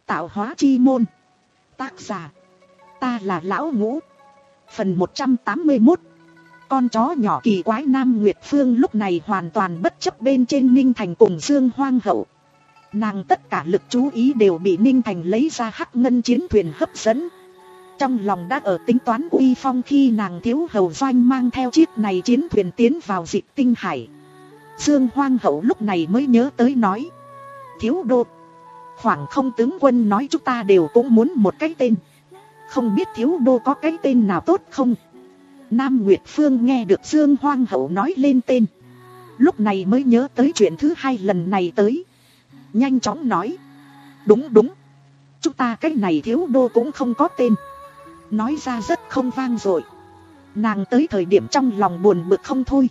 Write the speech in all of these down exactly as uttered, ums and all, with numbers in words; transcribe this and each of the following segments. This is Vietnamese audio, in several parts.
Tạo hóa chi môn. Tác giả: ta là Lão Ngũ. Phần một trăm tám mươi mốt. Con chó nhỏ kỳ quái. Nam Nguyệt Phương lúc này hoàn toàn bất chấp bên trên Ninh Thành cùng Dương Hoang Hậu. Nàng tất cả lực chú ý đều bị Ninh Thành lấy ra hắc ngân chiến thuyền hấp dẫn. Trong lòng đã ở tính toán uy phong khi nàng thiếu hầu Doanh mang theo chiếc này chiến thuyền tiến vào Dịch Tinh Hải. Dương Hoang Hậu lúc này mới nhớ tới nói: thiếu đô, Khoảng Không tướng quân nói chúng ta đều cũng muốn một cái tên. Không biết thiếu đô có cái tên nào tốt không? Nam Nguyệt Phương nghe được Dương Hoang Hậu nói lên tên, lúc này mới nhớ tới chuyện thứ hai lần này tới. Nhanh chóng nói: đúng đúng, chúng ta cái này thiếu đô cũng không có tên. Nói ra rất không vang dội. Nàng tới thời điểm trong lòng buồn bực không thôi,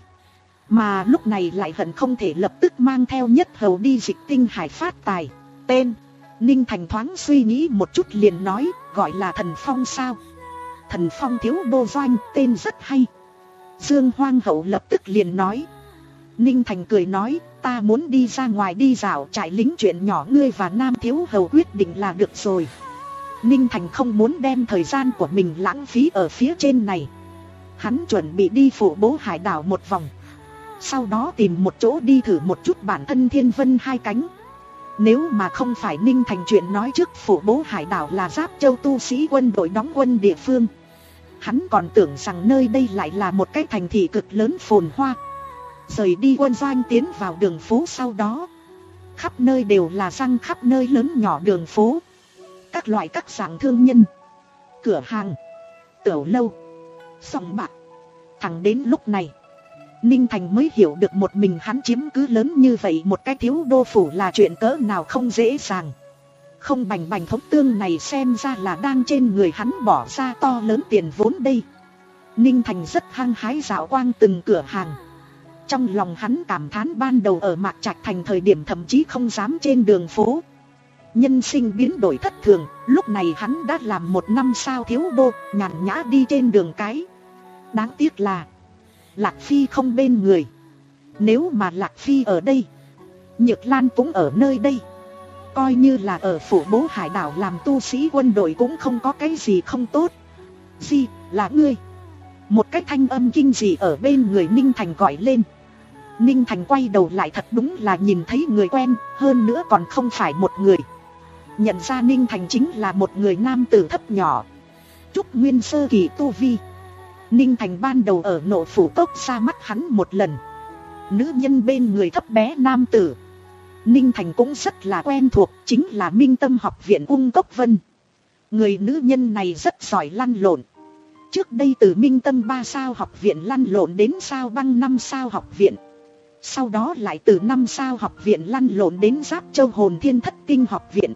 mà lúc này lại hận không thể lập tức mang theo Nhất Hầu đi Dịch Tinh Hải phát tài. Tên? Ninh Thành thoáng suy nghĩ một chút liền nói: gọi là Thần Phong sao? Thần Phong thiếu đô Doanh, tên rất hay. Dương Hoang Hậu lập tức liền nói. Ninh Thành cười nói: ta muốn đi ra ngoài đi dạo trại lính, chuyện nhỏ ngươi và Nam thiếu hầu quyết định là được rồi. Ninh Thành không muốn đem thời gian của mình lãng phí ở phía trên này. Hắn chuẩn bị đi phụ bố hải đảo một vòng, sau đó tìm một chỗ đi thử một chút bản thân Thiên Vân hai cánh. Nếu mà không phải Ninh Thành chuyện nói trước phụ bố hải đảo là Giáp Châu tu sĩ quân đội đóng quân địa phương, hắn còn tưởng rằng nơi đây lại là một cái thành thị cực lớn phồn hoa. Rời đi quân doanh tiến vào đường phố sau đó, khắp nơi đều là răng khắp nơi lớn nhỏ đường phố, các loại các dạng thương nhân, cửa hàng, tiểu lâu, sòng bạc. Thẳng đến lúc này Ninh Thành mới hiểu được một mình hắn chiếm cứ lớn như vậy một cái thiếu đô phủ là chuyện cỡ nào không dễ dàng. Không bành bành thống tương này xem ra là đang trên người hắn bỏ ra to lớn tiền vốn đây. Ninh Thành rất hăng hái dạo quang từng cửa hàng. Trong lòng hắn cảm thán ban đầu ở Mạc Trạch Thành thời điểm thậm chí không dám trên đường phố. Nhân sinh biến đổi thất thường, lúc này hắn đã làm một năm sao thiếu đô, nhàn nhã đi trên đường cái. Đáng tiếc là Lạc Phi không bên người. Nếu mà Lạc Phi ở đây, Nhược Lan cũng ở nơi đây, coi như là ở phủ bố hải đảo làm tu sĩ quân đội cũng không có cái gì không tốt. Gì, là ngươi? Một cái thanh âm kinh dị ở bên người Ninh Thành gọi lên. Ninh Thành quay đầu lại, thật đúng là nhìn thấy người quen, hơn nữa còn không phải một người. Nhận ra Ninh Thành chính là một người nam tử thấp nhỏ, trúc nguyên sơ kỳ tu vi. Ninh Thành ban đầu ở Nộ Phủ Cốc ra mắt hắn một lần. Nữ nhân bên người thấp bé nam tử Ninh Thành cũng rất là quen thuộc, chính là Minh Tâm học viện Ung Cốc Vân. Người nữ nhân này rất giỏi lăn lộn. Trước đây từ Minh Tâm ba sao học viện lăn lộn đến Sao Băng năm sao học viện, sau đó lại từ năm sao học viện lăn lộn đến Giáp Châu Hồn Thiên Thất Tinh học viện.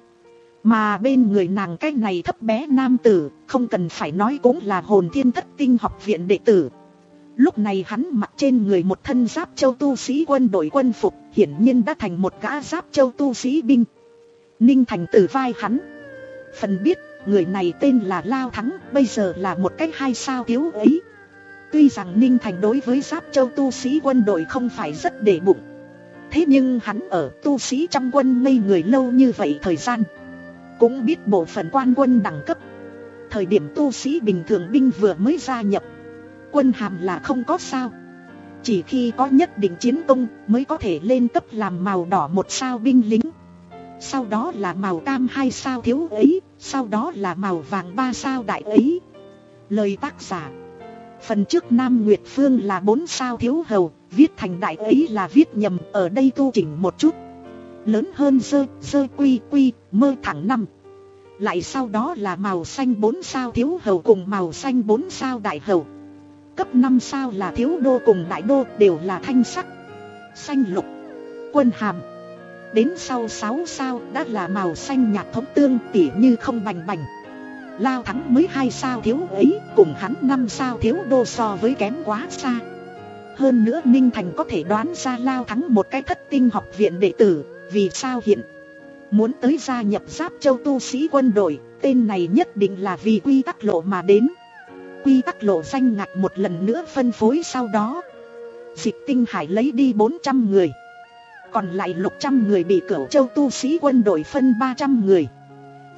Mà bên người nàng cái này thấp bé nam tử, không cần phải nói cũng là Hồn Thiên Thất Tinh học viện đệ tử. Lúc này hắn mặc trên người một thân Giáp Châu tu sĩ quân đội quân phục, hiển nhiên đã thành một gã Giáp Châu tu sĩ binh. Ninh Thành từ vai hắn phần biết người này tên là Lao Thắng, bây giờ là một cái hai sao thiếu ấy. Tuy rằng Ninh Thành đối với Giáp Châu tu sĩ quân đội không phải rất để bụng, thế nhưng hắn ở tu sĩ trong quân ngây người lâu như vậy thời gian, cũng biết bộ phận quan quân đẳng cấp. Thời điểm tu sĩ bình thường binh vừa mới gia nhập, quân hàm là không có sao, chỉ khi có nhất định chiến công mới có thể lên cấp làm màu đỏ một sao binh lính, sau đó là màu cam hai sao thiếu ấy, sau đó là màu vàng ba sao đại ấy. Lời tác giả: phần trước Nam Nguyệt Phương là bốn sao thiếu hầu, viết thành đại ấy là viết nhầm, ở đây tu chỉnh một chút. Lớn hơn dơ, dơ quy quy, mơ thẳng năm. Lại sau đó là màu xanh bốn sao thiếu hầu cùng màu xanh bốn sao đại hầu. Cấp năm sao là thiếu đô cùng đại đô, đều là thanh sắc, xanh lục, quân hàm. Đến sau sáu sao đã là màu xanh nhạt thống tương, tỉ như không bành bành. Lao Thắng mới hai sao thiếu ấy, cùng hắn năm sao thiếu đô so với kém quá xa. Hơn nữa Ninh Thành có thể đoán ra Lao Thắng một cái thất tinh học viện đệ tử. Vì sao hiện muốn tới gia nhập Giáp Châu tu sĩ quân đội, tên này nhất định là vì Quy Tắc Lộ mà đến. Quy Tắc Lộ danh ngạch một lần nữa phân phối, sau đó Dịch Tinh Hải lấy đi bốn trăm người, còn lại lục trăm người bị Cửu Châu tu sĩ quân đội phân ba trăm người.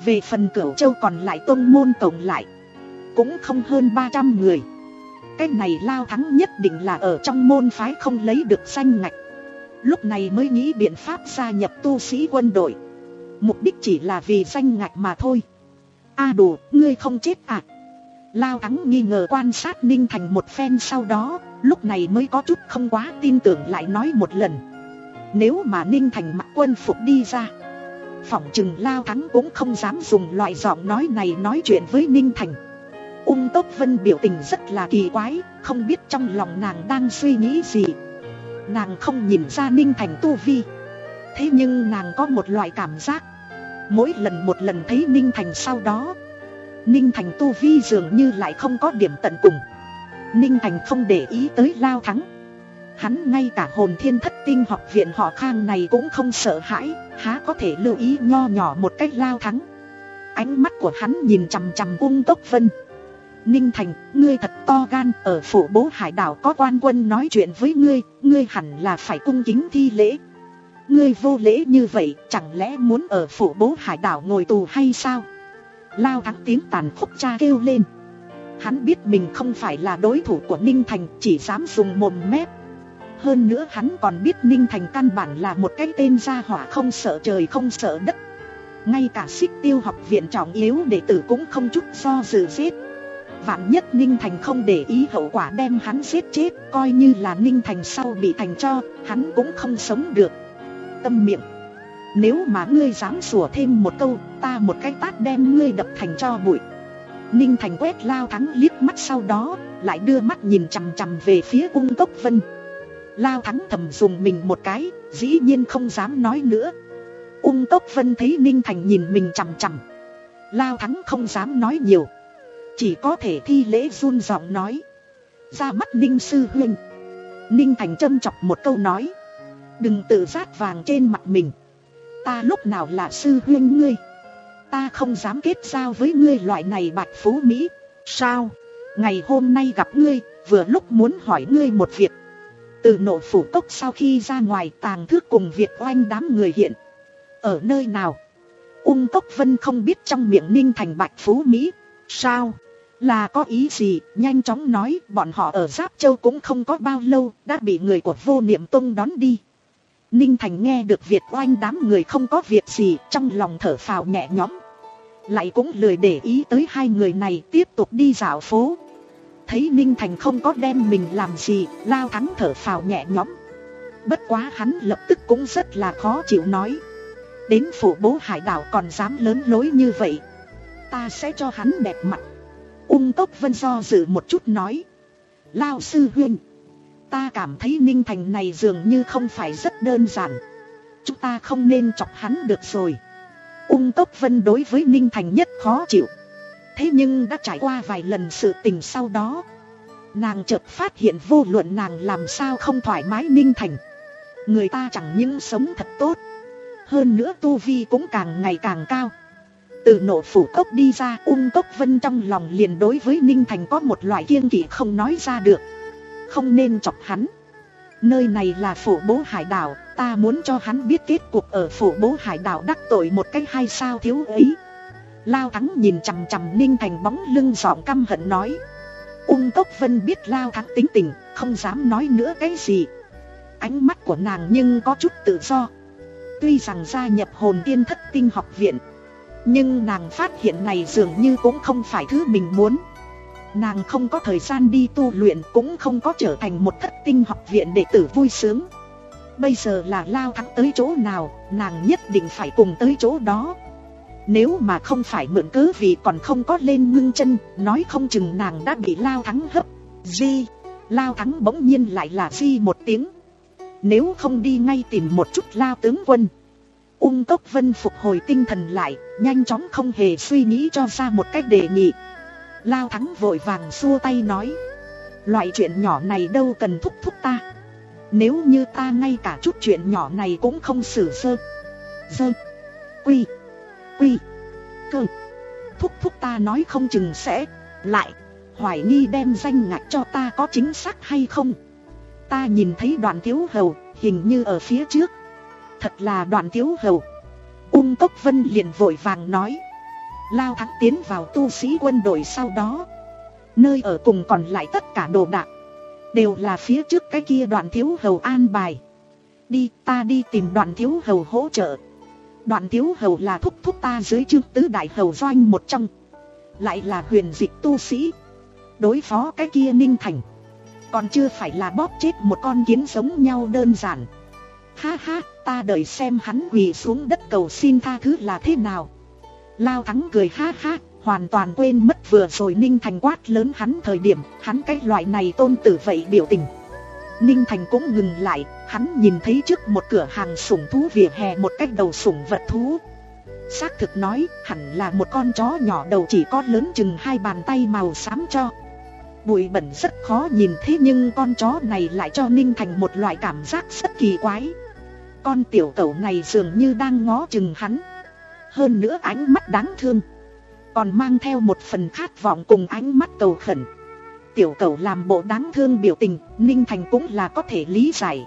Về phần Cửu Châu còn lại tông môn tổng lại cũng không hơn ba trăm người. Cái này Lao Thắng nhất định là ở trong môn phái không lấy được danh ngạch, lúc này mới nghĩ biện pháp gia nhập tu sĩ quân đội. Mục đích chỉ là vì danh ngạch mà thôi. A Đồ, ngươi không chết à? Lao Thắng nghi ngờ quan sát Ninh Thành một phen, sau đó lúc này mới có chút không quá tin tưởng, lại nói một lần. Nếu mà Ninh Thành mặc quân phục đi ra, phỏng chừng Lao Thắng cũng không dám dùng loại giọng nói này nói chuyện với Ninh Thành. Ung Tốc Vân biểu tình rất là kỳ quái, không biết trong lòng nàng đang suy nghĩ gì. Nàng không nhìn ra Ninh Thành tu vi, thế nhưng nàng có một loại cảm giác, mỗi lần một lần thấy Ninh Thành sau đó, Ninh Thành tu vi dường như lại không có điểm tận cùng. Ninh Thành không để ý tới Lao Thắng. Hắn ngay cả Hồn Thiên Thất Tinh học viện họ Khang này cũng không sợ hãi, há có thể lưu ý nho nhỏ một cách Lao Thắng. Ánh mắt của hắn nhìn chằm chằm Ung Tốc Vân. Ninh Thành, ngươi thật to gan, ở phủ Bố Hải Đảo có quan quân nói chuyện với ngươi, ngươi hẳn là phải cung kính thi lễ. Ngươi vô lễ như vậy, chẳng lẽ muốn ở phủ Bố Hải Đảo ngồi tù hay sao? Lao Thắng tiếng tàn khốc cha kêu lên. Hắn biết mình không phải là đối thủ của Ninh Thành, chỉ dám dùng mồm mép. Hơn nữa hắn còn biết Ninh Thành căn bản là một cái tên gia hỏa không sợ trời không sợ đất. Ngay cả Xích Tiêu học viện trọng yếu đệ tử cũng không chút do dự giết. Vạn nhất Ninh Thành không để ý hậu quả đem hắn giết chết, coi như là Ninh Thành sau bị thành cho, hắn cũng không sống được. Câm miệng. Nếu mà ngươi dám sủa thêm một câu, ta một cái tát đem ngươi đập thành tro bụi. Ninh Thành quét Lao Thắng liếc mắt, sau đó lại đưa mắt nhìn chằm chằm về phía Ung Tốc Vân. Lao Thắng thầm dùng mình một cái, dĩ nhiên không dám nói nữa. Ung Tốc Vân thấy Ninh Thành nhìn mình chằm chằm, Lao Thắng không dám nói nhiều, chỉ có thể thi lễ run giọng nói: ra mắt Ninh sư huynh. Ninh Thành châm chọc một câu nói: đừng tự rát vàng trên mặt mình, ta lúc nào là sư huynh ngươi, ta không dám kết giao với ngươi loại này bạch phú mỹ. Sao? Ngày hôm nay gặp ngươi, vừa lúc muốn hỏi ngươi một việc. Từ Nộ Phủ Cốc sau khi ra ngoài, Tàng Thước cùng Việt Oanh đám người hiện ở nơi nào? Ung Tốc Vân không biết trong miệng Ninh Thành bạch phú mỹ sao là có ý gì, nhanh chóng nói bọn họ ở Giáp Châu cũng không có bao lâu, đã bị người của Vô Niệm Tông đón đi. Ninh Thành nghe được Việt Oanh đám người không có việc gì, trong lòng thở phào nhẹ nhõm, lại cũng lười để ý tới hai người này, tiếp tục đi dạo phố. Thấy Ninh Thành không có đem mình làm gì, Lao Thắng thở phào nhẹ nhõm. Bất quá hắn lập tức cũng rất là khó chịu, nói: đến phủ Bố Hải Đảo còn dám lớn lối như vậy, ta sẽ cho hắn đẹp mặt. Ung Tốc Vân do dự một chút nói: Lao sư huynh, ta cảm thấy Ninh Thành này dường như không phải rất đơn giản, chúng ta không nên chọc hắn được rồi. Ung Tốc Vân đối với Ninh Thành nhất khó chịu. Thế nhưng đã trải qua vài lần sự tình sau đó, nàng chợt phát hiện vô luận nàng làm sao không thoải mái Ninh Thành, người ta chẳng những sống thật tốt, hơn nữa tu vi cũng càng ngày càng cao. Từ Nộ Phủ Cốc đi ra, Ung Tốc Vân trong lòng liền đối với Ninh Thành có một loại kiêng kỵ không nói ra được. Không nên chọc hắn. Nơi này là phủ Bố Hải Đảo, ta muốn cho hắn biết kết cục ở phủ Bố Hải Đảo đắc tội một cách hay sao thiếu ấy. Lao Thắng nhìn chằm chằm Ninh Thành bóng lưng, giọng căm hận nói. Ung Tốc Vân biết Lao Thắng tính tình, không dám nói nữa cái gì. Ánh mắt của nàng nhưng có chút tự do. Tuy rằng gia nhập Hồn Thiên Thất Tinh học viện, nhưng nàng phát hiện này dường như cũng không phải thứ mình muốn. Nàng không có thời gian đi tu luyện, cũng không có trở thành một thất tinh học viện đệ tử vui sướng. Bây giờ là Lao Thắng tới chỗ nào, nàng nhất định phải cùng tới chỗ đó. Nếu mà không phải mượn cớ vì còn không có lên ngưng chân, nói không chừng nàng đã bị Lao Thắng hấp. Di, Lao Thắng bỗng nhiên lại là di một tiếng. Nếu không đi ngay tìm một chút Lao tướng quân. Ung Tốc Vân phục hồi tinh thần lại, nhanh chóng không hề suy nghĩ cho ra một cách đề nghị. Lao Thắng vội vàng xua tay nói: loại chuyện nhỏ này đâu cần thúc thúc ta. Nếu như ta ngay cả chút chuyện nhỏ này cũng không xử sơ Dơ Quy Quy Cơ, thúc thúc ta nói không chừng sẽ lại hoài nghi đem danh ngạch cho ta có chính xác hay không. Ta nhìn thấy Đoàn thiếu hầu hình như ở phía trước. Thật là Đoàn thiếu hầu. Ung Tốc Vân liền vội vàng nói: Lao Thắng tiến vào tu sĩ quân đội sau đó. Nơi ở cùng còn lại tất cả đồ đạc đều là phía trước cái kia Đoạn thiếu hầu an bài. Đi, ta đi tìm Đoạn thiếu hầu hỗ trợ. Đoạn thiếu hầu là thúc thúc ta dưới trướng tứ đại hầu doanh một trong, lại là huyền dịch tu sĩ. Đối phó cái kia Ninh Thành còn chưa phải là bóp chết một con kiến giống nhau đơn giản. Ha ha, ta đợi xem hắn quỳ xuống đất cầu xin tha thứ là thế nào. Lao Thắng cười ha ha, hoàn toàn quên mất vừa rồi Ninh Thành quát lớn hắn thời điểm, hắn cái loại này tôn tử vậy biểu tình. Ninh Thành cũng ngừng lại, hắn nhìn thấy trước một cửa hàng sủng thú vỉa hè một cái đầu sủng vật thú. Xác thực nói, hẳn là một con chó nhỏ đầu chỉ có lớn chừng hai bàn tay màu xám cho. Bụi bẩn rất khó nhìn, thế nhưng con chó này lại cho Ninh Thành một loại cảm giác rất kỳ quái. Con tiểu cẩu này dường như đang ngó chừng hắn. Hơn nữa ánh mắt đáng thương, còn mang theo một phần khát vọng cùng ánh mắt cầu khẩn. Tiểu cẩu làm bộ đáng thương biểu tình, Ninh Thành cũng là có thể lý giải.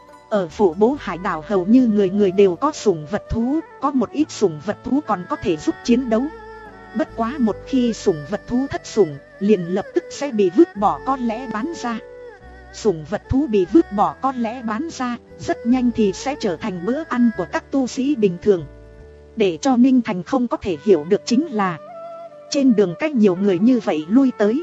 Ở phủ bố hải đảo hầu như người người đều có sủng vật thú, có một ít sủng vật thú còn có thể giúp chiến đấu. Bất quá một khi sủng vật thú thất sủng, liền lập tức sẽ bị vứt bỏ, có lẽ bán ra. Sủng vật thú bị vứt bỏ có lẽ bán ra, rất nhanh thì sẽ trở thành bữa ăn của các tu sĩ bình thường. Để cho Ninh Thành không có thể hiểu được chính là, trên đường cách nhiều người như vậy lui tới,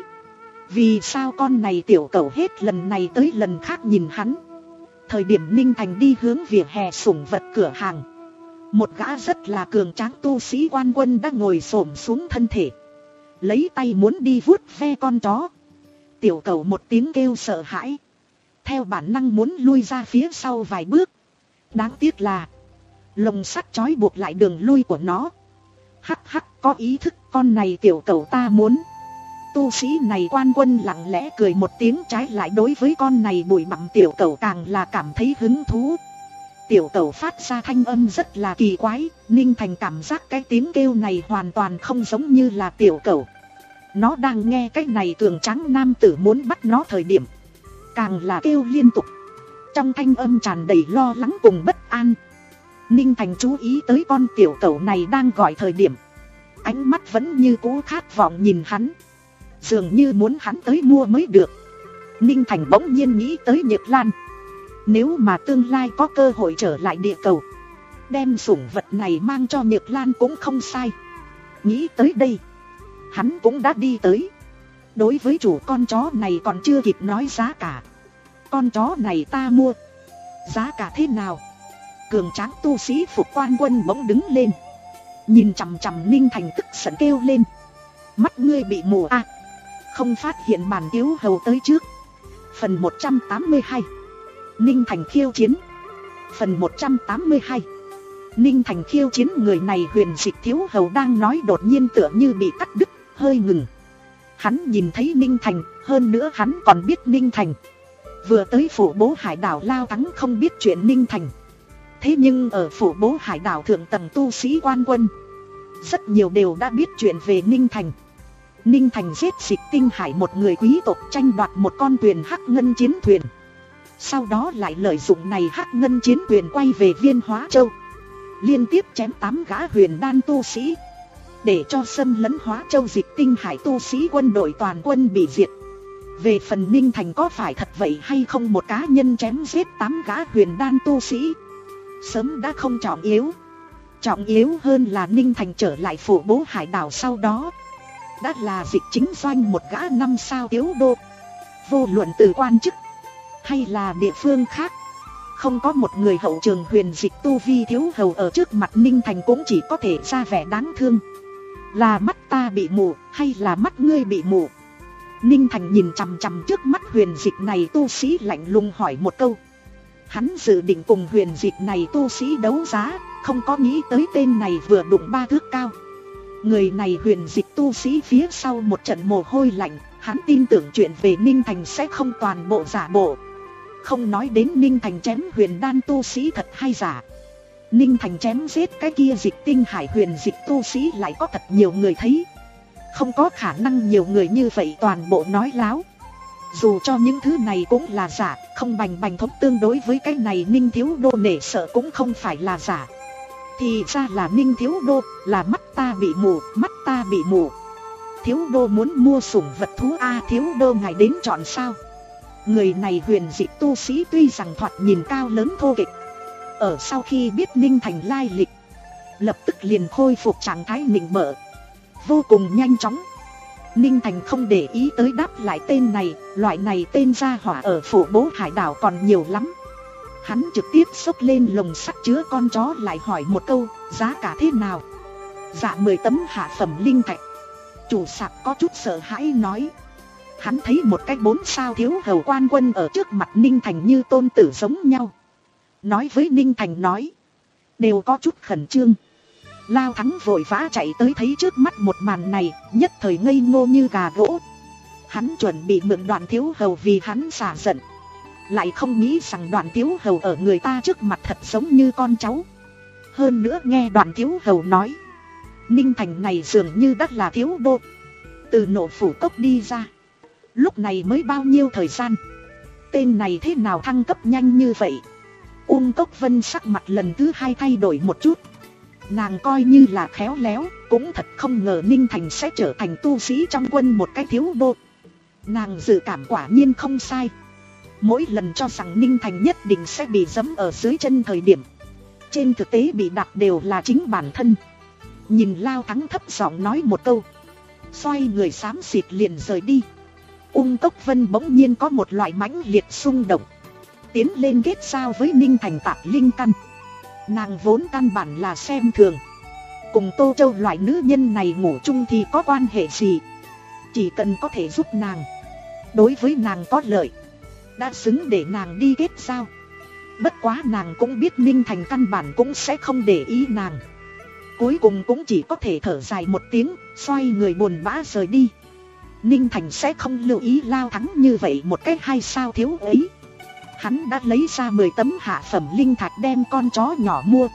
vì sao con này tiểu cẩu hết lần này tới lần khác nhìn hắn. Thời điểm Ninh Thành đi hướng vỉa hè sủng vật cửa hàng, một gã rất là cường tráng tu sĩ quan quân đã ngồi xổm xuống thân thể, lấy tay muốn đi vuốt ve con chó. Tiểu cẩu một tiếng kêu sợ hãi, theo bản năng muốn lui ra phía sau vài bước. Đáng tiếc là lồng sắt trói buộc lại đường lui của nó. Hắc hắc, có ý thức, con này tiểu cẩu ta muốn. Tu sĩ này quan quân lặng lẽ cười một tiếng, trái lại đối với con này bụi bặm tiểu cẩu càng là cảm thấy hứng thú. Tiểu cẩu phát ra thanh âm rất là kỳ quái, Ninh Thành cảm giác cái tiếng kêu này hoàn toàn không giống như là tiểu cẩu. Nó đang nghe cái này cường tráng nam tử muốn bắt nó thời điểm, càng là kêu liên tục, trong thanh âm tràn đầy lo lắng cùng bất an. Ninh Thành chú ý tới con tiểu cẩu này đang gọi thời điểm, ánh mắt vẫn như cũ khát vọng nhìn hắn, dường như muốn hắn tới mua mới được. Ninh Thành bỗng nhiên nghĩ tới Nhược Lan. Nếu mà tương lai có cơ hội trở lại địa cầu, đem sủng vật này mang cho Nhược Lan cũng không sai. Nghĩ tới đây, hắn cũng đã đi tới. Đối với chủ con chó này còn chưa kịp nói giá cả. Con chó này ta mua, giá cả thế nào? Cường tráng tu sĩ phục quan quân bỗng đứng lên, nhìn chằm chằm Ninh Thành tức giận kêu lên. Mắt ngươi bị mù à? Không phát hiện bản thiếu hầu tới trước. Phần một trăm tám mươi hai, Ninh Thành khiêu chiến. Phần một trăm tám mươi hai, Ninh Thành khiêu chiến. Người này huyền dịch thiếu hầu đang nói đột nhiên tựa như bị cắt đứt, hơi ngừng. Hắn nhìn thấy Ninh Thành, hơn nữa hắn còn biết Ninh Thành vừa tới phủ bố hải đảo. Lao Thắng không biết chuyện Ninh Thành, thế nhưng ở phủ bố hải đảo thượng tầng tu sĩ quan quân rất nhiều đều đã biết chuyện về Ninh Thành. Ninh Thành giết Dịch Tinh Hải, một người quý tộc, tranh đoạt một con thuyền hắc ngân chiến thuyền. Sau đó lại lợi dụng này hắc ngân chiến thuyền quay về Viên Hóa Châu, liên tiếp chém tám gã huyền đan tu sĩ, để cho xâm lấn Hóa Châu Dịch Tinh Hải tu sĩ quân đội toàn quân bị diệt. Về phần Ninh Thành có phải thật vậy hay không, một cá nhân chém giết tám gã huyền đan tu sĩ sớm đã không trọng yếu. Trọng yếu hơn là Ninh Thành trở lại phủ bố hải đảo sau đó đã là Dịch chính doanh một gã năm sao tiếu đô. Vô luận từ quan chức hay là địa phương khác, không có một người hậu trường huyền dịch tu vi thiếu hầu ở trước mặt Ninh Thành cũng chỉ có thể ra vẻ đáng thương. Là mắt ta bị mù hay là mắt ngươi bị mù? Ninh Thành nhìn chằm chằm trước mắt huyền dịch này tu sĩ, lạnh lùng hỏi một câu. Hắn dự định cùng huyền dịch này tu sĩ đấu giá, không có nghĩ tới tên này vừa đụng ba thước cao. Người này huyền dịch tu sĩ phía sau một trận mồ hôi lạnh, hắn tin tưởng chuyện về Ninh Thành sẽ không toàn bộ giả bộ. Không nói đến Ninh Thành chém huyền đan tu sĩ thật hay giả, Ninh Thành chém giết cái kia Dịch Tinh Hải huyền dịch tu sĩ lại có thật nhiều người thấy. Không có khả năng nhiều người như vậy toàn bộ nói láo. Dù cho những thứ này cũng là giả, không bành bành thống tương đối với cái này Ninh thiếu đô nể sợ cũng không phải là giả. Thì ra là Ninh thiếu đô, là mắt ta bị mù, mắt ta ta bị mù. Thiếu đô muốn mua sủng vật thú a, thiếu đô ngài đến chọn sao? Người này huyền dị tu sĩ tuy rằng thoạt nhìn cao lớn thô kệch, ở sau khi biết Ninh Thành lai lịch, lập tức liền khôi phục trạng thái nịnh bợ, vô cùng nhanh chóng. Ninh Thành không để ý tới đáp lại tên này, loại này tên gia hỏa ở phủ bố hải đảo còn nhiều lắm. Hắn trực tiếp xốc lên lồng sắt chứa con chó lại hỏi một câu, giá cả thế nào? Dạ mười tấm hạ phẩm linh thạch. Chủ sạp có chút sợ hãi nói. Hắn thấy một cái bốn sao thiếu hầu quan quân ở trước mặt Ninh Thành như tôn tử giống nhau. Nói với Ninh Thành nói, đều có chút khẩn trương. Lao Thắng vội vã chạy tới thấy trước mắt một màn này, nhất thời ngây ngô như gà gỗ. Hắn chuẩn bị mượn Đoàn thiếu hầu vì hắn xả giận, lại không nghĩ rằng Đoàn thiếu hầu ở người ta trước mặt thật giống như con cháu. Hơn nữa nghe Đoàn thiếu hầu nói, Ninh Thành này dường như đất là thiếu đô từ Nộ Phủ Cốc đi ra, lúc này mới bao nhiêu thời gian, tên này thế nào thăng cấp nhanh như vậy? Ung Cốc Vân sắc mặt lần thứ hai thay đổi một chút. Nàng coi như là khéo léo, cũng thật không ngờ Ninh Thành sẽ trở thành tu sĩ trong quân một cái thiếu đô. Nàng dự cảm quả nhiên không sai. Mỗi lần cho rằng Ninh Thành nhất định sẽ bị giẫm ở dưới chân thời điểm, trên thực tế bị đạp đều là chính bản thân. Nhìn Lao Thắng thấp giọng nói một câu, xoay người xám xịt liền rời đi. Ung Cốc Vân bỗng nhiên có một loại mãnh liệt xung động, tiến lên kết giao với Ninh Thành tạp linh căn. Nàng vốn căn bản là xem thường, cùng Tô Châu loại nữ nhân này ngủ chung thì có quan hệ gì? Chỉ cần có thể giúp nàng, đối với nàng có lợi, đã xứng để nàng đi kết giao. Bất quá nàng cũng biết Ninh Thành căn bản cũng sẽ không để ý nàng. Cuối cùng cũng chỉ có thể thở dài một tiếng, xoay người buồn bã rời đi. Ninh Thành sẽ không lưu ý Lao Thắng như vậy một cách hai sao thiếu ấy. Hắn đã lấy ra mười tấm hạ phẩm linh thạch đem con chó nhỏ mua.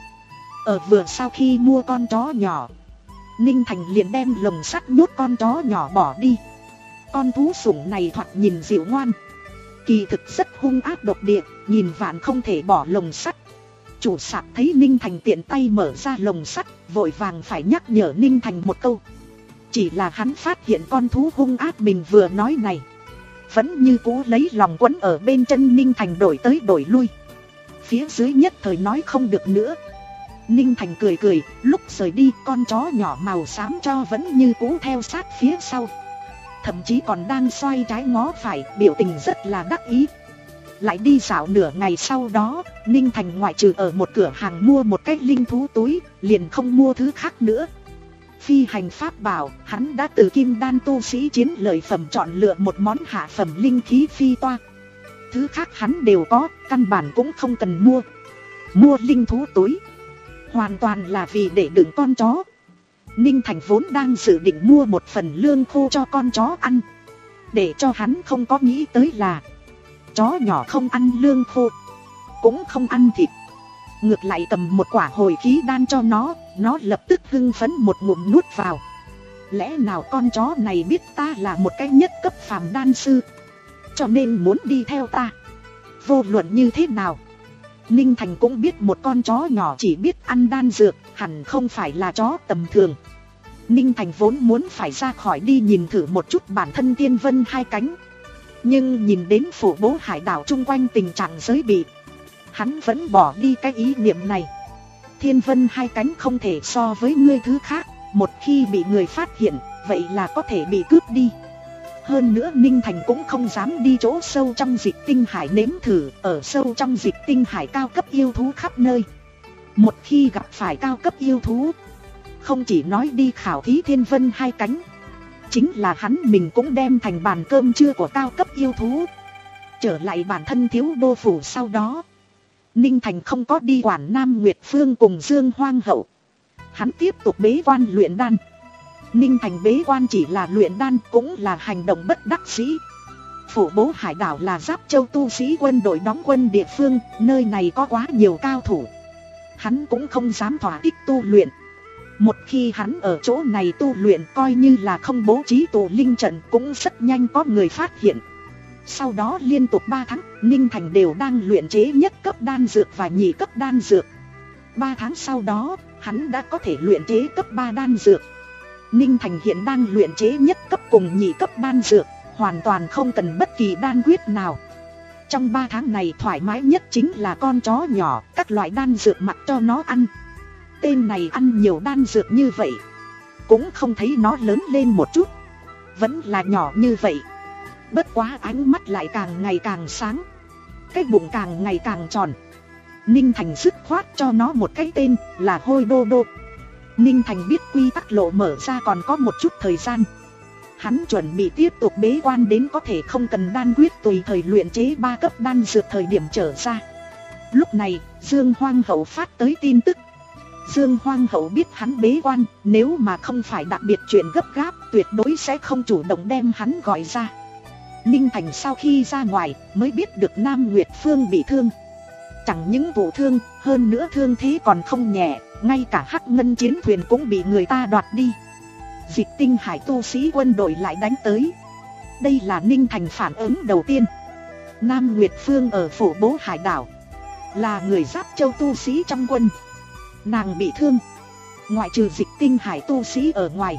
Ở vừa sau khi mua con chó nhỏ, Ninh Thành liền đem lồng sắt nhốt con chó nhỏ bỏ đi. Con thú sủng này thoạt nhìn dịu ngoan, kỳ thực rất hung ác độc địa, nhìn vạn không thể bỏ lồng sắt. Chủ sạp thấy Ninh Thành tiện tay mở ra lồng sắt, vội vàng phải nhắc nhở Ninh Thành một câu. Chỉ là hắn phát hiện con thú hung ác mình vừa nói này vẫn như cũ lấy lòng quấn ở bên chân Ninh Thành đổi tới đổi lui. Phía dưới nhất thời nói không được nữa. Ninh Thành cười cười, lúc rời đi con chó nhỏ màu xám cho vẫn như cũ theo sát phía sau. Thậm chí còn đang xoay trái ngó phải, biểu tình rất là đắc ý. Lại đi dạo nửa ngày sau đó, Ninh Thành ngoại trừ ở một cửa hàng mua một cái linh thú túi, liền không mua thứ khác nữa. Phi hành pháp bảo, hắn đã từ kim đan tu sĩ chiến lợi phẩm chọn lựa một món hạ phẩm linh khí phi toa. Thứ khác hắn đều có, căn bản cũng không cần mua. Mua linh thú túi hoàn toàn là vì để đựng con chó. Ninh Thành vốn đang dự định mua một phần lương khô cho con chó ăn. Để cho hắn không có nghĩ tới là chó nhỏ không ăn lương khô, cũng không ăn thịt, ngược lại cầm một quả hồi khí đan cho nó, nó lập tức hưng phấn một ngụm nuốt vào. Lẽ nào con chó này biết ta là một cái nhất cấp phàm đan sư, cho nên muốn đi theo ta? Vô luận như thế nào, Ninh Thành cũng biết một con chó nhỏ chỉ biết ăn đan dược hẳn không phải là chó tầm thường. Ninh Thành vốn muốn phải ra khỏi đi nhìn thử một chút bản thân Tiên Vân hai cánh, nhưng nhìn đến phủ bố hải đảo chung quanh tình trạng giới bị, hắn vẫn bỏ đi cái ý niệm này. Thiên Vân hai cánh không thể so với ngươi thứ khác, một khi bị người phát hiện, vậy là có thể bị cướp đi. Hơn nữa Ninh Thành cũng không dám đi chỗ sâu trong Dịch Tinh Hải nếm thử, ở sâu trong Dịch Tinh Hải cao cấp yêu thú khắp nơi. Một khi gặp phải cao cấp yêu thú, không chỉ nói đi khảo thí Thiên Vân hai cánh, chính là hắn mình cũng đem thành bàn cơm trưa của cao cấp yêu thú. Trở lại bản thân thiếu đô phủ sau đó, Ninh Thành không có đi quản Nam Nguyệt Phương cùng Dương Hoang Hậu. Hắn tiếp tục bế quan luyện đan. Ninh Thành bế quan chỉ là luyện đan cũng là hành động bất đắc dĩ. Phủ bố hải đảo là Giáp Châu tu sĩ quân đội đóng quân địa phương, nơi này có quá nhiều cao thủ, hắn cũng không dám thỏa thích tu luyện. Một khi hắn ở chỗ này tu luyện, coi như là không bố trí tụ linh trận cũng rất nhanh có người phát hiện. Sau đó liên tục ba tháng, Ninh Thành đều đang luyện chế nhất cấp đan dược và nhị cấp đan dược. ba tháng sau đó, hắn đã có thể luyện chế cấp ba đan dược. Ninh Thành hiện đang luyện chế nhất cấp cùng nhị cấp đan dược, hoàn toàn không cần bất kỳ đan quyết nào. Trong ba tháng này thoải mái nhất chính là con chó nhỏ, các loại đan dược mặc cho nó ăn. Tên này ăn nhiều đan dược như vậy, cũng không thấy nó lớn lên một chút, vẫn là nhỏ như vậy. Bất quá ánh mắt lại càng ngày càng sáng, cái bụng càng ngày càng tròn. Ninh Thành dứt khoát cho nó một cái tên là Hôi Đô Đô. Ninh Thành biết quy tắc lộ mở ra còn có một chút thời gian, hắn chuẩn bị tiếp tục bế quan đến có thể không cần đan quyết tùy thời luyện chế ba cấp đan dược thời điểm trở ra. Lúc này Dương Hoang Hậu phát tới tin tức. Dương Hoang Hậu biết hắn bế quan, nếu mà không phải đặc biệt chuyện gấp gáp, tuyệt đối sẽ không chủ động đem hắn gọi ra. Ninh Thành sau khi ra ngoài mới biết được Nam Nguyệt Phương bị thương. Chẳng những vụ thương, hơn nữa thương thế còn không nhẹ, ngay cả Hắc Ngân chiến thuyền cũng bị người ta đoạt đi. Dịch Tinh Hải tu sĩ quân đội lại đánh tới. Đây là Ninh Thành phản ứng đầu tiên. Nam Nguyệt Phương ở Phổ Bố Hải đảo, là người Giáp Châu tu sĩ trong quân. Nàng bị thương, ngoại trừ Dịch Tinh Hải tu sĩ ở ngoài,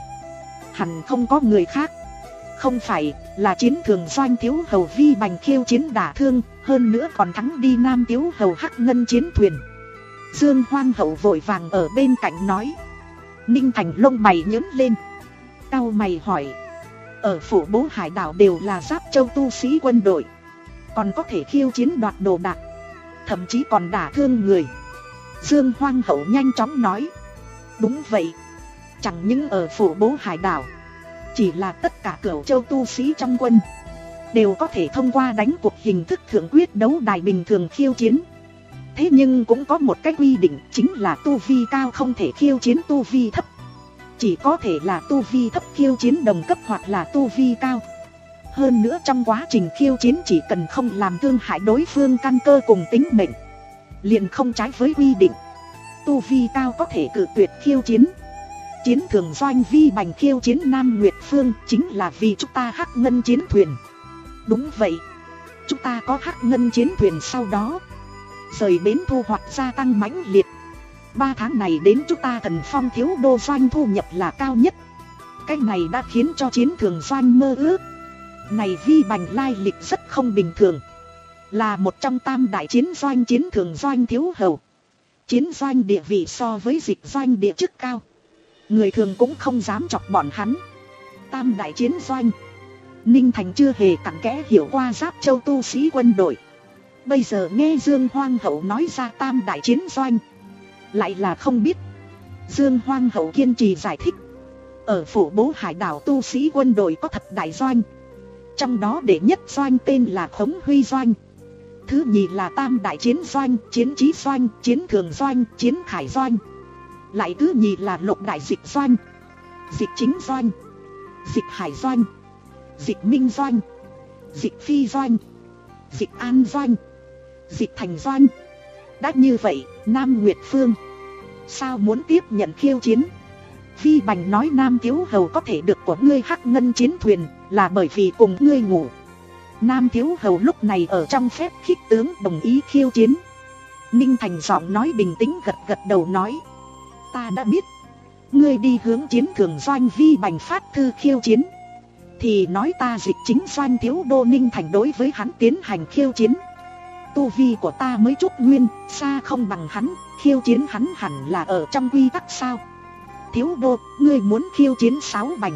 hẳn không có người khác. Không phải là Chiến Thường Doanh thiếu hầu Vi Bành khiêu chiến đả thương, hơn nữa còn thắng đi Nam thiếu hầu Hắc Ngân chiến thuyền. Dương Hoang Hậu vội vàng ở bên cạnh nói. Ninh Thành lông mày nhướng lên, cau mày hỏi, ở Phổ Bố Hải đảo đều là Giáp Châu tu sĩ quân đội, còn có thể khiêu chiến đoạt đồ đạc, thậm chí còn đả thương người. Dương Hoang Hậu nhanh chóng nói. Đúng vậy, chẳng những ở Phổ Bố Hải đảo, chỉ là tất cả Cửu Châu tu sĩ trong quân đều có thể thông qua đánh cuộc hình thức thượng quyết đấu đài bình thường khiêu chiến. Thế nhưng cũng có một cái quy định, chính là tu vi cao không thể khiêu chiến tu vi thấp. Chỉ có thể là tu vi thấp khiêu chiến đồng cấp hoặc là tu vi cao. Hơn nữa trong quá trình khiêu chiến chỉ cần không làm thương hại đối phương căn cơ cùng tính mệnh, liền không trái với quy định. Tu vi cao có thể cự tuyệt khiêu chiến. Chiến Thường Doanh Vi Bành khiêu chiến Nam Nguyệt Phương chính là vì chúng ta Hắc Ngân chiến thuyền. Đúng vậy, chúng ta có Hắc Ngân chiến thuyền, sau đó rời bến thu hoạch gia tăng mãnh liệt. Ba tháng này đến chúng ta Thần Phong thiếu đô doanh thu nhập là cao nhất. Cái này đã khiến cho Chiến Thường Doanh mơ ước. Này Vi Bành lai lịch rất không bình thường, là một trong tam đại chiến doanh Chiến Thường Doanh thiếu hầu. Chiến doanh địa vị so với Dịch doanh địa chức cao, người thường cũng không dám chọc bọn hắn. Tam đại chiến doanh, Ninh Thành chưa hề cặn kẽ hiểu qua Giáp Châu tu sĩ quân đội. Bây giờ nghe Dương Hoang Hậu nói ra tam đại chiến doanh, lại là không biết. Dương Hoang Hậu kiên trì giải thích. Ở Phổ Bố Hải đảo tu sĩ quân đội có thập đại doanh, trong đó đệ nhất doanh tên là Khống Huy Doanh, thứ nhì là tam đại chiến doanh, Chiến Chí Doanh, Chiến Thường Doanh, Chiến Khải Doanh. Lại thứ nhì là Lục đại Dịch Doanh, Dịch Chính Doanh, Dịch Hải Doanh, Dịch Minh Doanh, Dịch Phi Doanh, Dịch An Doanh, Dịch Thành Doanh. Đã như vậy, Nam Nguyệt Phương sao muốn tiếp nhận khiêu chiến? Vi Bành nói Nam thiếu hầu có thể được của ngươi Hắc Ngân chiến thuyền là bởi vì cùng ngươi ngủ. Nam thiếu hầu lúc này ở trong phép khích tướng đồng ý khiêu chiến. Ninh Thành giọng nói bình tĩnh gật gật đầu nói. Ta đã biết, ngươi đi hướng Chiến Thường Doanh Vi Bành phát thư khiêu chiến, thì nói ta Dịch Chính Doanh thiếu đô Ninh Thành đối với hắn tiến hành khiêu chiến. Tu vi của ta mới trúc nguyên, xa không bằng hắn, khiêu chiến hắn hẳn là ở trong quy tắc sao? Thiếu đô, ngươi muốn khiêu chiến sáu bành.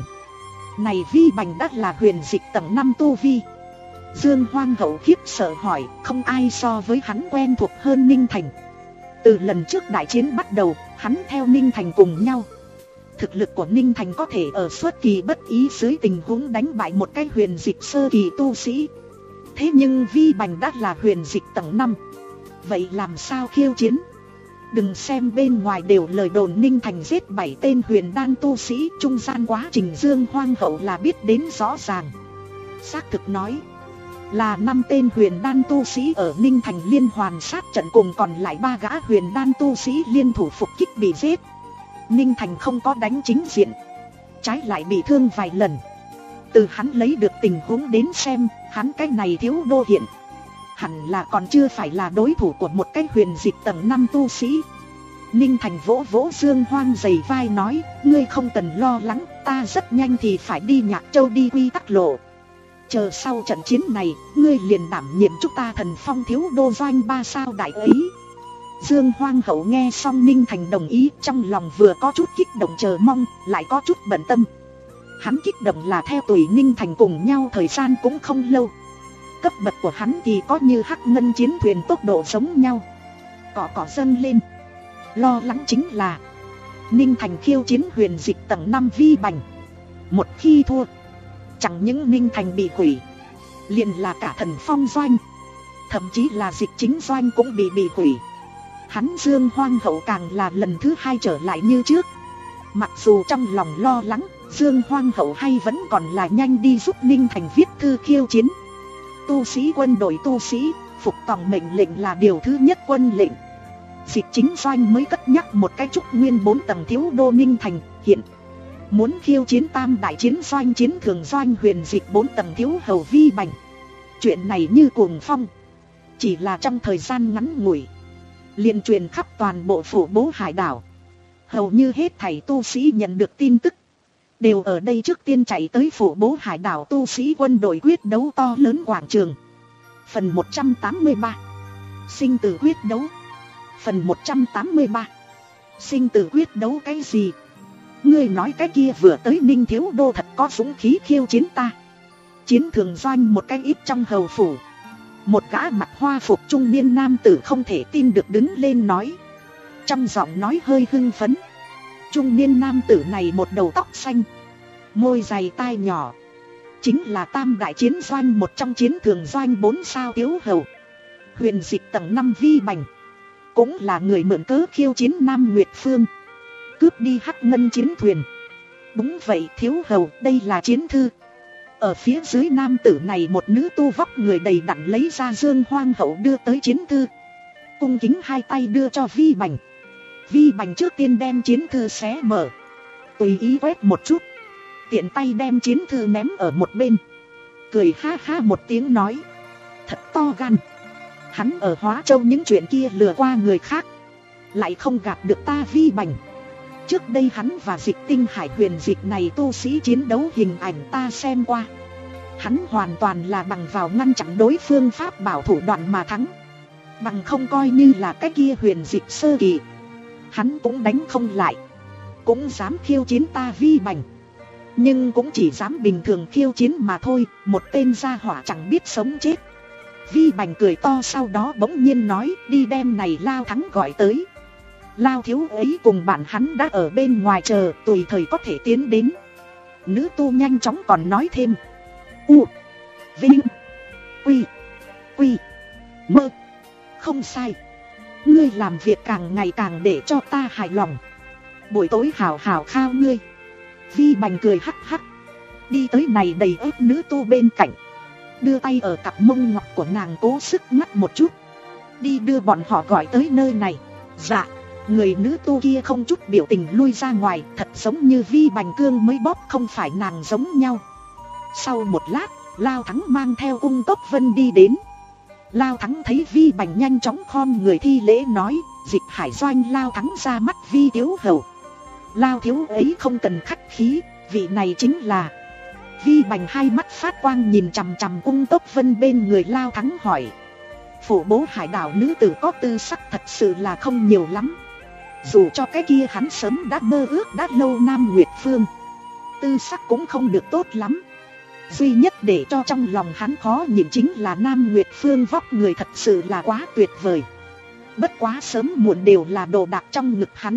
Này Vi Bành đã là huyền dịch tầng năm tu vi. Dương Hoang Hậu khiếp sợ hỏi, không ai so với hắn quen thuộc hơn Ninh Thành. Từ lần trước đại chiến bắt đầu, hắn theo Ninh Thành cùng nhau. Thực lực của Ninh Thành có thể ở xuất kỳ bất ý dưới tình huống đánh bại một cái huyền dịch sơ kỳ tu sĩ. Thế nhưng Vi Bành đã là huyền dịch tầng năm, vậy làm sao khiêu chiến? Đừng xem bên ngoài đều lời đồn Ninh Thành giết bảy tên huyền đan tu sĩ, trung gian quá trình Dương Hoang Hậu là biết đến rõ ràng. Xác thực nói là năm tên huyền đan tu sĩ ở Ninh Thành liên hoàn sát trận, cùng còn lại ba gã huyền đan tu sĩ liên thủ phục kích bị giết. Ninh Thành không có đánh chính diện, trái lại bị thương vài lần. Từ hắn lấy được tình huống đến xem, hắn cái này thiếu đô hiện hẳn là còn chưa phải là đối thủ của một cái huyền dịch tầng năm tu sĩ. Ninh Thành vỗ vỗ Dương Hoang dày vai nói, ngươi không cần lo lắng, ta rất nhanh thì phải đi Nhạc Châu đi quy tắc lộ. Chờ sau trận chiến này, ngươi liền đảm nhiệm chúng ta Thần Phong thiếu đô doanh ba sao đại ấy. Dương Hoang hậu nghe xong Ninh Thành đồng ý, trong lòng vừa có chút kích động chờ mong, lại có chút bận tâm. Hắn kích động là theo tuổi Ninh Thành cùng nhau thời gian cũng không lâu. Cấp bậc của hắn thì có như hắc ngân chiến thuyền tốc độ giống nhau. Cỏ cỏ dâng lên. Lo lắng chính là Ninh Thành khiêu chiến huyền dịch tầng năm vi bành. Một khi thua, chẳng những Ninh Thành bị hủy, liền là cả Thần Phong doanh, thậm chí là dịch chính doanh cũng bị bị hủy. Hắn Dương Hoang hậu càng là lần thứ hai trở lại như trước. Mặc dù trong lòng lo lắng, Dương Hoang hậu hay vẫn còn là nhanh đi giúp Ninh Thành viết thư khiêu chiến. Tu sĩ quân đội tu sĩ, phục tòng mệnh lệnh là điều thứ nhất quân lệnh. Dịch chính doanh mới cất nhắc một cái trúc nguyên bốn tầng thiếu đô Ninh Thành, hiện muốn khiêu chiến tam đại chiến doanh chiến thường doanh huyền dịch bốn tầng thiếu hầu vi bành. Chuyện này như cuồng phong, chỉ là trong thời gian ngắn ngủi liền truyền khắp toàn bộ phủ bố hải đảo. Hầu như hết thảy tu sĩ nhận được tin tức đều ở đây trước tiên chạy tới phủ bố hải đảo tu sĩ quân đội quyết đấu to lớn quảng trường. Phần một trăm tám mươi ba Sinh tử quyết đấu. Phần một trăm tám mươi ba Sinh tử quyết đấu cái gì? Ngươi nói cái kia vừa tới Ninh thiếu đô thật có dũng khí khiêu chiến ta. Chiến thường doanh một cái ít trong hầu phủ, một gã mặc hoa phục trung niên nam tử không thể tin được đứng lên nói, trong giọng nói hơi hưng phấn. Trung niên nam tử này một đầu tóc xanh, môi dày tai nhỏ, chính là tam đại chiến doanh một trong chiến thường doanh bốn sao tiếu hầu huyền dịch tầng năm vi bành, cũng là người mượn cớ khiêu chiến Nam Nguyệt Phương, cướp đi hắc ngân chiến thuyền. Đúng vậy thiếu hầu, đây là chiến thư. Ở phía dưới nam tử này một nữ tu vóc người đầy đặn lấy ra Dương Hoang hậu đưa tới chiến thư, cung kính hai tay đưa cho vi bành. Vi bành trước tiên đem chiến thư xé mở, tùy ý quét một chút, tiện tay đem chiến thư ném ở một bên, cười ha ha một tiếng nói, thật to gan. Hắn ở Hóa Châu những chuyện kia lừa qua người khác, lại không gạt được ta vi bành. Trước đây hắn và dịch tinh hải huyền dịch này tu sĩ chiến đấu hình ảnh ta xem qua. Hắn hoàn toàn là bằng vào ngăn chặn đối phương pháp bảo thủ đoạn mà thắng. Bằng không coi như là cái kia huyền dịch sơ kỳ, hắn cũng đánh không lại. Cũng dám khiêu chiến ta vi bành, nhưng cũng chỉ dám bình thường khiêu chiến mà thôi. Một tên gia hỏa chẳng biết sống chết. Vi bành cười to, sau đó bỗng nhiên nói, đi đem này Lao Thắng gọi tới. Lao thiếu ấy cùng bạn hắn đã ở bên ngoài chờ, tùy thời có thể tiến đến. Nữ tu nhanh chóng còn nói thêm, U Vinh Quy Quy Mơ, không sai, ngươi làm việc càng ngày càng để cho ta hài lòng. Buổi tối hào hào khao ngươi. Vi bành cười hắc hắc, đi tới này đầy ếp nữ tu bên cạnh, đưa tay ở cặp mông ngọc của nàng cố sức ngắt một chút, đi đưa bọn họ gọi tới nơi này. Dạ. Người nữ tu kia không chút biểu tình lui ra ngoài, thật giống như vi bành cương mới bóp không phải nàng giống nhau. Sau một lát, Lao Thắng mang theo Ung Tốc Vân đi đến. Lao Thắng thấy vi bành nhanh chóng khom người thi lễ nói, dịch hải doanh Lao Thắng ra mắt vi thiếu hầu. Lao thiếu ấy không cần khách khí, vị này chính là. Vi bành hai mắt phát quang nhìn chằm chằm Ung Tốc Vân bên người Lao Thắng hỏi, phủ bố hải đảo nữ tử có tư sắc thật sự là không nhiều lắm. Dù cho cái kia hắn sớm đã mơ ước đã lâu Nam Nguyệt Phương, tư sắc cũng không được tốt lắm. Duy nhất để cho trong lòng hắn khó nhìn chính là Nam Nguyệt Phương vóc người thật sự là quá tuyệt vời. Bất quá sớm muộn đều là đồ đạc trong ngực hắn.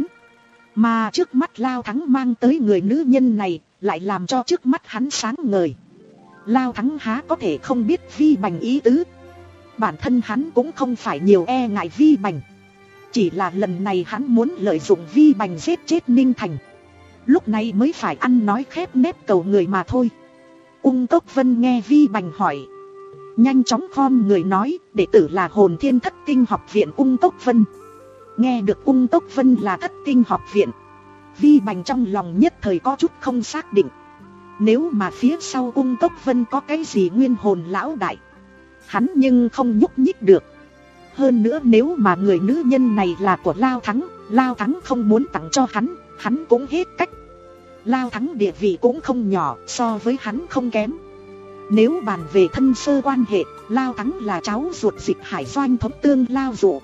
Mà trước mắt Lao Thắng mang tới người nữ nhân này lại làm cho trước mắt hắn sáng ngời. Lao Thắng há có thể không biết vi bành ý tứ. Bản thân hắn cũng không phải nhiều e ngại vi bành, chỉ là lần này hắn muốn lợi dụng vi bành giết chết Ninh Thành, lúc này mới phải ăn nói khép nép cầu người mà thôi. Ung Tốc Vân nghe vi bành hỏi, nhanh chóng khom người nói, đệ tử là Hồn Thiên Thất Tinh học viện Ung Tốc Vân. Nghe được Ung Tốc Vân là Thất Tinh học viện, vi bành trong lòng nhất thời có chút không xác định. Nếu mà phía sau Ung Tốc Vân có cái gì nguyên hồn lão đại, hắn nhưng không nhúc nhích được. Hơn nữa nếu mà người nữ nhân này là của Lao Thắng, Lao Thắng không muốn tặng cho hắn, hắn cũng hết cách. Lao Thắng địa vị cũng không nhỏ, so với hắn không kém. Nếu bàn về thân sơ quan hệ, Lao Thắng là cháu ruột Dịch Hải Doanh thống tương Lao Dụ,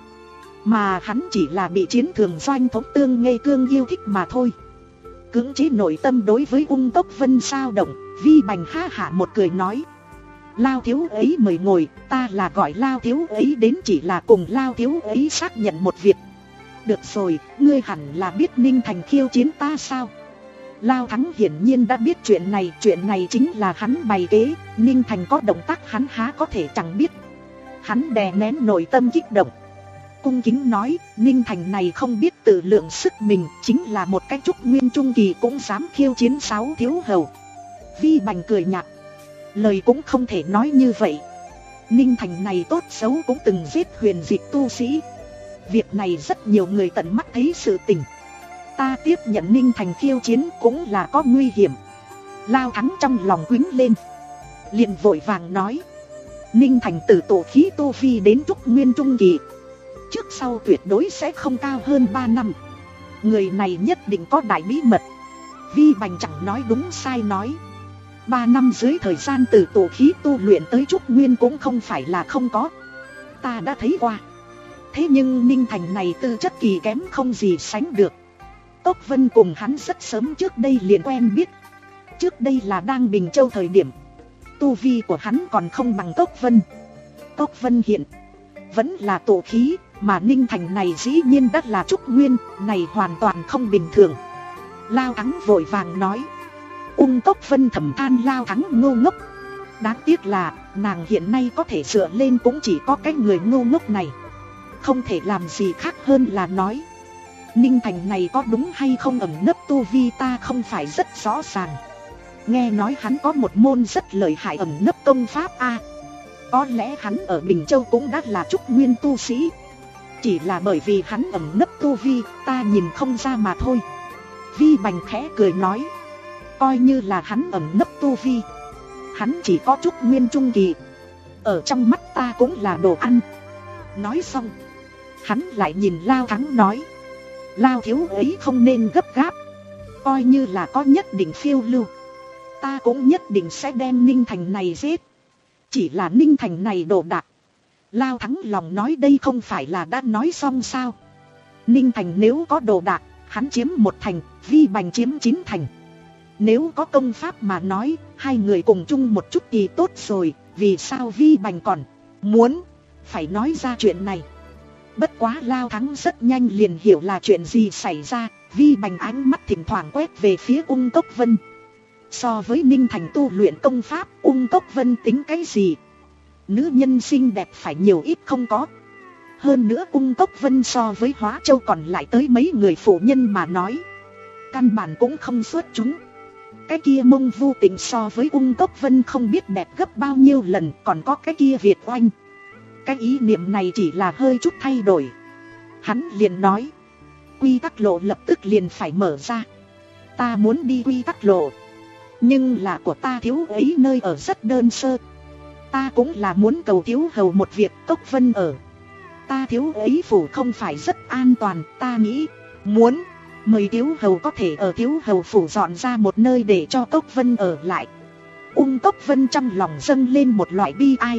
mà hắn chỉ là bị Chiến Thường Doanh thống tương Ngây Cương yêu thích mà thôi. Cưỡng chế nội tâm đối với Ung Cốc Vân sao động, Vi Bành ha hả một cười nói: Lao thiếu ấy mời ngồi, ta là gọi Lao thiếu ấy đến chỉ là cùng Lao thiếu ấy xác nhận một việc. Được rồi, ngươi hẳn là biết Ninh Thành khiêu chiến ta sao? Lao Thắng hiển nhiên đã biết chuyện này, chuyện này chính là hắn bày kế, Ninh Thành có động tác hắn há có thể chẳng biết. Hắn đè nén nội tâm kích động, cung kính nói: Ninh Thành này không biết tự lượng sức mình, chính là một cái trúc nguyên trung kỳ cũng dám khiêu chiến sáu thiếu hầu. Vi Bành cười nhạt: lời cũng không thể nói như vậy. Ninh Thành này tốt xấu cũng từng giết huyền dịch tu sĩ, việc này rất nhiều người tận mắt thấy sự tình. Ta tiếp nhận Ninh Thành khiêu chiến cũng là có nguy hiểm. Lao Thắng trong lòng quýnh lên, liền vội vàng nói: Ninh Thành từ tổ khí tu vi đến trúc nguyên trung kỳ, trước sau tuyệt đối sẽ không cao hơn ba năm. Người này nhất định có đại bí mật. Vi Bành chẳng nói đúng sai nói: Ba năm dưới thời gian từ tổ khí tu luyện tới trúc nguyên cũng không phải là không có, ta đã thấy qua. Thế nhưng Ninh Thành này tư chất kỳ kém không gì sánh được. Cốc Vân cùng hắn rất sớm trước đây liền quen biết. Trước đây là đang Bình Châu thời điểm, tu vi của hắn còn không bằng Cốc Vân. Cốc Vân hiện vẫn là tổ khí, mà Ninh Thành này dĩ nhiên đã là trúc nguyên, này hoàn toàn không bình thường. Lao Thắng vội vàng nói: Ung Cốc Vân thầm than Lao Thắng ngô ngốc. Đáng tiếc là nàng hiện nay có thể dựa lên cũng chỉ có cái người ngô ngốc này, không thể làm gì khác hơn là nói: Ninh Thành này có đúng hay không ẩn nấp tu vi ta không phải rất rõ ràng. Nghe nói hắn có một môn rất lợi hại ẩn nấp công pháp a. Có lẽ hắn ở Bình Châu cũng đã là trúc nguyên tu sĩ, chỉ là bởi vì hắn ẩn nấp tu vi ta nhìn không ra mà thôi. Vi Bành khẽ cười nói: Coi như là hắn ẩn nấp tu vi, hắn chỉ có trúc nguyên trung kỳ, ở trong mắt ta cũng là đồ ăn. Nói xong, hắn lại nhìn Lao Thắng nói: Lao thiếu ấy không nên gấp gáp, coi như là có nhất định phiêu lưu, ta cũng nhất định sẽ đem Ninh Thành này giết. Chỉ là Ninh Thành này đồ đạc. Lao Thắng lòng nói đây không phải là đã nói xong sao? Ninh Thành nếu có đồ đạc, hắn chiếm một thành, Vi Bành chiếm chín thành. Nếu có công pháp mà nói, hai người cùng chung một chút thì tốt rồi. Vì sao Vi Bành còn muốn phải nói ra chuyện này? Bất quá Lao Thắng rất nhanh liền hiểu là chuyện gì xảy ra. Vi Bành ánh mắt thỉnh thoảng quét về phía Ung Cốc Vân. So với Ninh Thành tu luyện công pháp, Ung Cốc Vân tính cái gì? Nữ nhân xinh đẹp phải nhiều ít không có. Hơn nữa Ung Cốc Vân so với Hóa Châu còn lại tới mấy người phụ nhân mà nói, căn bản cũng không xuất chúng. Cái kia Mông Vu Tình so với Ung Cốc Vân không biết đẹp gấp bao nhiêu lần. Còn có cái kia Việt Oanh. Cái ý niệm này chỉ là hơi chút thay đổi. Hắn liền nói: quy tắc lộ lập tức liền phải mở ra. Ta muốn đi quy tắc lộ, nhưng là của ta thiếu ấy nơi ở rất đơn sơ. Ta cũng là muốn cầu thiếu hầu một việc. Cốc Vân ở ta thiếu ấy phủ không phải rất an toàn. Ta nghĩ muốn mời thiếu hầu có thể ở thiếu hầu phủ dọn ra một nơi để cho Cốc Vân ở lại. Ung Cốc Vân trong lòng dâng lên một loại bi ai.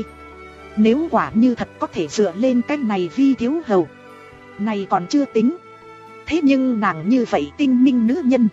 Nếu quả như thật có thể dựa lên cái này Vi thiếu hầu này còn chưa tính, thế nhưng nàng như vậy tinh minh nữ nhân,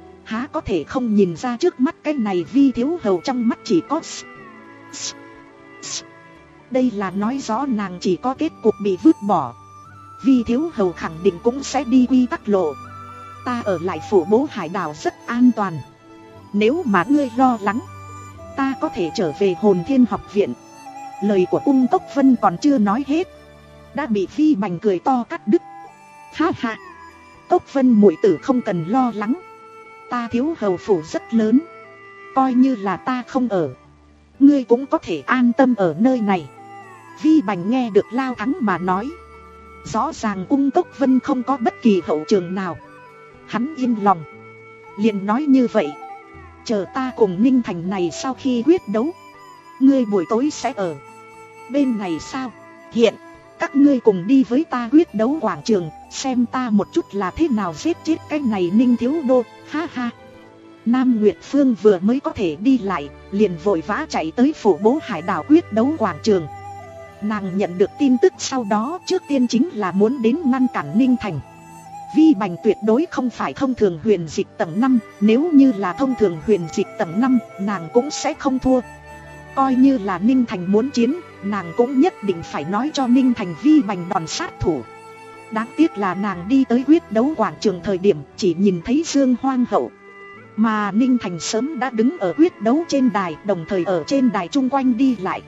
há có thể không nhìn ra trước mắt cái này Vi thiếu hầu trong mắt chỉ có s, s, s. Đây là nói rõ nàng chỉ có kết cục bị vứt bỏ. Vi thiếu hầu khẳng định cũng sẽ đi quy tắc lộ. Ta ở lại phủ bố hải đảo rất an toàn. Nếu mà ngươi lo lắng, ta có thể trở về Hồn Thiên học viện. Lời của Ung Cốc Vân còn chưa nói hết, đã bị Vi Bành cười to cắt đứt. Ha ha, Cốc Vân muội tử không cần lo lắng. Ta thiếu hầu phủ rất lớn, coi như là ta không ở, ngươi cũng có thể an tâm ở nơi này. Vi Bành nghe được Lao Thắng mà nói, rõ ràng Ung Cốc Vân không có bất kỳ hậu trường nào. Hắn yên lòng, liền nói như vậy: chờ ta cùng Ninh Thành này sau khi quyết đấu, ngươi buổi tối sẽ ở bên này sao? Hiện Các ngươi cùng đi với ta quyết đấu quảng trường, xem ta một chút là thế nào giết chết cái này Ninh Thiếu Đô, ha ha. Nam Nguyệt Phương vừa mới có thể đi lại, liền vội vã chạy tới phủ bố hải đảo quyết đấu quảng trường. Nàng nhận được tin tức sau đó trước tiên chính là muốn đến ngăn cản Ninh Thành. Vi Bành tuyệt đối không phải thông thường huyền dịch tầng năm, nếu như là thông thường huyền dịch tầng năm, nàng cũng sẽ không thua. Coi như là Ninh Thành muốn chiến, nàng cũng nhất định phải nói cho Ninh Thành Vi Bành đòn sát thủ. Đáng tiếc là nàng đi tới quyết đấu quảng trường thời điểm chỉ nhìn thấy Dương Hoang Hậu, mà Ninh Thành sớm đã đứng ở quyết đấu trên đài, đồng thời ở trên đài chung quanh đi lại.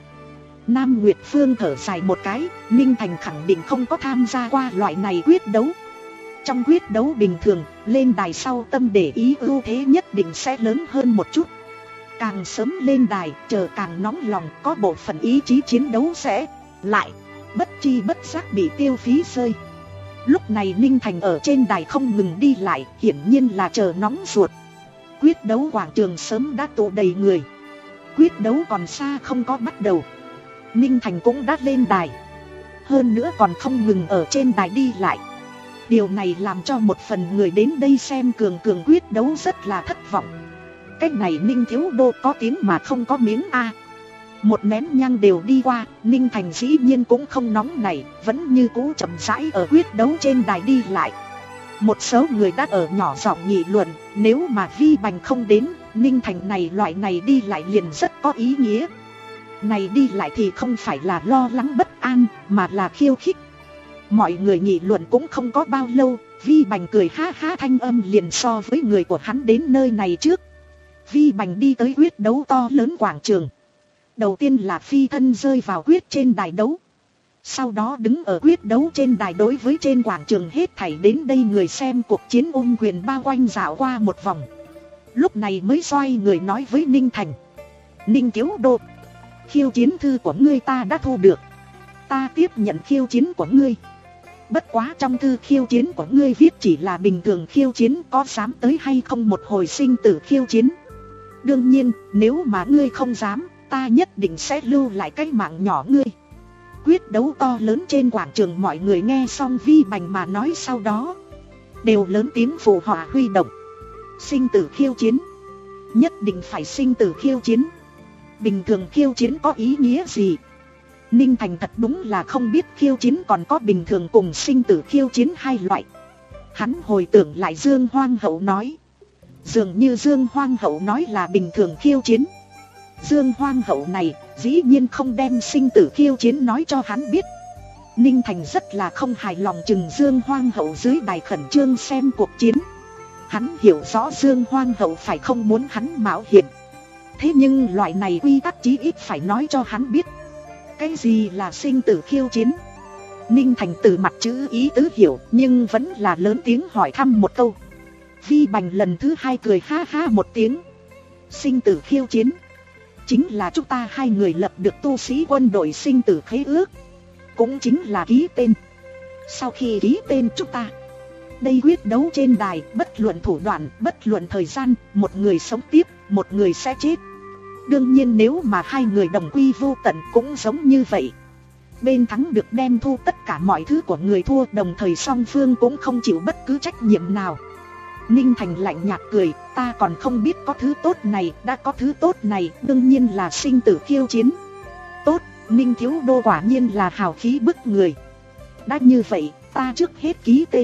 Nam Nguyệt Phương thở dài một cái, Ninh Thành khẳng định không có tham gia qua loại này quyết đấu. Trong quyết đấu bình thường, lên đài sau tâm để ý ưu thế nhất định sẽ lớn hơn một chút. Càng sớm lên đài, chờ càng nóng lòng, có bộ phận ý chí chiến đấu sẽ lại bất chi bất giác bị tiêu phí rơi. Lúc này Ninh Thành ở trên đài không ngừng đi lại, hiển nhiên là chờ nóng ruột. Quyết đấu quảng trường sớm đã tụ đầy người. Quyết đấu còn xa không có bắt đầu, Ninh Thành cũng đã lên đài, hơn nữa còn không ngừng ở trên đài đi lại. Điều này làm cho một phần người đến đây xem cường cường quyết đấu rất là thất vọng. Cái này Ninh Thiếu Đô có tiếng mà không có miếng a. Một nén nhang đều đi qua, Ninh Thành dĩ nhiên cũng không nóng nảy, vẫn như cũ chậm rãi ở quyết đấu trên đài đi lại. Một số người đã ở nhỏ giọng nghị luận, nếu mà Vi Bành không đến, Ninh Thành này loại này đi lại liền rất có ý nghĩa. Này đi lại thì không phải là lo lắng bất an, mà là khiêu khích. Mọi người nghị luận cũng không có bao lâu, Vi Bành cười ha ha thanh âm liền so với người của hắn đến nơi này trước. Vi Bành đi tới quyết đấu to lớn quảng trường. Đầu tiên là phi thân rơi vào quyết trên đài đấu. Sau đó đứng ở quyết đấu trên đài đối với trên quảng trường hết thảy đến đây người xem cuộc chiến ôm quyền bao quanh dạo qua một vòng. Lúc này mới xoay người nói với Ninh Thành: Ninh Thiếu Đô, khiêu chiến thư của ngươi ta đã thu được. Ta tiếp nhận khiêu chiến của ngươi. Bất quá trong thư khiêu chiến của ngươi viết chỉ là bình thường khiêu chiến, có dám tới hay không một hồi sinh tử khiêu chiến. Đương nhiên, nếu mà ngươi không dám, ta nhất định sẽ lưu lại cái mạng nhỏ ngươi. Quyết đấu to lớn trên quảng trường, mọi người nghe xong Vi Bành mà nói sau đó đều lớn tiếng phụ họa huy động. Sinh tử khiêu chiến, nhất định phải sinh tử khiêu chiến. Bình thường khiêu chiến có ý nghĩa gì? Ninh Thành thật đúng là không biết khiêu chiến còn có bình thường cùng sinh tử khiêu chiến hai loại. Hắn hồi tưởng lại Dương Hoang Hậu nói, dường như Dương Hoang Hậu nói là bình thường khiêu chiến. Dương Hoang Hậu này dĩ nhiên không đem sinh tử khiêu chiến nói cho hắn biết. Ninh Thành rất là không hài lòng chừng Dương Hoang Hậu dưới đài khẩn trương xem cuộc chiến. Hắn hiểu rõ Dương Hoang Hậu phải không muốn hắn mạo hiểm. Thế nhưng loại này quy tắc chí ít phải nói cho hắn biết. Cái gì là sinh tử khiêu chiến? Ninh Thành từ mặt chữ ý tứ hiểu, nhưng vẫn là lớn tiếng hỏi thăm một câu. Vi Bành lần thứ hai cười ha ha một tiếng. Sinh tử khiêu chiến chính là chúng ta hai người lập được tu sĩ quân đội sinh tử khế ước, cũng chính là ký tên. Sau khi ký tên chúng ta đây quyết đấu trên đài, bất luận thủ đoạn, bất luận thời gian, một người sống tiếp, một người sẽ chết. Đương nhiên nếu mà hai người đồng quy vô tận cũng giống như vậy. Bên thắng được đem thu tất cả mọi thứ của người thua, đồng thời song phương cũng không chịu bất cứ trách nhiệm nào. Ninh Thành lạnh nhạt cười, ta còn không biết có thứ tốt này, đã có thứ tốt này, đương nhiên là sinh tử khiêu chiến. Tốt, Ninh Thiếu Đô quả nhiên là hào khí bức người. Đã như vậy, ta trước hết ký tên.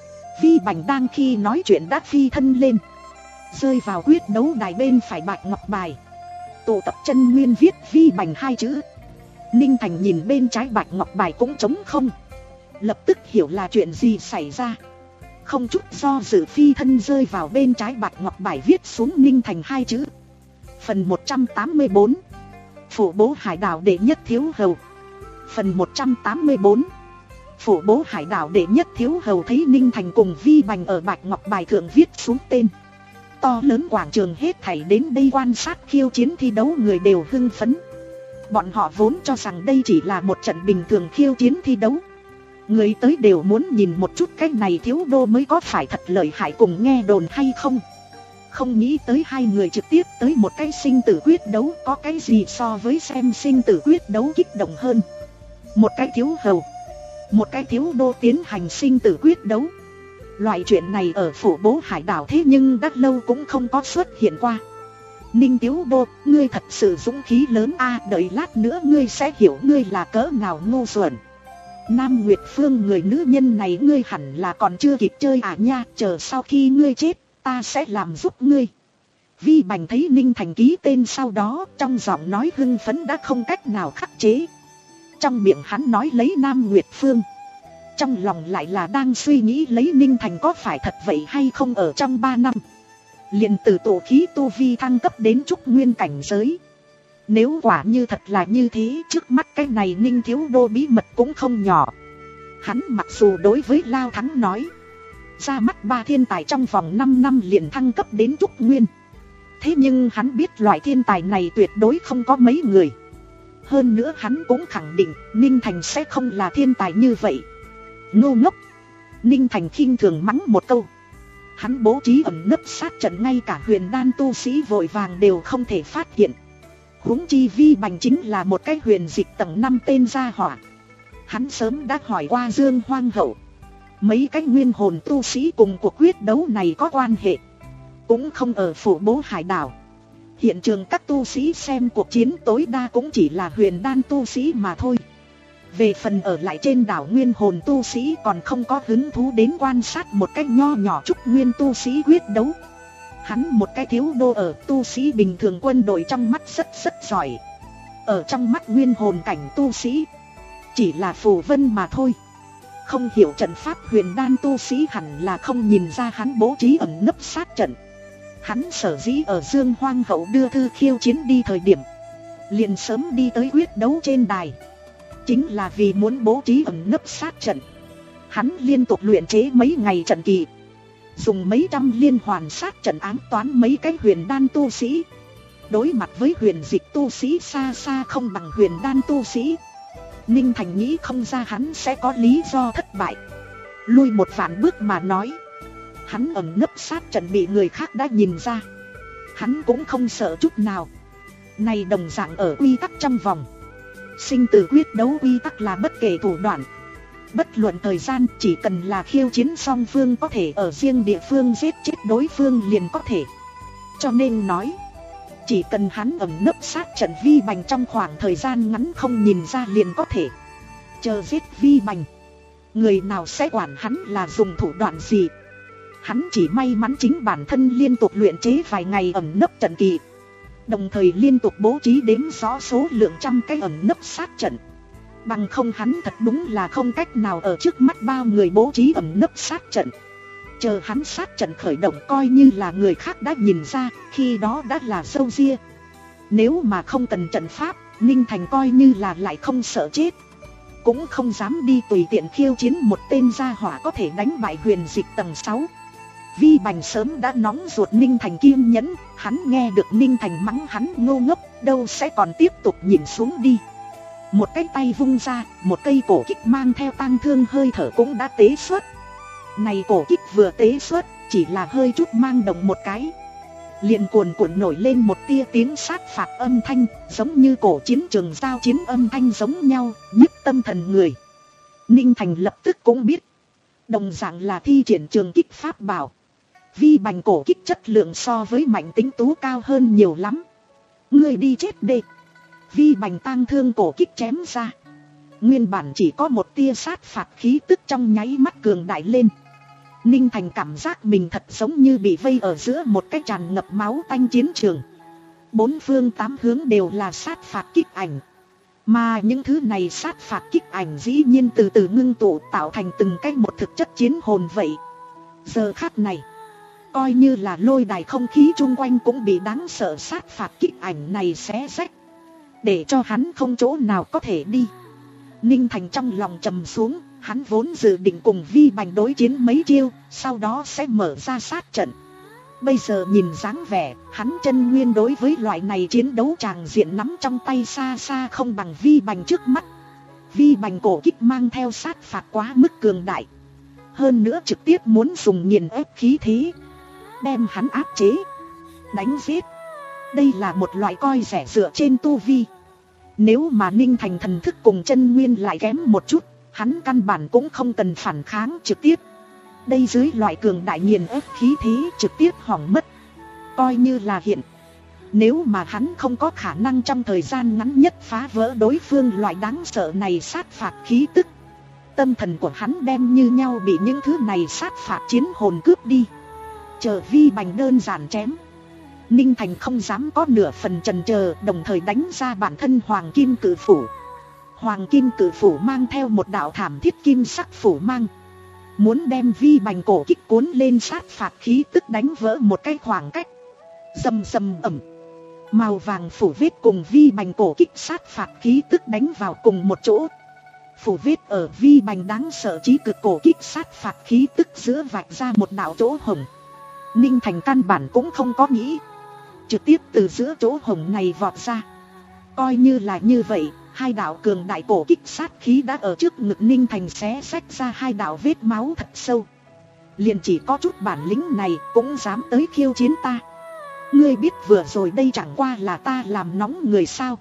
Vi Bành đang khi nói chuyện đã phi thân lên, rơi vào quyết đấu đài bên phải bạch ngọc bài. Tụ tập chân nguyên viết Vi Bành hai chữ. Ninh Thành nhìn bên trái bạch ngọc bài cũng trống không, lập tức hiểu là chuyện gì xảy ra. Không chút do dự phi thân rơi vào bên trái bạch ngọc bài viết xuống Ninh Thành hai chữ. Phần một trăm tám mươi bốn, Phủ bố hải đảo đệ nhất thiếu hầu. Phần một trăm tám mươi bốn, Phủ bố hải đảo đệ nhất thiếu hầu thấy Ninh Thành cùng Vi Bành ở bạch ngọc bài thượng viết xuống tên. To lớn quảng trường hết thảy đến đây quan sát khiêu chiến thi đấu người đều hưng phấn. Bọn họ vốn cho rằng đây chỉ là một trận bình thường khiêu chiến thi đấu. Người tới đều muốn nhìn một chút cái này thiếu đô mới có phải thật lợi hại cùng nghe đồn hay không. Không nghĩ tới hai người trực tiếp tới một cái sinh tử quyết đấu, có cái gì so với xem sinh tử quyết đấu kích động hơn. Một cái thiếu hầu, một cái thiếu đô tiến hành sinh tử quyết đấu. Loại chuyện này ở phủ bố hải đảo thế nhưng đã lâu cũng không có xuất hiện qua. Ninh thiếu đô, ngươi thật sự dũng khí lớn a, đợi lát nữa ngươi sẽ hiểu ngươi là cỡ nào ngu xuẩn. Nam Nguyệt Phương, người nữ nhân này ngươi hẳn là còn chưa kịp chơi à nha, chờ sau khi ngươi chết, ta sẽ làm giúp ngươi. Vi Bành thấy Ninh Thành ký tên sau đó, trong giọng nói hưng phấn đã không cách nào khắc chế. Trong miệng hắn nói lấy Nam Nguyệt Phương, trong lòng lại là đang suy nghĩ lấy Ninh Thành có phải thật vậy hay không. Ở trong ba năm liền từ tổ khí tu vi thăng cấp đến trúc nguyên cảnh giới. Nếu quả như thật là như thế, trước mắt cái này Ninh thiếu đô bí mật cũng không nhỏ. Hắn mặc dù đối với Lao Thắng nói ra mắt ba thiên tài trong vòng năm năm liền thăng cấp đến trúc nguyên, thế nhưng hắn biết loại thiên tài này tuyệt đối không có mấy người. Hơn nữa hắn cũng khẳng định Ninh Thành sẽ không là thiên tài như vậy. Ngu ngốc! Ninh Thành khinh thường mắng một câu. Hắn bố trí ẩn nấp sát trận, ngay cả huyền đan tu sĩ vội vàng đều không thể phát hiện. Huống chi Vi Bành chính là một cái huyền dịch tầng năm tên gia hỏa. Hắn sớm đã hỏi qua Dương Hoang Hậu, mấy cái nguyên hồn tu sĩ cùng cuộc quyết đấu này có quan hệ, cũng không ở phủ bố hải đảo. Hiện trường các tu sĩ xem cuộc chiến tối đa cũng chỉ là huyền đan tu sĩ mà thôi. Về phần ở lại trên đảo nguyên hồn tu sĩ còn không có hứng thú đến quan sát một cách nho nhỏ trúc nguyên tu sĩ quyết đấu. Hắn một cái thiếu đô ở tu sĩ bình thường quân đội trong mắt rất rất giỏi. Ở trong mắt nguyên hồn cảnh tu sĩ chỉ là phù vân mà thôi. Không hiểu trận pháp huyền đan tu sĩ hẳn là không nhìn ra hắn bố trí ẩn nấp sát trận. Hắn sở dĩ ở Dương Hoang Hậu đưa thư khiêu chiến đi thời điểm liền sớm đi tới quyết đấu trên đài, chính là vì muốn bố trí ẩn nấp sát trận. Hắn liên tục luyện chế mấy ngày trận kỳ, dùng mấy trăm liên hoàn sát trận ám toán mấy cái huyền đan tu sĩ. Đối mặt với huyền dịch tu sĩ xa xa không bằng huyền đan tu sĩ, Ninh Thành nghĩ không ra hắn sẽ có lý do thất bại. Lui một vạn bước mà nói, hắn ẩn nấp sát trận bị người khác đã nhìn ra, hắn cũng không sợ chút nào. Này đồng dạng ở quy tắc trong vòng sinh tử quyết đấu, quy tắc là bất kể thủ đoạn, bất luận thời gian, chỉ cần là khiêu chiến song phương có thể ở riêng địa phương giết chết đối phương liền có thể. Cho nên nói, chỉ cần hắn ẩn nấp sát trận Vi Bành trong khoảng thời gian ngắn không nhìn ra liền có thể. Chờ giết Vi Bành, người nào sẽ quản hắn là dùng thủ đoạn gì. Hắn chỉ may mắn chính bản thân liên tục luyện chế vài ngày ẩn nấp trận kỳ, đồng thời liên tục bố trí đếm rõ số lượng trăm cái ẩn nấp sát trận. Bằng không hắn thật đúng là không cách nào ở trước mắt bao người bố trí ẩn nấp sát trận. Chờ hắn sát trận khởi động, coi như là người khác đã nhìn ra, khi đó đã là râu ria. Nếu mà không cần trận pháp, Ninh Thành coi như là lại không sợ chết, cũng không dám đi tùy tiện khiêu chiến một tên gia hỏa có thể đánh bại huyền dịch tầng sáu. Vi Bành sớm đã nóng ruột Ninh Thành kiên nhẫn, hắn nghe được Ninh Thành mắng hắn ngô ngốc, đâu sẽ còn tiếp tục nhìn xuống đi. Một cái tay vung ra, một cây cổ kích mang theo tang thương hơi thở cũng đã tế xuất. Này cổ kích vừa tế xuất, chỉ là hơi chút mang động một cái, liền cuồn cuộn nổi lên một tia tiếng sát phạt âm thanh, giống như cổ chiến trường giao chiến âm thanh giống nhau, nhức tâm thần người. Ninh Thành lập tức cũng biết, đồng dạng là thi triển trường kích pháp bảo, Vi Bành cổ kích chất lượng so với Mạnh Tính Tú cao hơn nhiều lắm. Ngươi đi chết đi! Vi Bành tang thương cổ kích chém ra, nguyên bản chỉ có một tia sát phạt khí tức trong nháy mắt cường đại lên. Ninh Thành cảm giác mình thật giống như bị vây ở giữa một cái tràn ngập máu tanh chiến trường. Bốn phương tám hướng đều là sát phạt kích ảnh, mà những thứ này sát phạt kích ảnh dĩ nhiên từ từ ngưng tụ tạo thành từng cái một thực chất chiến hồn vậy. Giờ khắc này, coi như là lôi đài không khí chung quanh cũng bị đáng sợ sát phạt kích ảnh này xé rách, để cho hắn không chỗ nào có thể đi. Ninh Thành trong lòng trầm xuống, hắn vốn dự định cùng Vi Bành đối chiến mấy chiêu, sau đó sẽ mở ra sát trận. Bây giờ nhìn dáng vẻ, hắn chân nguyên đối với loại này chiến đấu tràng diện nắm trong tay xa xa không bằng Vi Bành trước mắt. Vi Bành cổ kích mang theo sát phạt quá mức cường đại, hơn nữa trực tiếp muốn dùng nghiền ép khí thế đem hắn áp chế, đánh giết. Đây là một loại coi rẻ dựa trên tu vi. Nếu mà Ninh Thành thần thức cùng chân nguyên lại kém một chút, Hắn căn bản cũng không cần phản kháng trực tiếp. Đây dưới loại cường đại nghiền ép khí thế trực tiếp hỏng mất. Coi như là hiện. Nếu mà hắn không có khả năng trong thời gian ngắn nhất phá vỡ đối phương loại đáng sợ này sát phạt khí tức, tâm thần của hắn đem như nhau bị những thứ này sát phạt chiến hồn cướp đi. Chờ Vi Bành đơn giản chém. Ninh Thành không dám có nửa phần chần chờ, đồng thời đánh ra bản thân Hoàng Kim Cự Phủ. Hoàng Kim Cự Phủ mang theo một đạo thảm thiết kim sắc phủ mang, muốn đem Vi Bành cổ kích cuốn lên sát phạt khí tức đánh vỡ một cái khoảng cách. Rầm rầm ầm. Màu vàng phủ vết cùng Vi Bành cổ kích sát phạt khí tức đánh vào cùng một chỗ. Phủ vết ở Vi Bành đáng sợ chí cực cổ kích sát phạt khí tức giữa vạch ra một đạo chỗ hồng. Ninh Thành căn bản cũng không có nghĩ, trực tiếp từ giữa chỗ hồng này vọt ra. Coi như là như vậy, hai đạo cường đại cổ kích sát khí đã ở trước ngực Ninh Thành xé xách ra hai đạo vết máu thật sâu. Liền chỉ có chút bản lĩnh này cũng dám tới khiêu chiến ta. Ngươi biết vừa rồi đây chẳng qua là ta làm nóng người sao?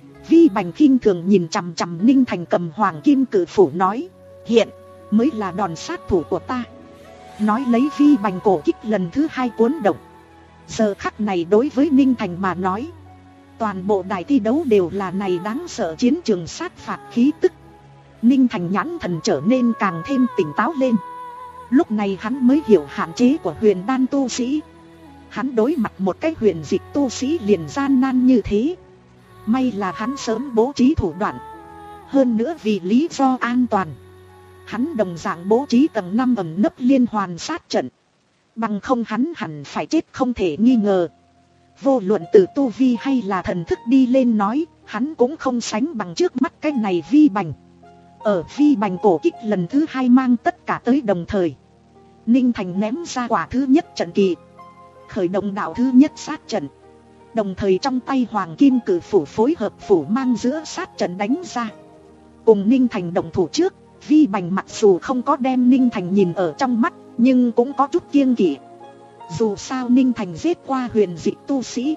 Vi Bành khinh thường nhìn chằm chằm Ninh Thành cầm Hoàng Kim Cự Phủ nói, hiện mới là đòn sát thủ của ta. Nói lấy Vi Bành cổ kích lần thứ hai cuốn động. Giờ khắc này đối với Ninh Thành mà nói, toàn bộ đài thi đấu đều là này đáng sợ chiến trường sát phạt khí tức. Ninh Thành nhãn thần trở nên càng thêm tỉnh táo lên. Lúc này hắn mới hiểu hạn chế của huyền đan tu sĩ. Hắn đối mặt một cái huyền dịch tu sĩ liền gian nan như thế. May là hắn sớm bố trí thủ đoạn. Hơn nữa vì lý do an toàn, hắn đồng dạng bố trí tầng năm ẩn nấp liên hoàn sát trận. Bằng không hắn hẳn phải chết không thể nghi ngờ. Vô luận từ tu vi hay là thần thức đi lên nói, hắn cũng không sánh bằng trước mắt cái này Vi Bành. Ở Vi Bành cổ kích lần thứ hai mang tất cả tới đồng thời, Ninh Thành ném ra quả thứ nhất trận kỳ, khởi động đạo thứ nhất sát trận. Đồng thời trong tay Hoàng Kim Cự Phủ phối hợp phủ mang giữa sát trận đánh ra. Cùng Ninh Thành động thủ trước, Vi Bành mặc dù không có đem Ninh Thành nhìn ở trong mắt, nhưng cũng có chút kiêng kỵ. Dù sao Ninh Thành giết qua huyền dị tu sĩ,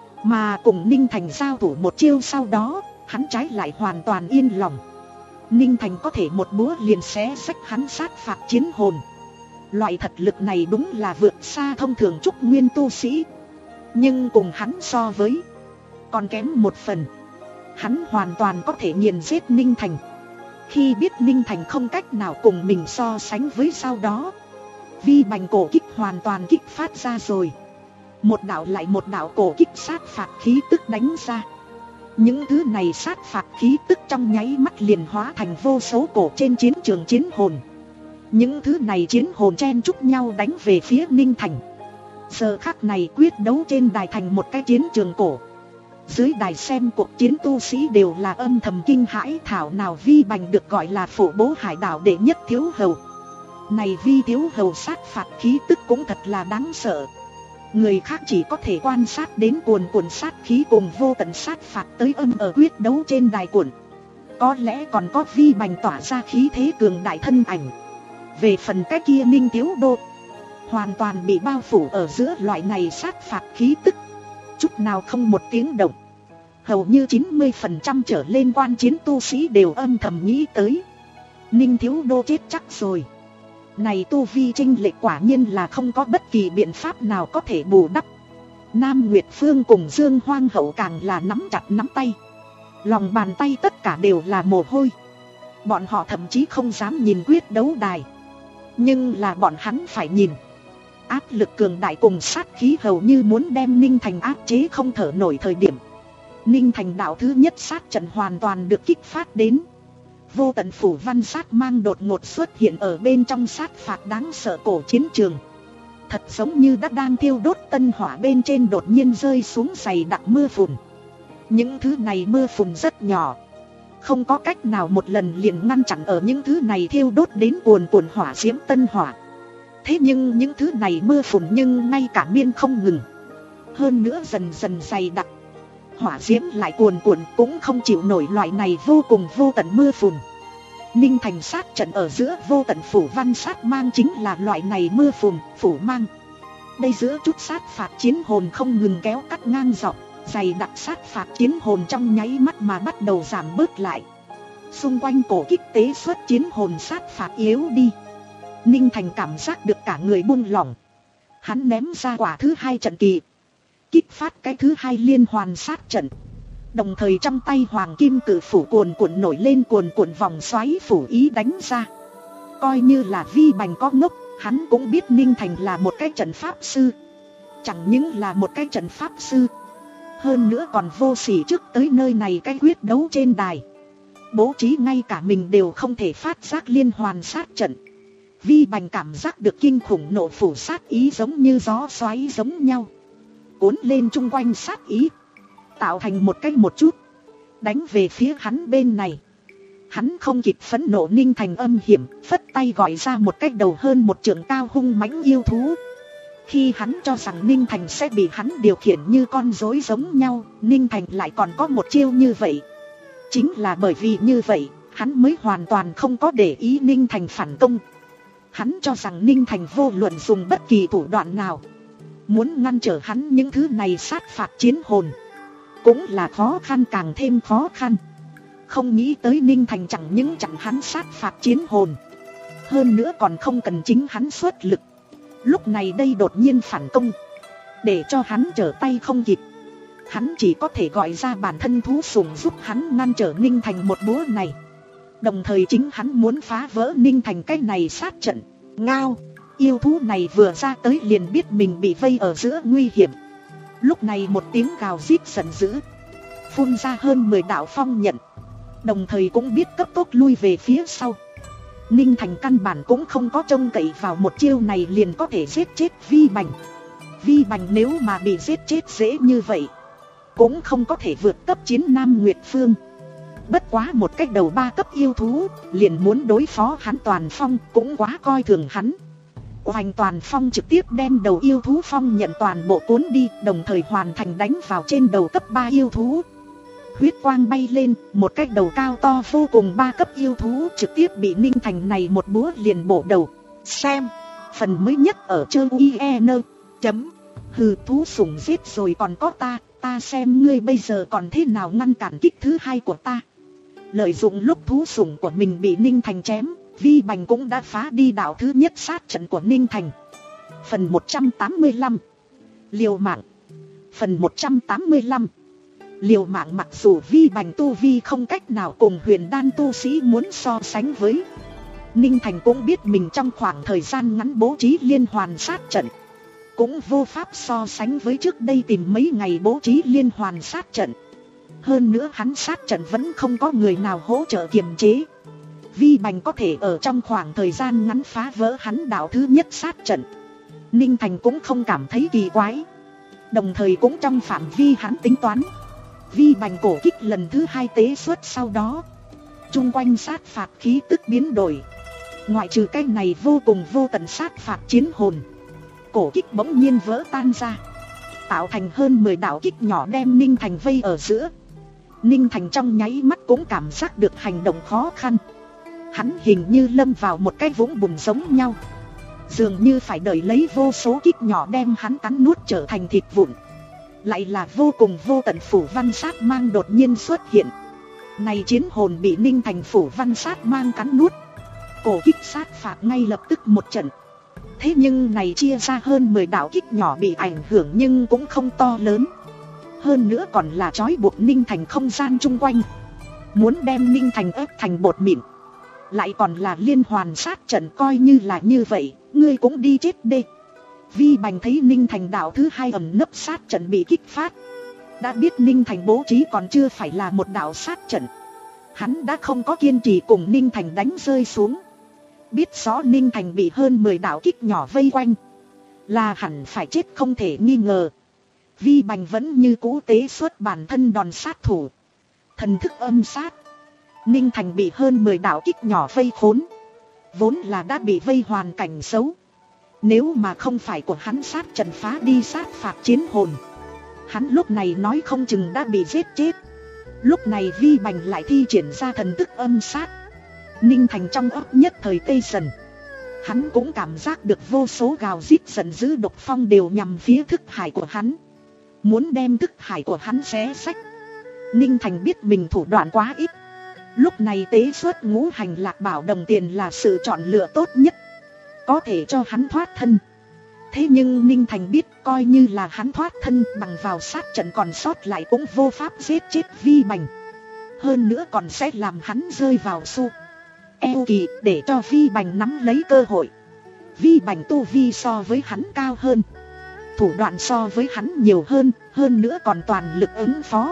mà cùng Ninh Thành giao thủ một chiêu sau đó, hắn trái lại hoàn toàn yên lòng. Ninh Thành có thể một búa liền xé xách hắn sát phạt chiến hồn. Loại thật lực này đúng là vượt xa thông thường trúc nguyên tu sĩ. Nhưng cùng hắn so với, còn kém một phần. Hắn hoàn toàn có thể nghiền giết Ninh Thành. Khi biết Ninh Thành không cách nào cùng mình so sánh với sau đó, Vi Bành cổ kích hoàn toàn kích phát ra rồi. Một đạo lại một đạo cổ kích sát phạt khí tức đánh ra. Những thứ này sát phạt khí tức trong nháy mắt liền hóa thành vô số cổ trên chiến trường chiến hồn. Những thứ này chiến hồn chen chúc nhau đánh về phía Ninh Thành. Giờ khắc này quyết đấu trên đài thành một cái chiến trường cổ. Dưới đài xem cuộc chiến tu sĩ đều là âm thầm kinh hãi, thảo nào Vi Bành được gọi là phổ bố hải đảo đệ nhất thiếu hầu. Này Vi thiếu hầu sát phạt khí tức cũng thật là đáng sợ. Người khác chỉ có thể quan sát đến cuồn cuộn sát khí cùng vô tận sát phạt tới âm ở quyết đấu trên đài cuộn. Có lẽ còn có Vi Bành tỏa ra khí thế cường đại thân ảnh. Về phần cái kia Ninh Thiếu Đô, hoàn toàn bị bao phủ ở giữa loại này sát phạt khí tức, chút nào không một tiếng động. Hầu như chín mươi phần trăm trở lên quan chiến tu sĩ đều âm thầm nghĩ tới, Ninh Thiếu Đô chết chắc rồi. Này tu vi chênh lệch quả nhiên là không có bất kỳ biện pháp nào có thể bù đắp. Nam Nguyệt Phương cùng Dương Hoang Hậu càng là nắm chặt nắm tay, lòng bàn tay tất cả đều là mồ hôi. Bọn họ thậm chí không dám nhìn quyết đấu đài, nhưng là bọn hắn phải nhìn. Áp lực cường đại cùng sát khí hầu như muốn đem Ninh Thành áp chế không thở nổi thời điểm, Ninh Thành đạo thứ nhất sát trận hoàn toàn được kích phát đến. Vô tận phủ văn sát mang đột ngột xuất hiện ở bên trong sát phạt đáng sợ cổ chiến trường. Thật giống như đã đang thiêu đốt tân hỏa bên trên đột nhiên rơi xuống dày đặc mưa phùn. Những thứ này mưa phùn rất nhỏ, không có cách nào một lần liền ngăn chặn ở những thứ này thiêu đốt đến cuồn cuộn hỏa diễm tân hỏa. Thế nhưng những thứ này mưa phùn nhưng ngay cả miên không ngừng. Hơn nữa dần dần dày đặc, hỏa diễm lại cuồn cuộn cũng không chịu nổi loại này vô cùng vô tận mưa phùn. Ninh Thành sát trận ở giữa vô tận phủ văn sát mang chính là loại này mưa phùn, phủ mang. Đây giữa chút sát phạt chiến hồn không ngừng kéo cắt ngang dọc, dày đặc sát phạt chiến hồn trong nháy mắt mà bắt đầu giảm bớt lại. Xung quanh cổ kích tế xuất chiến hồn sát phạt yếu đi. Ninh Thành cảm giác được cả người buông lỏng. Hắn ném ra quả thứ hai trận kỳ, kích phát cái thứ hai liên hoàn sát trận. Đồng thời trong tay hoàng kim cử phủ cuồn cuộn nổi lên, cuồn cuộn vòng xoáy phủ ý đánh ra. Coi như là Vi Bành có ngốc, hắn cũng biết Ninh Thành là một cái trận pháp sư. Chẳng những là một cái trận pháp sư, hơn nữa còn vô sỉ trước tới nơi này cái quyết đấu trên đài. Bố trí ngay cả mình đều không thể phát giác liên hoàn sát trận. Vi Bành cảm giác được kinh khủng nộ phủ sát ý giống như gió xoáy giống nhau, cuốn lên chung quanh sát ý, tạo thành một cái một chút, đánh về phía hắn bên này. Hắn không kịp phẫn nộ, Ninh Thành âm hiểm, phất tay gọi ra một cái đầu hơn một trượng cao hung mãnh yêu thú. Khi hắn cho rằng Ninh Thành sẽ bị hắn điều khiển như con rối giống nhau, Ninh Thành lại còn có một chiêu như vậy. Chính là bởi vì như vậy, hắn mới hoàn toàn không có để ý Ninh Thành phản công. Hắn cho rằng Ninh Thành vô luận dùng bất kỳ thủ đoạn nào, muốn ngăn trở hắn những thứ này sát phạt chiến hồn, cũng là khó khăn càng thêm khó khăn. Không nghĩ tới Ninh Thành chẳng những chặn hắn sát phạt chiến hồn, hơn nữa còn không cần chính hắn xuất lực. Lúc này đây đột nhiên phản công, để cho hắn trở tay không kịp. Hắn chỉ có thể gọi ra bản thân thú sùng giúp hắn ngăn trở Ninh Thành một búa này. Đồng thời chính hắn muốn phá vỡ Ninh Thành cái này sát trận. Ngao, yêu thú này vừa ra tới liền biết mình bị vây ở giữa nguy hiểm. Lúc này một tiếng gào rít giận dữ, phun ra hơn mười đạo phong nhận, đồng thời cũng biết cấp tốc lui về phía sau. Ninh Thành căn bản cũng không có trông cậy vào một chiêu này liền có thể giết chết Vi Bành. Vi Bành nếu mà bị giết chết dễ như vậy, cũng không có thể vượt cấp chiến Nam Nguyệt Phương. Bất quá một cách đầu ba cấp yêu thú, liền muốn đối phó hắn Toàn Phong, cũng quá coi thường hắn. Hoành Toàn Phong trực tiếp đem đầu yêu thú phong nhận toàn bộ cuốn đi, đồng thời hoàn thành đánh vào trên đầu cấp ba yêu thú. Huyết quang bay lên, một cái đầu cao to vô cùng ba cấp yêu thú trực tiếp bị Ninh Thành này một búa liền bổ đầu. Xem, phần mới nhất ở chơi u e n chấm. Hừ, thú sủng giết rồi còn có ta, ta xem ngươi bây giờ còn thế nào ngăn cản kích thứ hai của ta. Lợi dụng lúc thú sủng của mình bị Ninh Thành chém, Vi Bành cũng đã phá đi đạo thứ nhất sát trận của Ninh Thành. Phần một trăm tám mươi lăm, liều mạng. Phần một trăm tám mươi lăm, liều mạng. Mặc dù Vi Bành tu vi không cách nào cùng huyền đan tu sĩ muốn so sánh với, Ninh Thành cũng biết mình trong khoảng thời gian ngắn bố trí liên hoàn sát trận, cũng vô pháp so sánh với trước đây tìm mấy ngày bố trí liên hoàn sát trận. Hơn nữa hắn sát trận vẫn không có người nào hỗ trợ kiềm chế. Vi Bành có thể ở trong khoảng thời gian ngắn phá vỡ hắn đạo thứ nhất sát trận, Ninh Thành cũng không cảm thấy kỳ quái. Đồng thời cũng trong phạm vi hắn tính toán. Vi Bành cổ kích lần thứ hai tế xuất sau đó, chung quanh sát phạt khí tức biến đổi. Ngoại trừ cái này vô cùng vô tận sát phạt chiến hồn, cổ kích bỗng nhiên vỡ tan ra, tạo thành hơn mười đạo kích nhỏ đem Ninh Thành vây ở giữa. Ninh Thành trong nháy mắt cũng cảm giác được hành động khó khăn. Hắn hình như lâm vào một cái vũng bùn giống nhau, dường như phải đợi lấy vô số kích nhỏ đem hắn cắn nuốt trở thành thịt vụn. Lại là vô cùng vô tận phủ văn sát mang đột nhiên xuất hiện. Này chiến hồn bị Ninh Thành phủ văn sát mang cắn nuốt, cổ kích sát phạt ngay lập tức một trận. Thế nhưng này chia ra hơn mười đạo kích nhỏ bị ảnh hưởng nhưng cũng không to lớn. Hơn nữa còn là trói buộc Ninh Thành không gian chung quanh, muốn đem Ninh Thành ép thành bột mịn. Lại còn là liên hoàn sát trận, coi như là như vậy, ngươi cũng đi chết đi. Vi Bành thấy Ninh Thành đạo thứ hai ẩn nấp sát trận bị kích phát, đã biết Ninh Thành bố trí còn chưa phải là một đạo sát trận. Hắn đã không có kiên trì cùng Ninh Thành đánh rơi xuống. Biết rõ Ninh Thành bị hơn mười đạo kích nhỏ vây quanh, là hẳn phải chết không thể nghi ngờ. Vi Bành vẫn như cũ tế xuất bản thân đòn sát thủ, thần thức âm sát. Ninh Thành bị hơn mười đạo kích nhỏ vây khốn, vốn là đã bị vây hoàn cảnh xấu. Nếu mà không phải của hắn sát trận phá đi sát phạt chiến hồn, hắn lúc này nói không chừng đã bị giết chết. Lúc này Vi Bành lại thi triển ra thần thức âm sát. Ninh Thành trong óc nhất thời tê dần. Hắn cũng cảm giác được vô số gào rít giận dữ độc phong đều nhằm phía thức hải của hắn, muốn đem thức hải của hắn xé xách. Ninh Thành biết mình thủ đoạn quá ít, Lúc này tế xuất ngũ hành lạc bảo đồng tiền là sự chọn lựa tốt nhất, có thể cho hắn thoát thân. Thế nhưng Ninh Thành biết coi như là hắn thoát thân bằng vào sát trận còn sót lại cũng vô pháp giết chết Vi Bành. Hơn nữa còn sẽ làm hắn rơi vào su eo kỳ để cho Vi Bành nắm lấy cơ hội. Vi Bành tu vi so với hắn cao hơn, thủ đoạn so với hắn nhiều hơn, hơn nữa còn toàn lực ứng phó.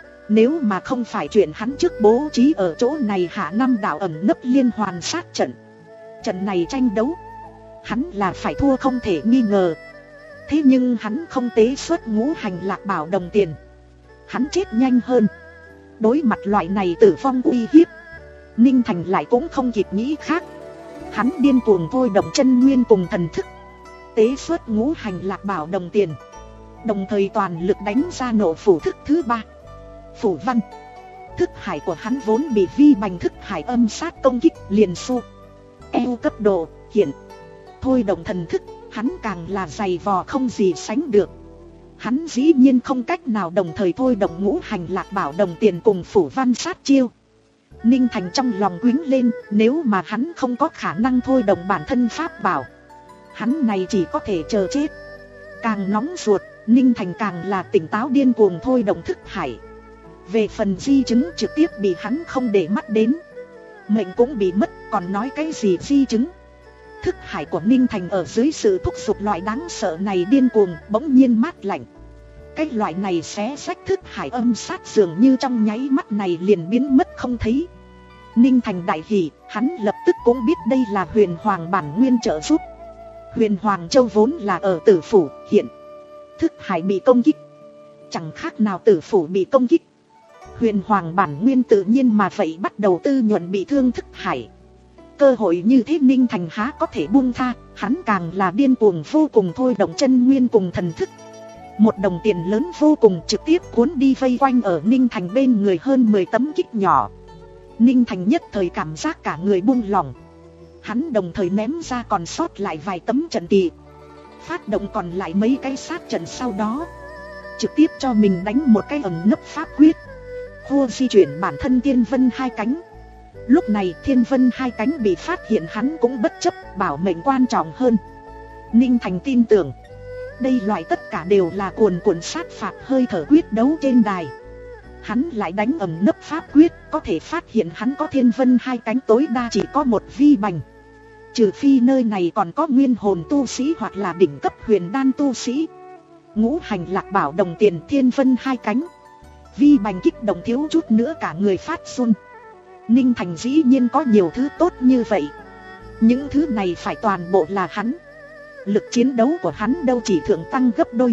Nếu mà không phải chuyện hắn trước bố trí ở chỗ này hạ năm đạo ẩn nấp liên hoàn sát trận, trận này tranh đấu hắn là phải thua không thể nghi ngờ. Thế nhưng hắn không tế xuất ngũ hành lạc bảo đồng tiền, hắn chết nhanh hơn. Đối mặt loại này tử vong uy hiếp, Ninh Thành lại cũng không kịp nghĩ khác. Hắn điên cuồng thôi động chân nguyên cùng thần thức, tế xuất ngũ hành lạc bảo đồng tiền, đồng thời toàn lực đánh ra nộ phủ thức thứ ba. Phủ văn. Thức hải của hắn vốn bị Vi Bành thức hải âm sát công kích liền su eo cấp độ hiện. Thôi động thần thức, hắn càng là dày vò không gì sánh được. Hắn dĩ nhiên không cách nào đồng thời thôi động ngũ hành lạc bảo đồng tiền cùng phủ văn sát chiêu. Ninh Thành trong lòng quýnh lên, nếu mà hắn không có khả năng thôi động bản thân pháp bảo, hắn này chỉ có thể chờ chết. Càng nóng ruột, Ninh Thành càng là tỉnh táo điên cuồng thôi động thức hải. Về phần di chứng trực tiếp bị hắn không để mắt đến, mệnh cũng bị mất, còn nói cái gì di chứng. Thức hải của Ninh Thành ở dưới sự thúc giục loại đáng sợ này điên cuồng bỗng nhiên mát lạnh. Cái loại này xé rách thức hải âm sát dường như trong nháy mắt này liền biến mất không thấy. Ninh Thành đại hỉ, hắn lập tức cũng biết đây là huyền hoàng bản nguyên trợ giúp. Huyền hoàng châu vốn là ở tử phủ, hiện thức hải bị công kích, chẳng khác nào tử phủ bị công kích. Huyền hoàng bản nguyên tự nhiên mà vậy bắt đầu tư nhuận bị thương thức hải. Cơ hội như thế Ninh Thành há có thể buông tha, hắn càng là điên cuồng vô cùng thôi động chân nguyên cùng thần thức. Một đồng tiền lớn vô cùng trực tiếp cuốn đi vây quanh ở Ninh Thành bên người hơn mười tấm kích nhỏ. Ninh Thành nhất thời cảm giác cả người buông lỏng. Hắn đồng thời ném ra còn sót lại vài tấm trận kỳ, phát động còn lại mấy cái sát trận, sau đó trực tiếp cho mình đánh một cái ẩn nấp pháp quyết, khua di chuyển bản thân Thiên Vân hai cánh. Lúc này Thiên Vân hai cánh bị phát hiện hắn cũng bất chấp, bảo mệnh quan trọng hơn. Ninh Thành tin tưởng đây loại tất cả đều là cuồn cuộn sát phạt hơi thở quyết đấu trên đài. Hắn lại đánh ẩn nấp pháp quyết, có thể phát hiện hắn có Thiên Vân hai cánh tối đa chỉ có một Vi Bành. Trừ phi nơi này còn có nguyên hồn tu sĩ hoặc là đỉnh cấp huyền đan tu sĩ. Ngũ hành lạc bảo đồng tiền Thiên Vân hai cánh, Vi Bành kích động thiếu chút nữa cả người phát run. Ninh Thành dĩ nhiên có nhiều thứ tốt như vậy. Những thứ này phải toàn bộ là hắn. Lực chiến đấu của hắn đâu chỉ thượng tăng gấp đôi,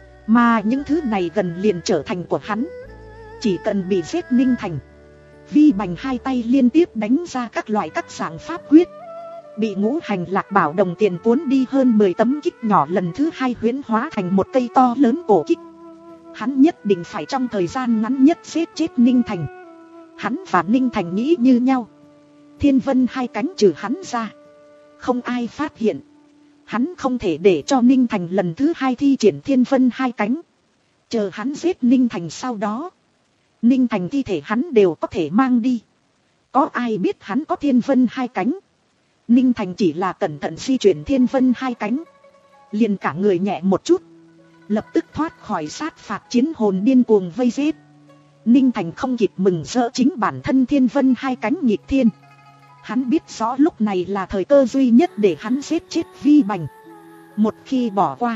mà những thứ này gần liền trở thành của hắn. Chỉ cần bị giết Ninh Thành, Vi Bành hai tay liên tiếp đánh ra các loại các dạng pháp quyết, bị ngũ hành lạc bảo đồng tiền cuốn đi hơn mười tấm kích nhỏ lần thứ hai huyễn hóa thành một cây to lớn cổ kích. Hắn nhất định phải trong thời gian ngắn nhất giết chết Ninh Thành. Hắn và Ninh Thành nghĩ như nhau, Thiên Vân hai cánh trừ hắn ra, không ai phát hiện. Hắn không thể để cho Ninh Thành lần thứ hai thi triển Thiên Vân hai cánh. Chờ hắn giết Ninh Thành sau đó, Ninh Thành thi thể hắn đều có thể mang đi. Có ai biết hắn có Thiên Vân hai cánh. Ninh Thành chỉ là cẩn thận di chuyển Thiên Vân hai cánh, liền cả người nhẹ một chút, lập tức thoát khỏi sát phạt chiến hồn điên cuồng vây giết. Ninh Thành không kịp mừng rỡ chính bản thân Thiên Vân hai cánh nghịch thiên. Hắn biết rõ lúc này là thời cơ duy nhất để hắn giết chết Vi Bành. Một khi bỏ qua,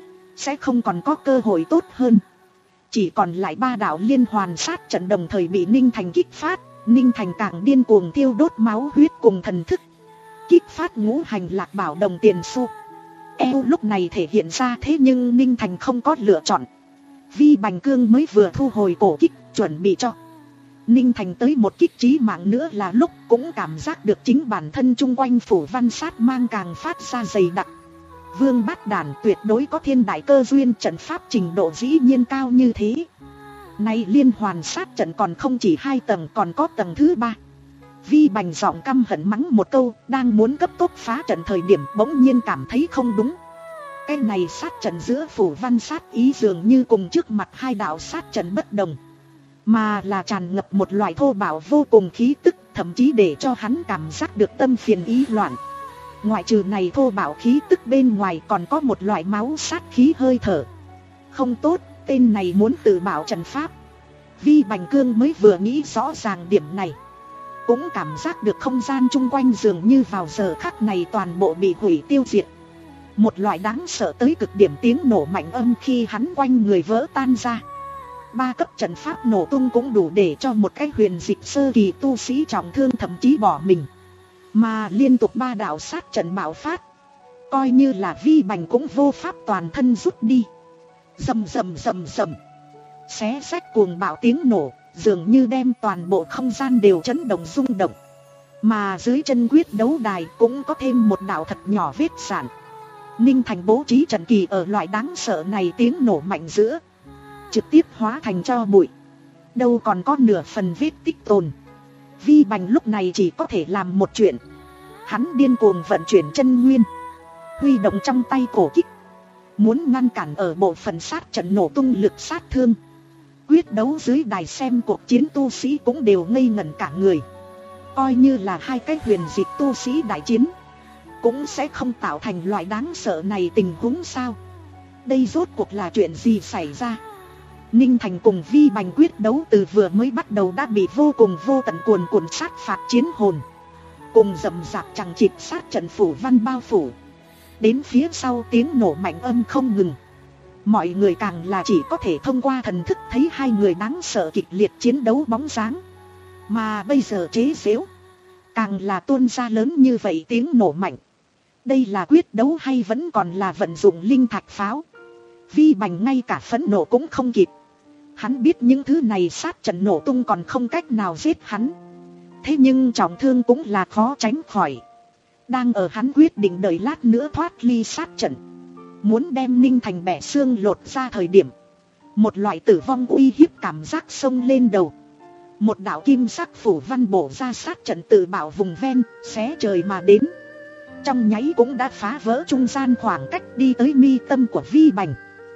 sẽ không còn có cơ hội tốt hơn. Chỉ còn lại ba đạo liên hoàn sát trận đồng thời bị Ninh Thành kích phát. Ninh Thành càng điên cuồng tiêu đốt máu huyết cùng thần thức, kích phát ngũ hành lạc bảo đồng tiền su eo lúc này thể hiện ra. Thế nhưng Ninh Thành không có lựa chọn. Vi Bành cương mới vừa thu hồi cổ kích, chuẩn bị cho Ninh Thành tới một kích chí mạng nữa là lúc cũng cảm giác được chính bản thân chung quanh phủ văn sát mang càng phát ra dày đặc. Vương Bát Đản tuyệt đối có thiên đại cơ duyên, trận pháp trình độ dĩ nhiên cao như thế. Nay liên hoàn sát trận còn không chỉ hai tầng, còn có tầng thứ ba. Vi Bành giọng căm hận mắng một câu, đang muốn cấp tốc phá trận thời điểm bỗng nhiên cảm thấy không đúng. Cái này sát trận giữa phủ văn sát ý dường như cùng trước mặt hai đạo sát trận bất đồng. mà là tràn ngập một loại thô bạo vô cùng khí tức, thậm chí để cho hắn cảm giác được tâm phiền ý loạn. Ngoại trừ này thô bạo khí tức bên ngoài còn có một loại máu sát khí hơi thở. Không tốt, tên này muốn tự bảo trận pháp. Vi Bành Cương mới vừa nghĩ rõ ràng điểm này, cũng cảm giác được không gian chung quanh dường như vào giờ khắc này toàn bộ bị hủy tiêu diệt. Một loại đáng sợ tới cực điểm tiếng nổ mạnh âm khi hắn quanh người vỡ tan ra. Ba cấp trận pháp nổ tung cũng đủ để cho một cái huyền dịch sơ kỳ tu sĩ trọng thương thậm chí bỏ mình. Mà liên tục ba đạo sát trận bạo phát, coi như là Vi Bành cũng vô pháp toàn thân rút đi. Rầm rầm rầm rầm, xé rách cuồng bạo tiếng nổ dường như đem toàn bộ không gian đều chấn động rung động. Mà dưới chân quyết đấu đài cũng có thêm một đạo thật nhỏ vết sạn. Ninh Thành bố trí trận kỳ ở loại đáng sợ này tiếng nổ mạnh giữa, trực tiếp hóa thành tro bụi, đâu còn có nửa phần vết tích tồn. Vi Bành lúc này chỉ có thể làm một chuyện, hắn điên cuồng vận chuyển chân nguyên, huy động trong tay cổ kích, muốn ngăn cản ở bộ phận sát trận nổ tung lực sát thương. Quyết đấu dưới đài xem cuộc chiến tu sĩ cũng đều ngây ngẩn cả người. Coi như là hai cái huyền dịch tu sĩ đại chiến, cũng sẽ không tạo thành loại đáng sợ này tình huống sao? Đây rốt cuộc là chuyện gì xảy ra? Ninh Thành cùng Vi Bành quyết đấu từ vừa mới bắt đầu đã bị vô cùng vô tận cuồn cuộn sát phạt chiến hồn, cùng rầm rạp chằng chịt sát trận phủ văn bao phủ. Đến phía sau tiếng nổ mạnh âm không ngừng, mọi người càng là chỉ có thể thông qua thần thức thấy hai người đáng sợ kịch liệt chiến đấu bóng dáng. Mà bây giờ chế giễu, càng là tuôn ra lớn như vậy tiếng nổ mạnh. Đây là quyết đấu hay vẫn còn là vận dụng linh thạch pháo? Vi Bành ngay cả phẫn nộ cũng không kịp. Hắn biết những thứ này sát trận nổ tung còn không cách nào giết hắn, thế nhưng trọng thương cũng là khó tránh khỏi. Đang ở hắn quyết định đợi lát nữa thoát ly sát trận, muốn đem Ninh Thành bẻ xương lột ra thời điểm, một loại tử vong uy hiếp cảm giác xông lên đầu. Một đạo kim sắc phủ văn bổ ra sát trận tự bảo vùng ven, xé trời mà đến. Trong nháy cũng đã phá vỡ trung gian khoảng cách đi tới mi tâm của Vi Bành.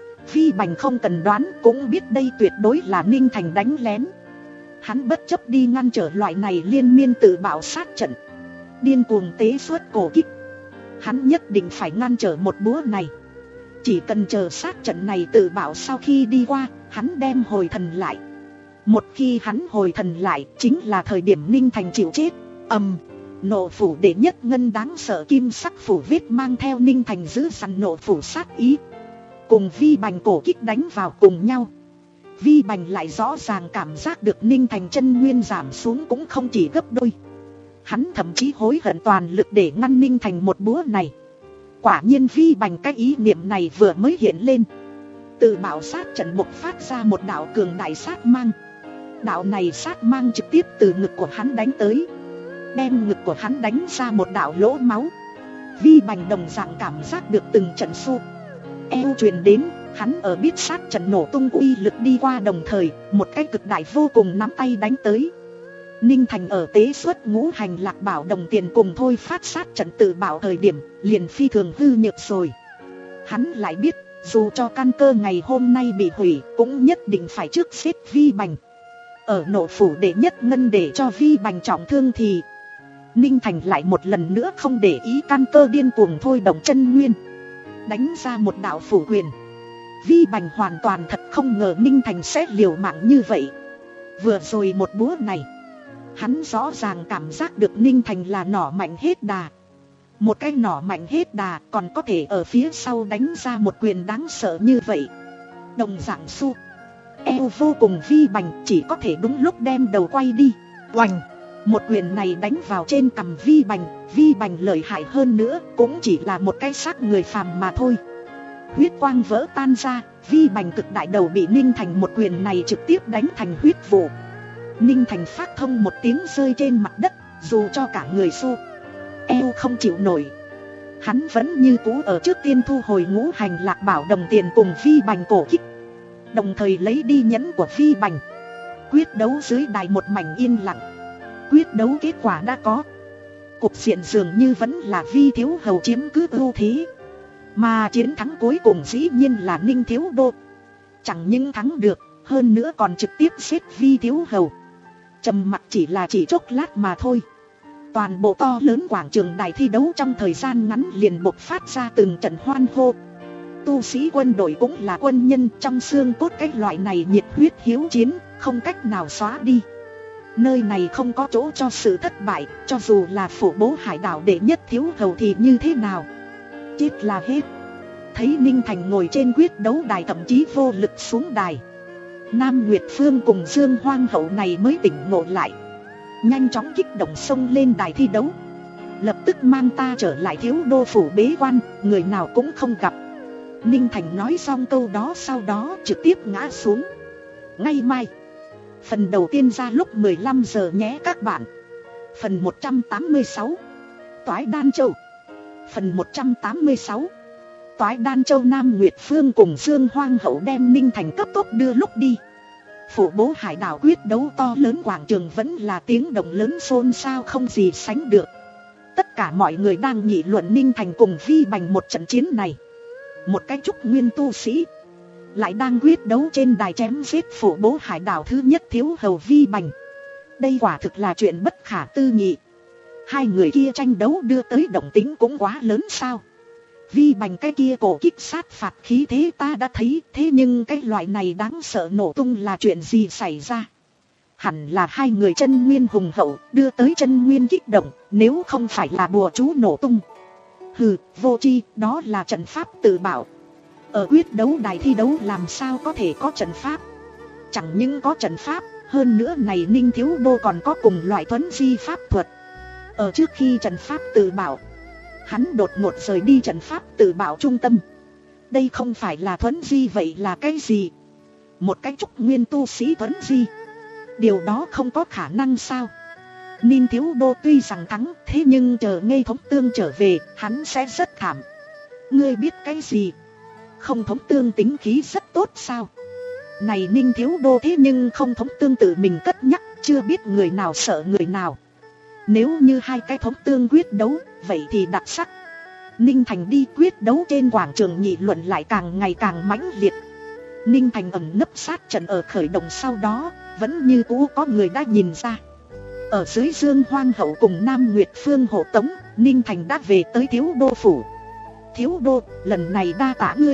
Vi Bành không cần đoán cũng biết đây tuyệt đối là Ninh Thành đánh lén. Hắn bất chấp đi ngăn trở loại này liên miên tự bảo sát trận, điên cuồng tế xuất cổ kích. Hắn nhất định phải ngăn trở một búa này. Chỉ cần chờ sát trận này tự bảo sau khi đi qua, hắn đem hồi thần lại. Một khi hắn hồi thần lại, chính là thời điểm Ninh Thành chịu chết. Ầm, nộ phủ đệ nhất ngân đáng sợ kim sắc phủ vết mang theo Ninh Thành giữ sẵn nộ phủ sát ý, cùng Vi Bành cổ kích đánh vào cùng nhau. Vi Bành lại rõ ràng cảm giác được Ninh Thành chân nguyên giảm xuống cũng không chỉ gấp đôi. Hắn thậm chí hối hận toàn lực để ngăn Ninh Thành một búa này. Quả nhiên Vi Bành cái ý niệm này vừa mới hiện lên, tự bảo sát trận bộc phát ra một đạo cường đại sát mang. Đạo này sát mang trực tiếp từ ngực của hắn đánh tới, đem ngực của hắn đánh ra một đạo lỗ máu. Vi Bành đồng dạng cảm giác được từng trận xu eo truyền đến. Hắn ở biết sát trận nổ tung uy lực đi qua đồng thời, một cái cực đại vô cùng nắm tay đánh tới. Ninh Thành ở tế xuất ngũ hành lạc bảo đồng tiền cùng thôi phát sát trận tự bảo thời điểm liền phi thường hư nhược rồi. Hắn lại biết dù cho căn cơ ngày hôm nay bị hủy cũng nhất định phải trước xếp Vi Bành. Ở nộ phủ đệ nhất ngân để cho Vi Bành trọng thương thì Ninh Thành lại một lần nữa không để ý căn cơ, điên cuồng thôi động chân nguyên, đánh ra một đạo phủ quyền. Vi Bành hoàn toàn thật không ngờ Ninh Thành sẽ liều mạng như vậy. Vừa rồi một búa này, hắn rõ ràng cảm giác được Ninh Thành là nỏ mạnh hết đà. Một cái nỏ mạnh hết đà còn có thể ở phía sau đánh ra một quyền đáng sợ như vậy. Đồng dạng su eo vô cùng Vi Bành chỉ có thể đúng lúc đem đầu quay đi. Oành, một quyền này đánh vào trên cằm Vi Bành. Vi Bành lợi hại hơn nữa cũng chỉ là một cái xác người phàm mà thôi. Huyết quang vỡ tan ra, Vi Bành cực đại đầu bị Ninh Thành một quyền này trực tiếp đánh thành huyết vụ. Ninh Thành phát thông một tiếng rơi trên mặt đất, dù cho cả người su eo không chịu nổi. Hắn vẫn như cũ ở trước tiên thu hồi ngũ hành lạc bảo đồng tiền cùng Vi Bành cổ kích, đồng thời lấy đi nhẫn của Vi Bành. Quyết đấu dưới đài một mảnh yên lặng. Quyết đấu kết quả đã có, cục diện dường như vẫn là Vi Thiếu Hầu chiếm cứ ưu thế, mà chiến thắng cuối cùng dĩ nhiên là Ninh Thiếu Đô. Chẳng những thắng được, Hơn nữa còn trực tiếp giết Vi thiếu hầu. Trầm mặc chỉ là chỉ chốc lát mà thôi. Toàn bộ to lớn quảng trường đài thi đấu trong thời gian ngắn liền bộc phát ra từng trận hoan hô. Tu sĩ quân đội cũng là quân nhân, trong xương cốt cái loại này nhiệt huyết hiếu chiến, không cách nào xóa đi. Nơi này không có chỗ cho sự thất bại, cho dù là Phủ Bố Hải đảo đệ nhất thiếu hầu thì như thế nào. Chết là hết. Thấy Ninh Thành ngồi trên quyết đấu đài thậm chí vô lực xuống đài, Nam Nguyệt Phương cùng Dương Hoang hậu này mới tỉnh ngộ lại. Nhanh chóng kích động xông lên đài thi đấu. Lập tức mang ta trở lại thiếu đô phủ bế quan, người nào cũng không gặp. Ninh Thành nói xong câu đó sau đó trực tiếp ngã xuống. Ngay mai phần đầu tiên ra lúc mười lăm giờ nhé các bạn. Phần một trăm tám mươi sáu Toái Đan Châu. Phần một trăm tám mươi sáu Toái Đan Châu. Nam Nguyệt Phương cùng Dương Hoang hậu đem Ninh Thành cấp tốc đưa lúc đi. Phủ Bố Hải đảo quyết đấu to lớn quảng trường vẫn là tiếng động lớn xôn xao không gì sánh được. Tất cả mọi người đang nghị luận Ninh Thành cùng Vi Bành một trận chiến này. Một cái trúc nguyên tu sĩ lại đang quyết đấu trên đài chém giết Phủ Bố Hải đảo thứ nhất thiếu hầu Vi Bành. Đây quả thực là chuyện bất khả tư nghị. Hai người kia tranh đấu đưa tới động tĩnh cũng quá lớn sao. Vi Bành cái kia cổ kích sát phạt khí thế ta đã thấy, thế nhưng cái loại này đáng sợ nổ tung là chuyện gì xảy ra? Hẳn là hai người chân nguyên hùng hậu đưa tới chân nguyên kích động, nếu không phải là bùa chú nổ tung. Hừ, vô tri, đó là trận pháp tự bảo. Ở quyết đấu đài thi đấu làm sao có thể có trận pháp? Chẳng những có trận pháp, hơn nữa này Ninh thiếu đô còn có cùng loại thuấn di pháp thuật. Ở trước khi trận pháp tự bảo, hắn đột ngột rời đi trận pháp tự bảo trung tâm. Đây không phải là thuấn di vậy là cái gì? Một cái trúc nguyên tu sĩ thuấn di? Điều đó không có khả năng sao? Ninh thiếu đô tuy rằng thắng, thế nhưng chờ ngây thống tương trở về, hắn sẽ rất thảm. Ngươi biết cái gì? Không thống tương tính khí rất tốt sao? Này Ninh thiếu đô thế nhưng không thống tương tự mình cất nhắc, chưa biết người nào sợ người nào. Nếu như hai cái thống tương quyết đấu, vậy thì đặc sắc. Ninh Thành đi quyết đấu trên quảng trường nghị luận lại càng ngày càng mãnh liệt. Ninh Thành ẩn nấp sát trận ở khởi động sau đó, vẫn như cũ có người đã nhìn ra. Ở dưới Dương Hoang hậu cùng Nam Nguyệt Phương hộ tống, Ninh Thành đã về tới thiếu đô phủ. Thiếu đô, lần này đa tạ ngươi.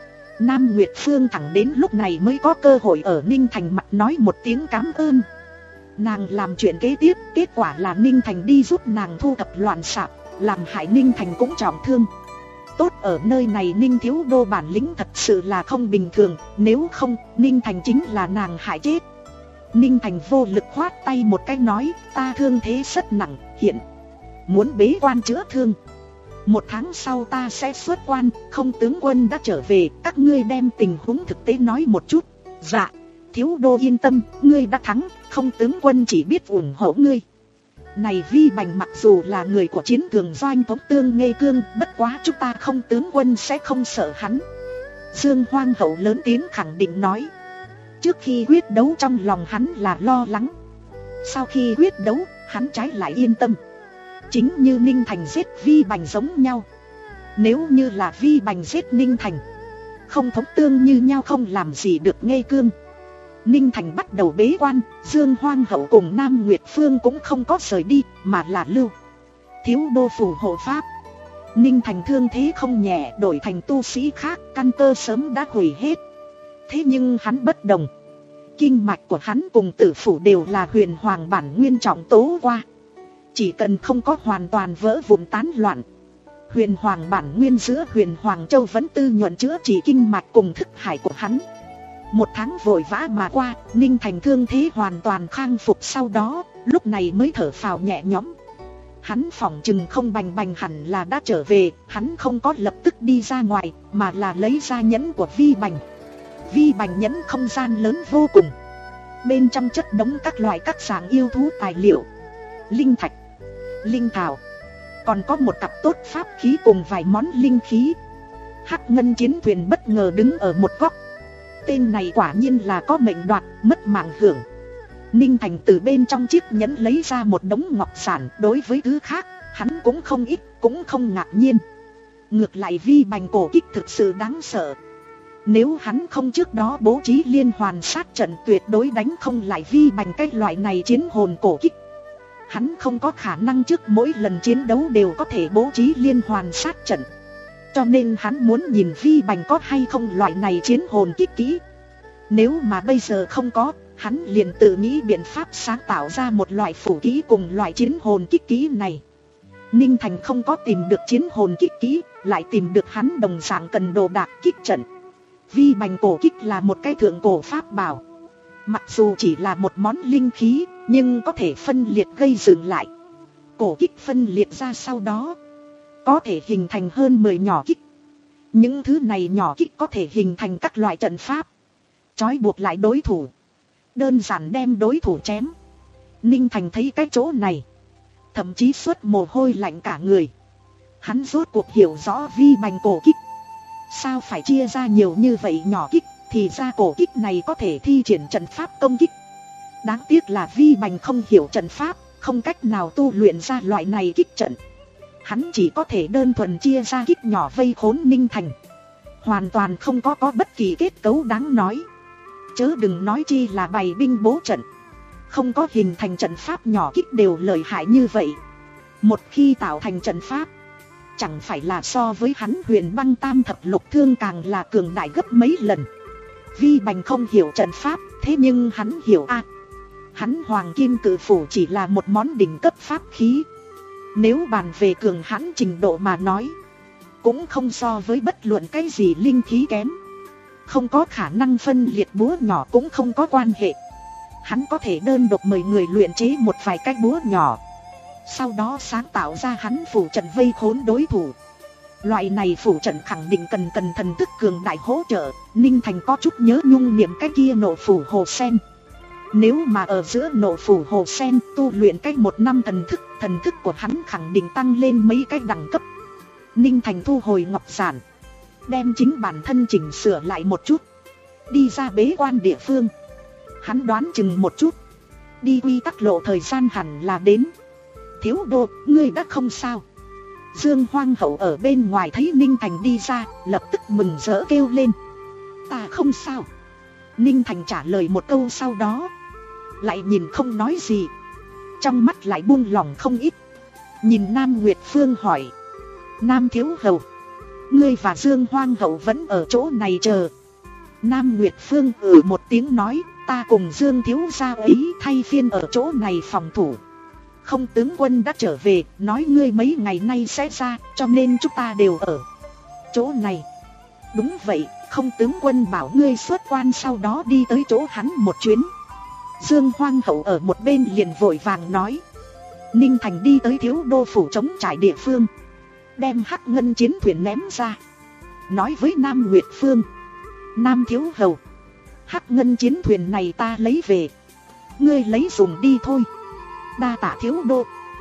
Nam Nguyệt Phương thẳng đến lúc này mới có cơ hội ở Ninh Thành mặt nói một tiếng cảm ơn. Nàng làm chuyện kế tiếp, kết quả là Ninh Thành đi giúp nàng thu thập loạn sạp, làm hại Ninh Thành cũng trọng thương. Tốt ở nơi này Ninh thiếu đô bản lĩnh thật sự là không bình thường, nếu không, Ninh Thành chính là nàng hại chết. Ninh Thành vô lực khoát tay một cái nói, ta thương thế rất nặng, hiện muốn bế quan chữa thương. Một tháng sau ta sẽ xuất quan, không tướng quân đã trở về, các ngươi đem tình huống thực tế nói một chút. Dạ, thiếu đô yên tâm, ngươi đã thắng, không tướng quân chỉ biết ủng hộ ngươi. Này Vi Bành mặc dù là người của chiến trường doanh thống tương ngây cương, bất quá chúng ta không tướng quân sẽ không sợ hắn. Dương Hoang hậu lớn tiếng khẳng định nói. Trước khi quyết đấu trong lòng hắn là lo lắng, sau khi quyết đấu, hắn trái lại yên tâm. Chính như Ninh Thành giết Vi Bành giống nhau. Nếu như là Vi Bành giết Ninh Thành, không thống tương như nhau không làm gì được ngây cương. Ninh Thành bắt đầu bế quan, Dương Hoang hậu cùng Nam Nguyệt Phương cũng không có rời đi, mà là lưu thiếu đô phủ hộ pháp. Ninh Thành thương thế không nhẹ, đổi thành tu sĩ khác, căn cơ sớm đã hủy hết. Thế nhưng hắn bất đồng. Kinh mạch của hắn cùng tử phủ đều là huyền hoàng bản nguyên trọng tố qua. Chỉ cần không có hoàn toàn vỡ vụn tán loạn, huyền hoàng bản nguyên giữa huyền hoàng châu vẫn tư nhuận chữa trị kinh mạch cùng thức hải của hắn. Một tháng vội vã mà qua, Ninh Thành thương thế hoàn toàn khang phục, sau đó, lúc này mới thở phào nhẹ nhõm. Hắn phỏng chừng không bành bành hẳn là đã trở về, hắn không có lập tức đi ra ngoài, mà là lấy ra nhẫn của Vi Bành. Vi Bành nhẫn không gian lớn vô cùng, bên trong chất đống các loại các dạng yêu thú tài liệu, linh thạch, linh thảo, còn có một cặp tốt pháp khí cùng vài món linh khí. Hắc ngân chiến thuyền bất ngờ đứng ở một góc. Tên này quả nhiên là có mệnh đoạt, mất mạng hưởng. Ninh Thành từ bên trong chiếc nhẫn lấy ra một đống ngọc sản, đối với thứ khác, hắn cũng không ít, cũng không ngạc nhiên. Ngược lại Vi Bành cổ kích thực sự đáng sợ. Nếu hắn không trước đó bố trí liên hoàn sát trận, tuyệt đối đánh không lại Vi Bành cái loại này chiến hồn cổ kích. Hắn không có khả năng trước mỗi lần chiến đấu đều có thể bố trí liên hoàn sát trận. Cho nên hắn muốn nhìn Vi Bành có hay không loại này chiến hồn kích kỹ. Nếu mà bây giờ không có, hắn liền tự nghĩ biện pháp sáng tạo ra một loại phủ kỹ cùng loại chiến hồn kích kỹ này. Ninh Thành không có tìm được chiến hồn kích kỹ, lại tìm được hắn đồng dạng cần đồ đạc kích trận. Vi Bành cổ kích là một cái thượng cổ pháp bảo. Mặc dù chỉ là một món linh khí, nhưng có thể phân liệt gây dựng lại. Cổ kích phân liệt ra sau đó, có thể hình thành hơn mười nhỏ kích. Những thứ này nhỏ kích có thể hình thành các loại trận pháp, trói buộc lại đối thủ, đơn giản đem đối thủ chém. Ninh Thành thấy cái chỗ này, thậm chí xuất mồ hôi lạnh cả người. Hắn rốt cuộc hiểu rõ Vi Bành cổ kích. Sao phải chia ra nhiều như vậy nhỏ kích, thì ra cổ kích này có thể thi triển trận pháp công kích. Đáng tiếc là Vi Bành không hiểu trận pháp, không cách nào tu luyện ra loại này kích trận. Hắn chỉ có thể đơn thuần chia ra kích nhỏ vây khốn Ninh Thành. Hoàn toàn không có có bất kỳ kết cấu đáng nói. Chớ đừng nói chi là bày binh bố trận. Không có hình thành trận pháp nhỏ kích đều lợi hại như vậy. Một khi tạo thành trận pháp, chẳng phải là so với hắn Huyền Băng Tam Thập Lục Thương càng là cường đại gấp mấy lần. Vi Bành không hiểu trận pháp, thế nhưng hắn hiểu a. À, hắn Hoàng Kim Cự Phủ chỉ là một món đỉnh cấp pháp khí. Nếu bàn về cường hãn trình độ mà nói, cũng không so với bất luận cái gì linh khí kém. Không có khả năng phân liệt búa nhỏ cũng không có quan hệ. Hắn có thể đơn độc mời người luyện chế một vài cái búa nhỏ, sau đó sáng tạo ra hắn phủ trận vây khốn đối thủ. Loại này phủ trận khẳng định cần cần thần thức cường đại hỗ trợ. Ninh Thành có chút nhớ nhung niệm cái kia nộ phủ hồ sen. Nếu mà ở giữa nộ phủ hồ sen tu luyện cách một năm thần thức, thần thức của hắn khẳng định tăng lên mấy cái đẳng cấp. Ninh Thành thu hồi ngọc giản, đem chính bản thân chỉnh sửa lại một chút, đi ra bế quan địa phương. Hắn đoán chừng một chút, đi quy tắc lộ thời gian hẳn là đến. Thiếu đô, ngươi đã không sao? Dương Hoang Hậu ở bên ngoài thấy Ninh Thành đi ra, lập tức mừng rỡ kêu lên. Ta không sao. Ninh Thành trả lời một câu sau đó, lại nhìn không nói gì, trong mắt lại buông lỏng không ít. Nhìn Nam Nguyệt Phương hỏi, Nam Thiếu Hầu, ngươi và Dương Hoang Hậu vẫn ở chỗ này chờ? Nam Nguyệt Phương ừ một tiếng nói, ta cùng Dương Thiếu gia ấy thay phiên ở chỗ này phòng thủ. Không tướng quân đã trở về, nói ngươi mấy ngày nay sẽ ra, cho nên chúng ta đều ở chỗ này. Đúng vậy, không tướng quân bảo ngươi xuất quan sau đó đi tới chỗ hắn một chuyến. Dương Hoang Hậu ở một bên liền vội vàng nói. Ninh Thành đi tới Thiếu đô phủ trống trải địa phương, đem hắc ngân chiến thuyền ném ra, nói với Nam Nguyệt Phương, Nam Thiếu Hầu, hắc ngân chiến thuyền này ta lấy về, ngươi lấy dùng đi thôi. Đa tạ Thiếu đô.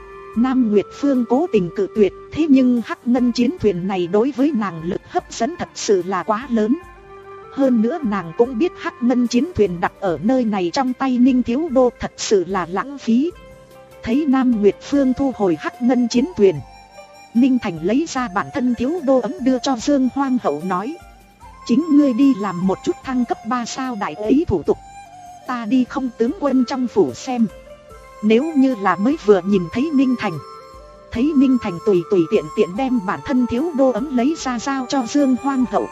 Nam Nguyệt Phương cố tình cự tuyệt, thế nhưng hắc ngân chiến thuyền này đối với nàng lực hấp dẫn thật sự là quá lớn. Hơn nữa nàng cũng biết hắc ngân chiến thuyền đặt ở nơi này trong tay Ninh Thiếu đô thật sự là lãng phí. Thấy Nam Nguyệt Phương thu hồi hắc ngân chiến thuyền, Ninh Thành lấy ra bản thân Thiếu đô ấm đưa cho Dương Hoang Hậu nói, chính ngươi đi làm một chút thăng cấp ba sao đại ấy thủ tục, ta đi không tướng quân trong phủ xem. Nếu như là mới vừa nhìn thấy Ninh Thành, thấy Ninh Thành tùy tùy tiện tiện đem bản thân Thiếu đô ấm lấy ra giao cho Dương Hoang Hậu,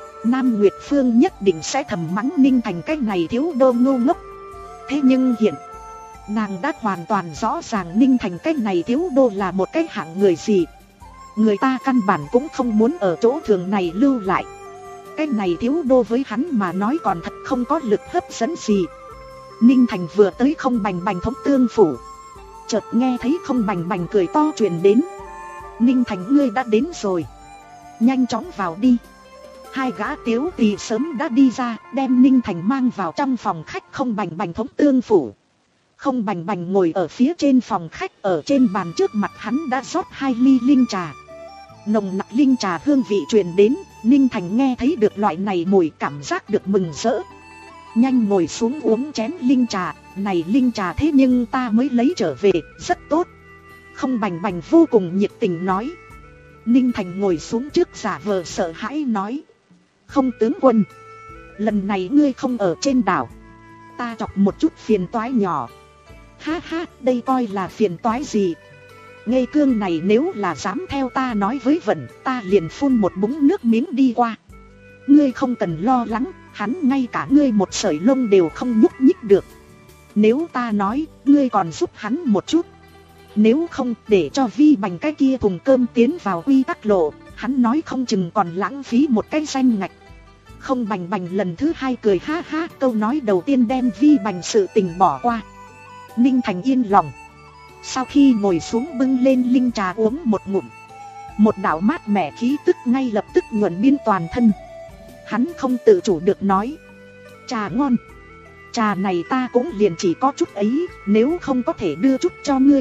Nam Nguyệt Phương nhất định sẽ thầm mắng Ninh Thành cái này Thiếu đô ngu ngốc. Thế nhưng hiện nàng đã hoàn toàn rõ ràng Ninh Thành cái này Thiếu đô là một cái hạng người gì. Người ta căn bản cũng không muốn ở chỗ thường này lưu lại. Cái này Thiếu đô với hắn mà nói còn thật không có lực hấp dẫn gì. Ninh Thành vừa tới Không Bành Bành thống tương phủ, chợt nghe thấy Không Bành Bành cười to truyền đến. Ninh Thành ngươi đã đến rồi, nhanh chóng vào đi. Hai gã tiếu tỳ sớm đã đi ra, đem Ninh Thành mang vào trong phòng khách Không Bành Bành thống tương phủ. Không Bành Bành ngồi ở phía trên phòng khách, ở trên bàn trước mặt hắn đã rót hai ly linh trà. Nồng nặc linh trà hương vị truyền đến, Ninh Thành nghe thấy được loại này mùi cảm giác được mừng rỡ. Nhanh ngồi xuống uống chén linh trà, này linh trà thế nhưng ta mới lấy trở về, rất tốt. Không Bành Bành vô cùng nhiệt tình nói. Ninh Thành ngồi xuống trước giả vờ sợ hãi nói, Không tướng quân, lần này ngươi không ở trên đảo, ta chọc một chút phiền toái nhỏ. Ha ha, đây coi là phiền toái gì? Ngây cương này nếu là dám theo ta nói với Vận, ta liền phun một búng nước miếng đi qua. Ngươi không cần lo lắng, hắn ngay cả ngươi một sợi lông đều không nhúc nhích được. Nếu ta nói, ngươi còn giúp hắn một chút. Nếu không, để cho Vi Bành cái kia thùng cơm tiến vào quy tắc lộ, hắn nói không chừng còn lãng phí một cái danh ngạch. Không Bành Bành lần thứ hai cười ha ha, câu nói đầu tiên đem Vi Bành sự tình bỏ qua. Ninh Thành yên lòng. Sau khi ngồi xuống bưng lên linh trà uống một ngụm, một đạo mát mẻ khí tức ngay lập tức nhuận biên toàn thân. Hắn không tự chủ được nói, trà ngon. Trà này ta cũng liền chỉ có chút ấy, nếu không có thể đưa chút cho ngươi.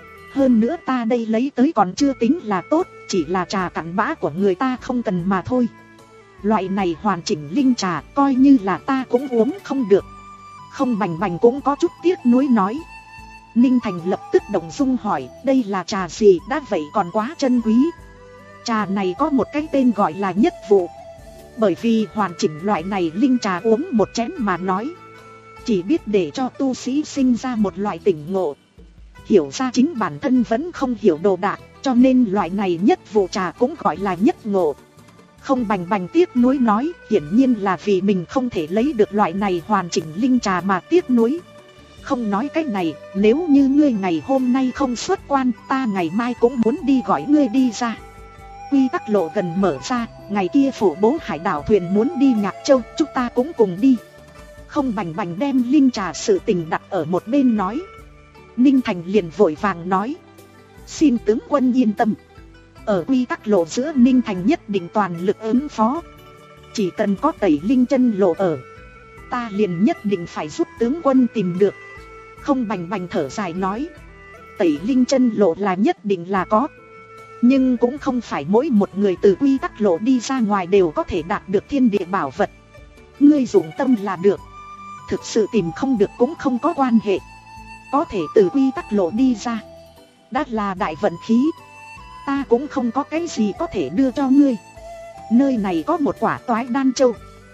Hơn nữa ta đây lấy tới còn chưa tính là tốt, chỉ là trà cặn bã của người ta không cần mà thôi. Loại này hoàn chỉnh linh trà coi như là ta cũng uống không được. Không Bành Bành cũng có chút tiếc nuối nói. Ninh Thành lập tức động dung hỏi, đây là trà gì, đã vậy còn quá chân quý. Trà này có một cái tên gọi là nhất vụ. Bởi vì hoàn chỉnh loại này linh trà uống một chén mà nói, chỉ biết để cho tu sĩ sinh ra một loại tỉnh ngộ, hiểu ra chính bản thân vẫn không hiểu đồ đạc, cho nên loại này nhất vụ trà cũng gọi là nhất ngộ. Không Bành Bành tiếc nuối nói, hiển nhiên là vì mình không thể lấy được loại này hoàn chỉnh linh trà mà tiếc nuối. Không nói cái này, nếu như ngươi ngày hôm nay không xuất quan, ta ngày mai cũng muốn đi gọi ngươi đi ra. Quy tắc lộ gần mở ra, ngày kia phủ bố hải đảo thuyền muốn đi Nhạc Châu, chúng ta cũng cùng đi. Không Bành Bành đem linh trà sự tình đặt ở một bên nói. Ninh Thành liền vội vàng nói, xin tướng quân yên tâm. Ở quy tắc lộ giữa Ninh Thành nhất định toàn lực ứng phó. Chỉ cần có tẩy linh chân lộ ở, ta liền nhất định phải giúp tướng quân tìm được. Không Bành Bành thở dài nói, tẩy linh chân lộ là nhất định là có, nhưng cũng không phải mỗi một người từ quy tắc lộ đi ra ngoài đều có thể đạt được thiên địa bảo vật. Ngươi dụng tâm là được, thực sự tìm không được cũng không có quan hệ. Có thể từ quy tắc lộ đi ra, đã là đại vận khí. Ta cũng không có cái gì có thể đưa cho ngươi. Nơi này có một quả toái đan châu,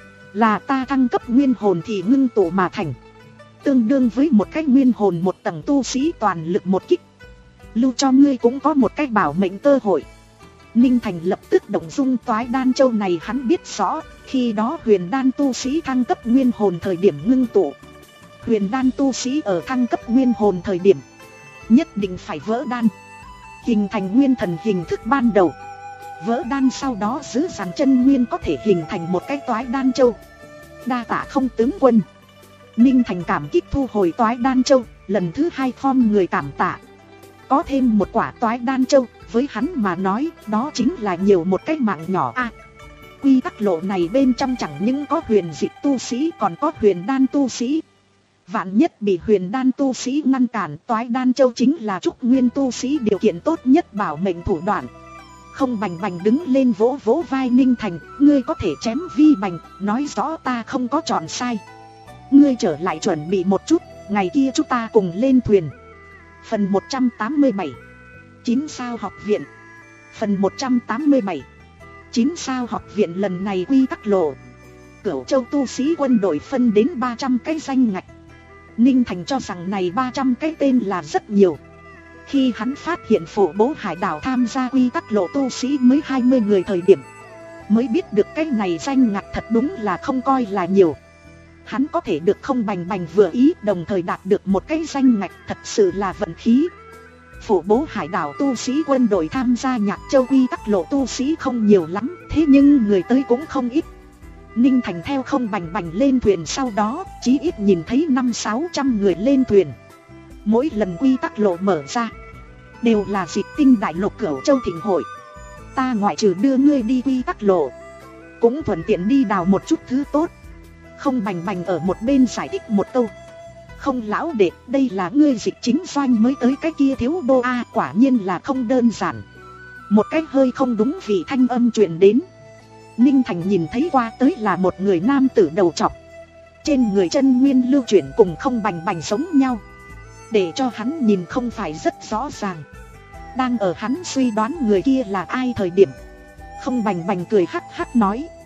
là ta thăng cấp nguyên hồn thì ngưng tụ mà thành, tương đương với một cái nguyên hồn một tầng tu sĩ toàn lực một kích. Lưu cho ngươi cũng có một cái bảo mệnh cơ hội. Ninh Thành lập tức động dung, toái đan châu này hắn biết rõ, khi đó huyền đan tu sĩ thăng cấp nguyên hồn thời điểm ngưng tụ. Huyền đan tu sĩ ở thăng cấp nguyên hồn thời điểm nhất định phải vỡ đan, hình thành nguyên thần hình thức ban đầu. Vỡ đan sau đó giữ dàn chân nguyên có thể hình thành một cái toái đan châu. Đa tạ không tướng quân. Ninh Thành cảm kích thu hồi toái đan châu, lần thứ hai khom người cảm tạ. Có thêm một quả toái đan châu, với hắn mà nói, đó chính là nhiều một cái mạng nhỏ a. À, quy tắc lộ này bên trong chẳng những có huyền dịch tu sĩ còn có huyền đan tu sĩ. Vạn nhất bị huyền đan tu sĩ ngăn cản, toái đan châu chính là trúc nguyên tu sĩ điều kiện tốt nhất bảo mệnh thủ đoạn. Không Bành Bành đứng lên vỗ vỗ vai Ninh Thành, ngươi có thể chém Vi Bành, nói rõ ta không có chọn sai. Ngươi trở lại chuẩn bị một chút, ngày kia chúng ta cùng lên thuyền. Phần một trăm tám mươi bảy, chín sao học viện. Phần một trăm tám mươi bảy, chín sao học viện. Lần này quy tắc lộ, Cửu Châu tu sĩ quân đội phân đến ba trăm cái danh ngạch. Ninh Thành cho rằng này ba trăm cái tên là rất nhiều. Khi hắn phát hiện phủ bố hải đảo tham gia quy tắc lộ tu sĩ mới hai mươi người thời điểm, mới biết được cái này danh ngạch thật đúng là không coi là nhiều. Hắn có thể được Không Bành Bành vừa ý, đồng thời đạt được một cái danh ngạch, thật sự là vận khí. Phủ bố hải đảo tu sĩ quân đội tham gia Nhạc Châu quy tắc lộ tu sĩ không nhiều lắm, thế nhưng người tới cũng không ít. Ninh Thành theo Không Bành Bành lên thuyền sau đó, chí ít nhìn thấy năm sáu trăm người lên thuyền. Mỗi lần quy tắc lộ mở ra, đều là dịp tinh đại lục Cửu Châu thịnh hội. Ta ngoại trừ đưa ngươi đi quy tắc lộ, cũng thuận tiện đi đào một chút thứ tốt. Không Bành Bành ở một bên giải thích một câu. Không lão đệ, đây là ngươi dịch chính doanh mới tới cái kia thiếu đô a, à, quả nhiên là không đơn giản. Một cái hơi không đúng vị thanh âm truyền đến. Ninh Thành nhìn thấy qua tới là một người nam tử đầu trọc, trên người chân nguyên lưu chuyển cùng Không Bành Bành giống nhau, để cho hắn nhìn không phải rất rõ ràng. Đang ở hắn suy đoán người kia là ai thời điểm, Không Bành Bành cười hắc hắc nói,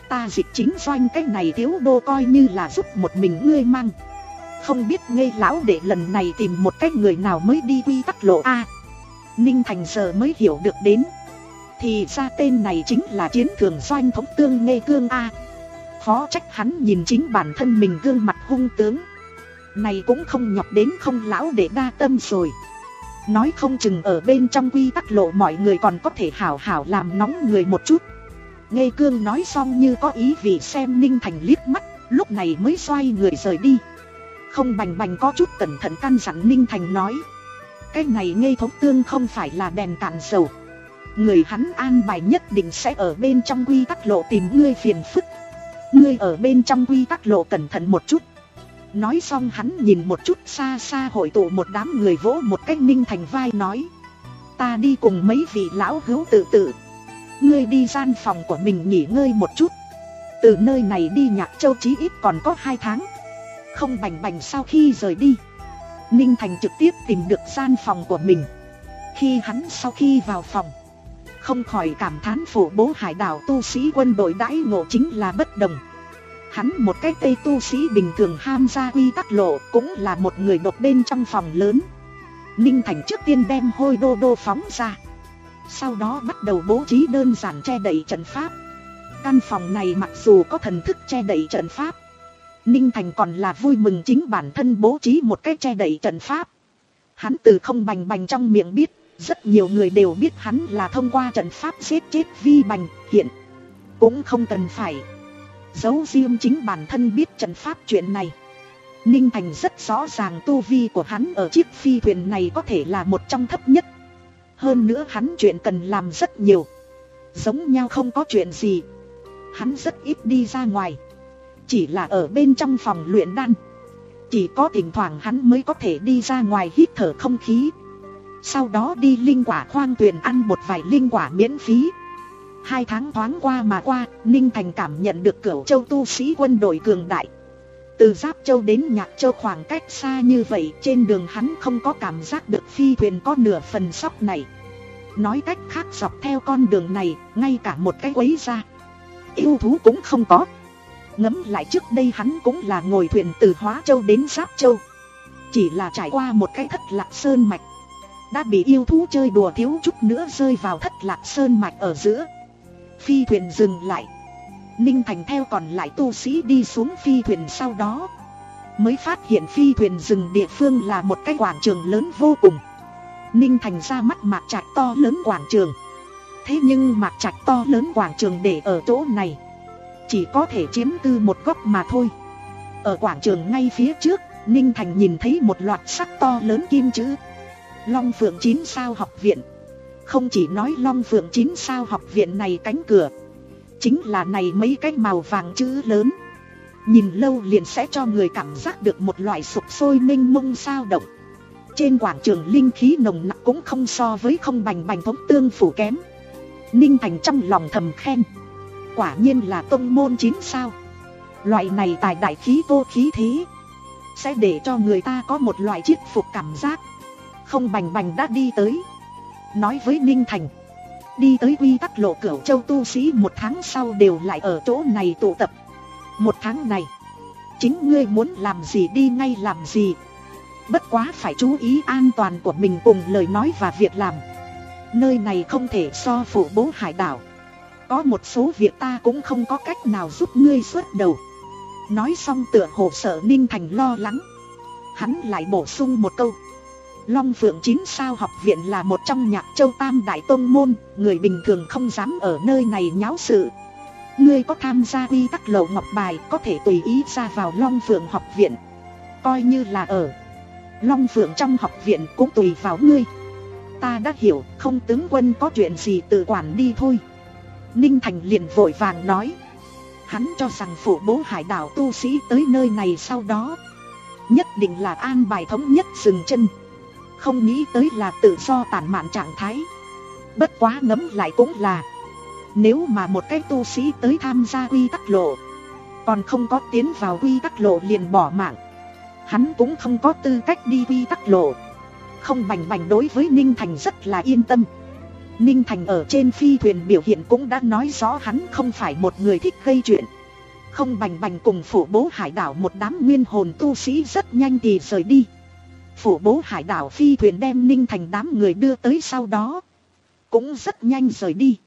Ta dịch chính doanh cái này thiếu đô coi như là giúp một mình ngươi mang. Không biết ngây lão đệ lần này tìm một cái người nào mới đi quy tắc lộ a. À, Ninh Thành giờ mới hiểu được đến. Thì ra tên này chính là chiến thường doanh thống tương Nghê Cương a. À, khó trách hắn nhìn chính bản thân mình gương mặt hung tướng. Này cũng không nhọc đến không lão để đa tâm rồi. Nói không chừng ở bên trong quy tắc lộ mọi người còn có thể hảo hảo làm nóng người một chút. Nghê Cương nói xong như có ý vì xem Ninh Thành liếc mắt, lúc này mới xoay người rời đi. Không Bành Bành có chút cẩn thận căn dặn Ninh Thành nói: cái này Nghê thống tương không phải là đèn cạn dầu. Người hắn an bài nhất định sẽ ở bên trong quy tắc lộ tìm ngươi phiền phức. Ngươi ở bên trong quy tắc lộ cẩn thận một chút. Nói xong hắn nhìn một chút xa xa hội tụ một đám người, vỗ một cái Ninh Thành vai nói: ta đi cùng mấy vị lão hữu tự tử. Ngươi đi gian phòng của mình nghỉ ngơi một chút. Từ nơi này đi Nhạc Châu chí ít còn có hai tháng. Không Bành Bành sau khi rời đi, Ninh Thành trực tiếp tìm được gian phòng của mình. Khi hắn sau khi vào phòng, không khỏi cảm thán Phủ Bố Hải Đảo tu sĩ quân đội đãi ngộ chính là bất đồng. Hắn một cái tây tu sĩ bình thường ham gia quy tắc lộ, cũng là một người độc bên trong phòng lớn. Ninh Thành trước tiên đem hôi đô đô phóng ra, sau đó bắt đầu bố trí đơn giản che đậy trận pháp. Căn phòng này mặc dù có thần thức che đậy trận pháp, Ninh Thành còn là vui mừng chính bản thân bố trí một cái che đậy trận pháp. Hắn từ Không Bành Bành trong miệng biết, rất nhiều người đều biết hắn là thông qua trận pháp giết chết Vi Bành, hiện cũng không cần phải giấu riêng chính bản thân biết trận pháp chuyện này. Ninh Thành rất rõ ràng tu vi của hắn ở chiếc phi thuyền này có thể là một trong thấp nhất. Hơn nữa hắn chuyện cần làm rất nhiều, giống nhau không có chuyện gì. Hắn rất ít đi ra ngoài, chỉ là ở bên trong phòng luyện đan. Chỉ có thỉnh thoảng hắn mới có thể đi ra ngoài hít thở không khí. Sau đó đi linh quả khoang thuyền ăn một vài linh quả miễn phí. Hai tháng thoáng qua mà qua, Ninh Thành cảm nhận được Cửu Châu tu sĩ quân đội cường đại. Từ Giáp Châu đến Nhạc Châu khoảng cách xa như vậy, trên đường hắn không có cảm giác được phi thuyền có nửa phần sóc này. Nói cách khác, dọc theo con đường này, ngay cả một cái quấy ra yêu thú cũng không có. Ngẫm lại trước đây hắn cũng là ngồi thuyền từ Hóa Châu đến Giáp Châu, chỉ là trải qua một cái Thất Lạc Sơn Mạch, đã bị yêu thú chơi đùa thiếu chút nữa rơi vào Thất Lạc Sơn Mạch ở giữa. Phi thuyền dừng lại, Ninh Thành theo còn lại tu sĩ đi xuống phi thuyền, sau đó mới phát hiện phi thuyền dừng địa phương là một cái quảng trường lớn vô cùng. Ninh Thành ra mắt mạc trạch to lớn quảng trường. Thế nhưng mạc trạch to lớn quảng trường để ở chỗ này chỉ có thể chiếm cứ một góc mà thôi. Ở quảng trường ngay phía trước, Ninh Thành nhìn thấy một loạt sắc to lớn kim chữ Long Phượng chín sao học viện. Không chỉ nói Long Phượng chín sao học viện này cánh cửa chính là này mấy cái màu vàng chữ lớn, nhìn lâu liền sẽ cho người cảm giác được một loại sục sôi mênh mông sao động. Trên quảng trường linh khí nồng nặc cũng không so với Không Bành Bành thống tương phủ kém. Ninh Thành trong lòng thầm khen, quả nhiên là tông môn chín sao. Loại này tài đại khí vô khí thế, sẽ để cho người ta có một loại chiết phục cảm giác. Không Bành Bành đã đi tới, nói với Ninh Thành, đi tới quy tắc lộ Cửu Châu tu sĩ một tháng sau đều lại ở chỗ này tụ tập. Một tháng này, chính ngươi muốn làm gì đi ngay làm gì. Bất quá phải chú ý an toàn của mình cùng lời nói và việc làm. Nơi này không thể so Phủ Bố Hải Đảo, có một số việc ta cũng không có cách nào giúp ngươi xuất đầu. Nói xong tựa hồ sợ Ninh Thành lo lắng, hắn lại bổ sung một câu, Long Phượng chín sao học viện là một trong Nhạc Châu tam đại tông môn, người bình thường không dám ở nơi này nháo sự. Ngươi có tham gia quy tắc lộ ngọc bài, có thể tùy ý ra vào Long Phượng học viện. Coi như là ở Long Phượng trong học viện cũng tùy vào ngươi. Ta đã hiểu, không tướng quân có chuyện gì tự quản đi thôi. Ninh Thành liền vội vàng nói. Hắn cho rằng Phủ Bố Hải Đảo tu sĩ tới nơi này sau đó nhất định là an bài thống nhất dừng chân, không nghĩ tới là tự do tản mạn trạng thái. Bất quá ngẫm lại cũng là, nếu mà một cái tu sĩ tới tham gia quy tắc lộ, còn không có tiến vào quy tắc lộ liền bỏ mạng, hắn cũng không có tư cách đi quy tắc lộ. Không Bành Bành đối với Ninh Thành rất là yên tâm. Ninh Thành ở trên phi thuyền biểu hiện cũng đã nói rõ hắn không phải một người thích gây chuyện. Không bành bành cùng phủ bố hải đảo một đám nguyên hồn tu sĩ rất nhanh thì rời đi. Phủ bố hải đảo phi thuyền đem Ninh Thành đám người đưa tới sau đó cũng rất nhanh rời đi.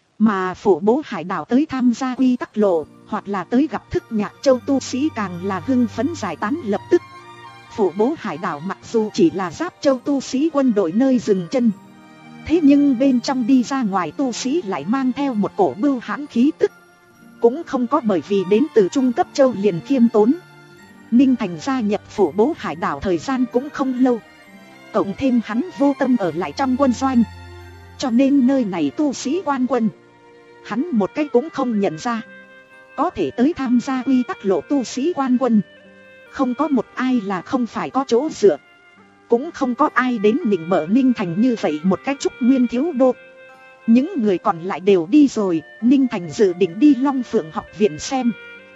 Mà phủ bố hải đảo tới tham gia quy tắc lộ, hoặc là tới gặp thức nhạc châu tu sĩ càng là hưng phấn giải tán lập tức. Phủ bố hải đảo mặc dù chỉ là giáp châu tu sĩ quân đội nơi dừng chân, thế nhưng bên trong đi ra ngoài tu sĩ lại mang theo một cổ bưu hãn khí tức. Cũng không có bởi vì đến từ trung cấp châu liền khiêm tốn. Ninh Thành gia nhập phủ bố hải đảo thời gian cũng không lâu, cộng thêm hắn vô tâm ở lại trong quân doanh, cho nên nơi này tu sĩ quan quân hắn một cái cũng không nhận ra. Có thể tới tham gia quy tắc lộ tu sĩ quan quân, không có một ai là không phải có chỗ dựa. Cũng không có ai đến nịnh bợ Ninh Thành như vậy một cái trúc nguyên thiếu đô. Những người còn lại đều đi rồi, Ninh Thành dự định đi Long Phượng học viện xem.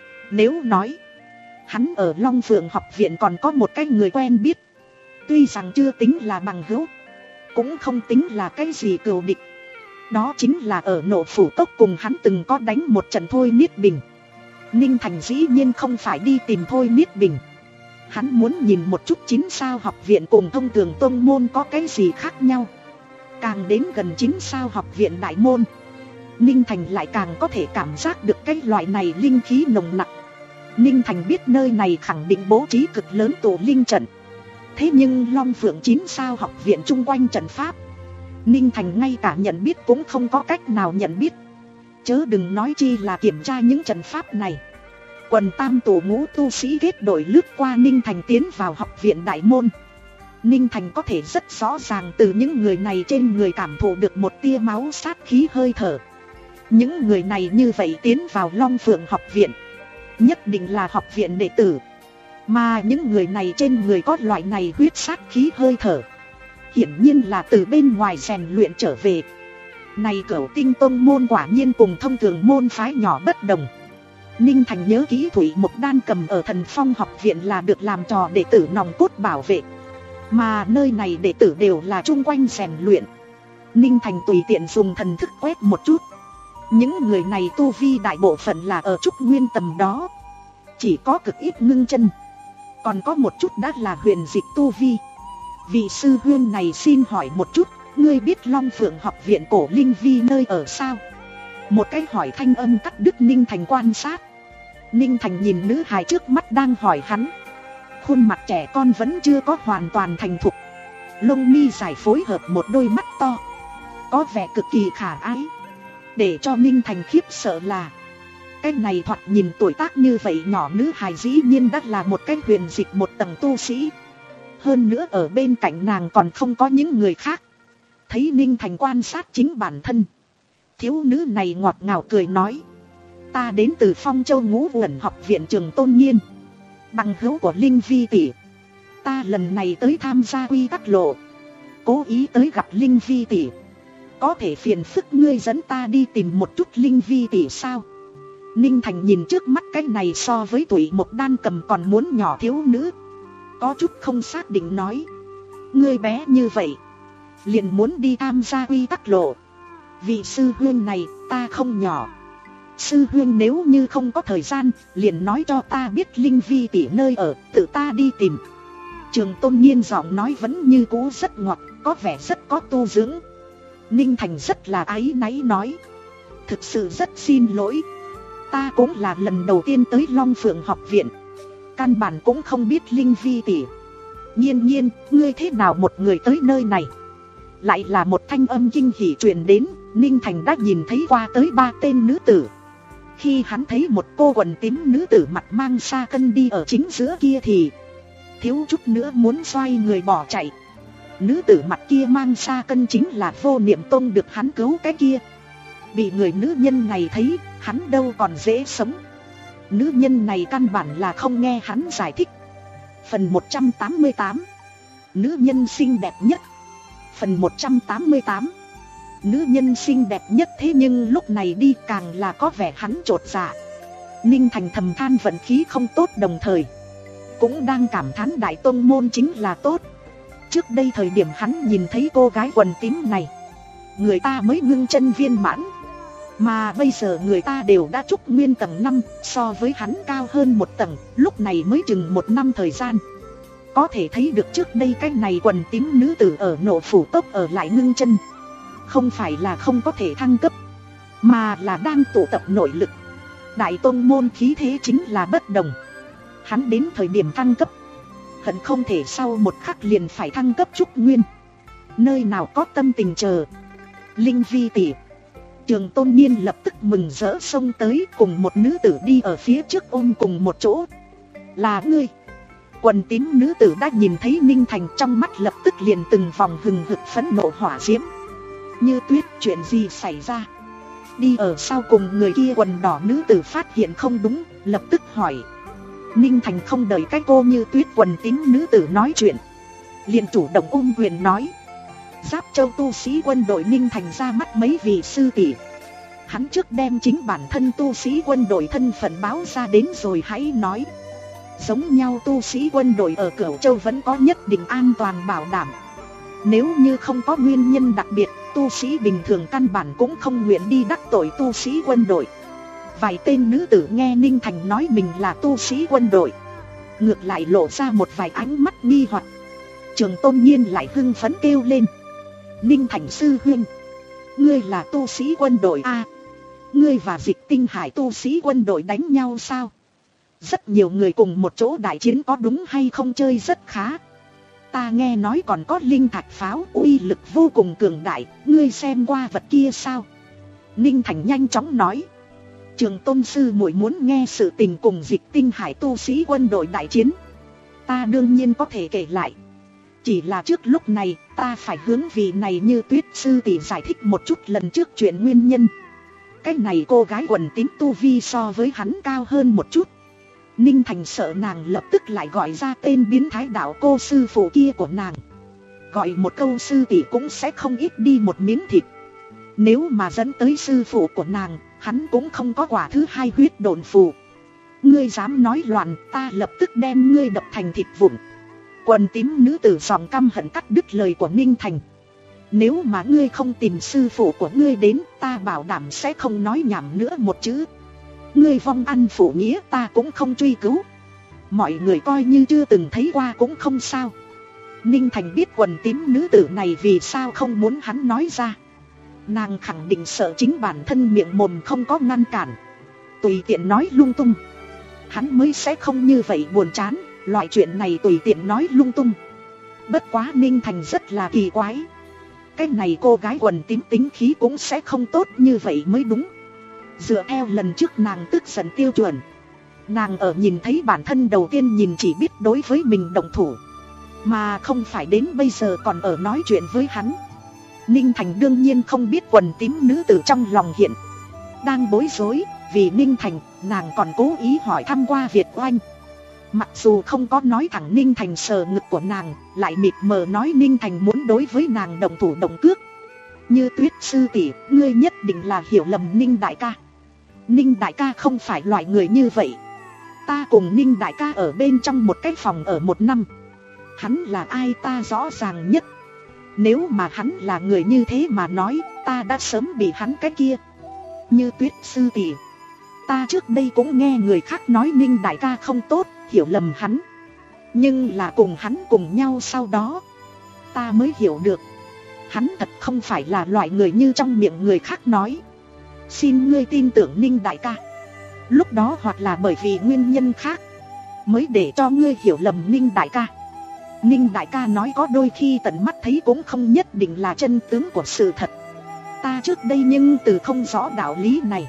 Nếu nói hắn ở Long Phượng học viện còn có một cái người quen biết, tuy rằng chưa tính là bằng hữu, cũng không tính là cái gì cừu địch. Đó chính là ở Nộ Phủ Cốc cùng hắn từng có đánh một trận Thôi Niết Bình. Ninh Thành dĩ nhiên không phải đi tìm Thôi Niết Bình. Hắn muốn nhìn một chút chín sao học viện cùng thông thường tôn môn có cái gì khác nhau. Càng đến gần chín sao học viện đại môn, Ninh Thành lại càng có thể cảm giác được cái loại này linh khí nồng nặc. Ninh Thành biết nơi này khẳng định bố trí cực lớn tổ linh trận. Thế nhưng Long Phượng chín sao học viện chung quanh trận pháp, Ninh Thành ngay cả nhận biết cũng không có cách nào nhận biết, chớ đừng nói chi là kiểm tra những trận pháp này. Quần tam tổ ngũ tu sĩ kết đội lướt qua Ninh Thành tiến vào học viện đại môn. Ninh Thành có thể rất rõ ràng từ những người này trên người cảm thụ được một tia máu sát khí hơi thở. Những người này như vậy tiến vào Long Phượng học viện, nhất định là học viện đệ tử. Mà những người này trên người có loại này huyết sát khí hơi thở, hiển nhiên là từ bên ngoài rèn luyện trở về. Này Cửu Tinh tông môn quả nhiên cùng thông thường môn phái nhỏ bất đồng. Ninh Thành nhớ kỹ Thủy Mộc Đan cầm ở Thần Phong học viện là được làm trò đệ tử nòng cốt bảo vệ, mà nơi này đệ tử đều là chung quanh rèn luyện. Ninh Thành tùy tiện dùng thần thức quét một chút, những người này tu vi đại bộ phận là ở trúc nguyên tầm đó, chỉ có cực ít ngưng chân, còn có một chút đã là huyền dịch tu vi. Vị sư huynh này xin hỏi một chút, ngươi biết Long Phượng học viện cổ linh vi nơi ở sao? Một cái hỏi thanh âm cắt đứt Ninh Thành quan sát. Ninh Thành nhìn nữ hài trước mắt đang hỏi hắn, khuôn mặt trẻ con vẫn chưa có hoàn toàn thành thục, lông mi dài phối hợp một đôi mắt to, có vẻ cực kỳ khả ái. Để cho Ninh Thành khiếp sợ là, cái này thoạt nhìn tuổi tác như vậy nhỏ nữ hài dĩ nhiên đã là một cái huyền dịch một tầng tu sĩ. Hơn nữa ở bên cạnh nàng còn không có những người khác. Thấy Ninh Thành quan sát chính bản thân, thiếu nữ này ngọt ngào cười nói, ta đến từ Phong Châu Ngũ Uẩn học viện Trường Tôn Nhiên, bằng hữu của Linh Vi tỷ. Ta lần này tới tham gia quy tắc lộ, cố ý tới gặp Linh Vi tỷ, có thể phiền phức ngươi dẫn ta đi tìm một chút Linh Vi tỷ sao? Ninh Thành nhìn trước mắt cái này so với tuổi Mộc Đan cầm còn muốn nhỏ thiếu nữ, có chút không xác định nói, ngươi bé như vậy liền muốn đi tham gia quy tắc lộ? Vị sư huynh này ta không nhỏ. Sư huynh nếu như không có thời gian, liền nói cho ta biết Linh Vi tỷ nơi ở, tự ta đi tìm. Trường Tôn Nhiên giọng nói vẫn như cũ rất ngọt, có vẻ rất có tu dưỡng. Ninh Thành rất là áy náy nói, thực sự rất xin lỗi, ta cũng là lần đầu tiên tới Long Phượng học viện, căn bản cũng không biết Linh Vi tỷ. Nhiên nhiên, ngươi thế nào một người tới nơi này? Lại là một thanh âm kinh hỉ truyền đến. Ninh Thành đã nhìn thấy qua tới ba tên nữ tử. Khi hắn thấy một cô quần tím nữ tử mặt mang sa cân đi ở chính giữa kia thì thiếu chút nữa muốn xoay người bỏ chạy. Nữ tử mặt kia mang sa cân chính là Vô Niệm Tông được hắn cứu cái kia. Bị người nữ nhân này thấy, hắn đâu còn dễ sống. Nữ nhân này căn bản là không nghe hắn giải thích. Phần một trăm tám mươi tám, nữ nhân xinh đẹp nhất. Phần một trăm tám mươi tám, nữ nhân xinh đẹp nhất. Thế nhưng lúc này đi càng là có vẻ hắn chột dạ. Ninh Thành thầm than vận khí không tốt, đồng thời cũng đang cảm thán đại tông môn chính là tốt. Trước đây thời điểm hắn nhìn thấy cô gái quần tím này, người ta mới ngưng chân viên mãn. Mà bây giờ người ta đều đã trúc nguyên tầng năm, so với hắn cao hơn một tầng, lúc này mới chừng một năm thời gian. Có thể thấy được trước đây cái này quần tím nữ tử ở Nộ Phủ Cốc ở lại ngưng chân. Không phải là không có thể thăng cấp, mà là đang tụ tập nội lực. Đại tông môn khí thế chính là bất đồng. Hắn đến thời điểm thăng cấp, hận không thể sau một khắc liền phải thăng cấp trúc nguyên. Nơi nào có tâm tình chờ. Linh Vi tỷ. Trường Tôn Nhiên lập tức mừng rỡ xông tới, cùng một nữ tử đi ở phía trước ôm cùng một chỗ. Là ngươi. Quần tím nữ tử đã nhìn thấy Ninh Thành, trong mắt lập tức liền từng vòng hừng hực phẫn nộ hỏa diễm. Như Tuyết, chuyện gì xảy ra? Đi ở sau cùng người kia quần đỏ nữ tử phát hiện không đúng, lập tức hỏi. Ninh Thành không đợi cái cô Như Tuyết quần tím nữ tử nói chuyện, liền chủ động ôm quyền nói. Giáp Châu tu sĩ quân đội Ninh Thành ra mắt mấy vị sư tỷ. Hắn trước đem chính bản thân tu sĩ quân đội thân phận báo ra đến rồi hãy nói. Giống nhau tu sĩ quân đội ở Cửu Châu vẫn có nhất định an toàn bảo đảm. Nếu như không có nguyên nhân đặc biệt, tu sĩ bình thường căn bản cũng không nguyện đi đắc tội tu sĩ quân đội. Vài tên nữ tử nghe Ninh Thành nói mình là tu sĩ quân đội, ngược lại lộ ra một vài ánh mắt nghi hoặc. Trường Tôn Nhiên lại hưng phấn kêu lên. Ninh Thành sư huynh, ngươi là tu sĩ quân đội a? À, ngươi và Dịch Tinh Hải tu sĩ quân đội đánh nhau sao? Rất nhiều người cùng một chỗ đại chiến có đúng hay không, chơi rất khá. Ta nghe nói còn có linh thạch pháo uy lực vô cùng cường đại, ngươi xem qua vật kia sao? Ninh Thành nhanh chóng nói. Trường Tôn sư muội muốn nghe sự tình cùng Dịch Tinh Hải tu sĩ quân đội đại chiến, ta đương nhiên có thể kể lại. Chỉ là trước lúc này ta phải hướng vị này Như Tuyết sư tỷ giải thích một chút lần trước chuyện nguyên nhân. Cái này cô gái quần tím tu vi so với hắn cao hơn một chút. Ninh Thành sợ nàng lập tức lại gọi ra tên biến thái đạo cô sư phụ kia của nàng. Gọi một câu sư tỷ cũng sẽ không ít đi một miếng thịt. Nếu mà dẫn tới sư phụ của nàng, hắn cũng không có quả thứ hai huyết độn phù. Ngươi dám nói loạn, ta lập tức đem ngươi đập thành thịt vụn. Quần tím nữ tử giọng căm hận cắt đứt lời của Ninh Thành. Nếu mà ngươi không tìm sư phụ của ngươi đến, ta bảo đảm sẽ không nói nhảm nữa một chữ. Ngươi vong ăn phụ nghĩa ta cũng không truy cứu. Mọi người coi như chưa từng thấy qua cũng không sao. Ninh Thành biết quần tím nữ tử này vì sao không muốn hắn nói ra. Nàng khẳng định sợ chính bản thân miệng mồm không có ngăn cản, tùy tiện nói lung tung. Hắn mới sẽ không như vậy buồn chán, loại chuyện này tùy tiện nói lung tung. Bất quá Ninh Thành rất là kỳ quái. Cái này cô gái quần tím tính khí cũng sẽ không tốt như vậy mới đúng. Dựa theo lần trước nàng tức giận tiêu chuẩn, nàng ở nhìn thấy bản thân đầu tiên nhìn chỉ biết đối với mình động thủ, mà không phải đến bây giờ còn ở nói chuyện với hắn. Ninh Thành đương nhiên không biết quần tím nữ tử trong lòng hiện đang bối rối. Vì Ninh Thành, nàng còn cố ý hỏi thăm qua Việt Oanh. Mặc dù không có nói thẳng Ninh Thành sờ ngực của nàng, lại mịt mờ nói Ninh Thành muốn đối với nàng động thủ động cước. Như Tuyết sư tỷ, ngươi nhất định là hiểu lầm Ninh đại ca. Ninh đại ca không phải loại người như vậy. Ta cùng Ninh đại ca ở bên trong một cái phòng ở một năm. Hắn là ai ta rõ ràng nhất. Nếu mà hắn là người như thế mà nói, ta đã sớm bị hắn cái kia. Như Tuyết sư tỷ, ta trước đây cũng nghe người khác nói Ninh đại ca không tốt, hiểu lầm hắn. Nhưng là cùng hắn cùng nhau sau đó, ta mới hiểu được hắn thật không phải là loại người như trong miệng người khác nói. Xin ngươi tin tưởng Ninh đại ca. Lúc đó hoặc là bởi vì nguyên nhân khác, mới để cho ngươi hiểu lầm Ninh đại ca. Ninh đại ca nói có đôi khi tận mắt thấy cũng không nhất định là chân tướng của sự thật. Ta trước đây nhưng từ không rõ đạo lý này,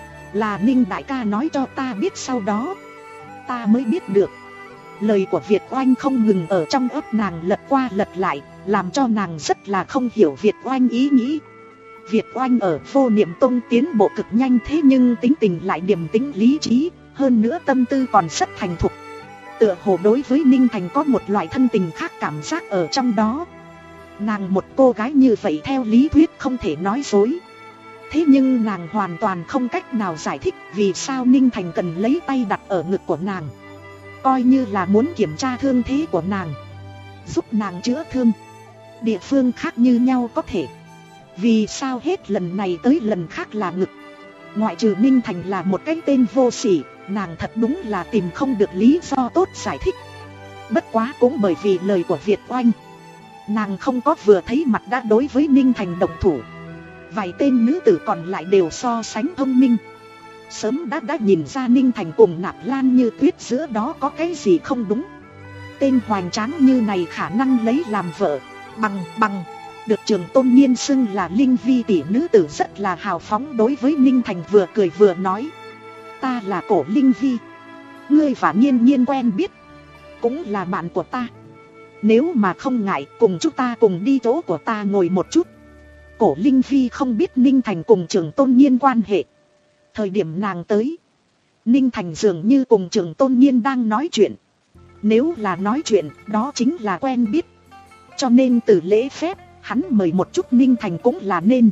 là Ninh đại ca nói cho ta biết, sau đó ta mới biết được. Lời của Việt Oanh không ngừng ở trong ấp nàng lật qua lật lại, làm cho nàng rất là không hiểu Việt Oanh ý nghĩ. Việt Oanh ở Vô Niệm Tông tiến bộ cực nhanh, thế nhưng tính tình lại điềm tĩnh lý trí, hơn nữa tâm tư còn rất thành thục. Tựa hồ đối với Ninh Thành có một loại thân tình khác cảm giác ở trong đó. Nàng một cô gái như vậy theo lý thuyết không thể nói dối. Thế nhưng nàng hoàn toàn không cách nào giải thích vì sao Ninh Thành cần lấy tay đặt ở ngực của nàng, coi như là muốn kiểm tra thương thế của nàng, giúp nàng chữa thương. Địa phương khác như nhau có thể, Vì sao hết lần này tới lần khác là ngực? Ngoại trừ Ninh Thành là một cái tên vô sỉ, nàng thật đúng là tìm không được lý do tốt giải thích. Bất quá cũng bởi vì lời của Việt Oanh, nàng không có vừa thấy mặt đã đối với Ninh Thành động thủ. Vài tên nữ tử còn lại đều so sánh thông minh, sớm đã đã nhìn ra Ninh Thành cùng Nạp Lan Như Tuyết giữa đó có cái gì không đúng. Tên hoành tráng như này khả năng lấy làm vợ, bằng bằng được Trường Tôn Nhiên xưng là Linh Vi tỷ nữ tử rất là hào phóng đối với Ninh Thành vừa cười vừa nói: ta là Cổ Linh Vi, ngươi và Nhiên Nhiên quen biết, cũng là bạn của ta. Nếu mà không ngại cùng chúng ta cùng đi chỗ của ta ngồi một chút. Cổ Linh Vi không biết Ninh Thành cùng Trường Tôn Nhiên quan hệ. Thời điểm nàng tới, Ninh Thành dường như cùng Trường Tôn Nhiên đang nói chuyện. Nếu là nói chuyện, đó chính là quen biết. Cho nên từ lễ phép, hắn mời một chút Ninh Thành cũng là nên.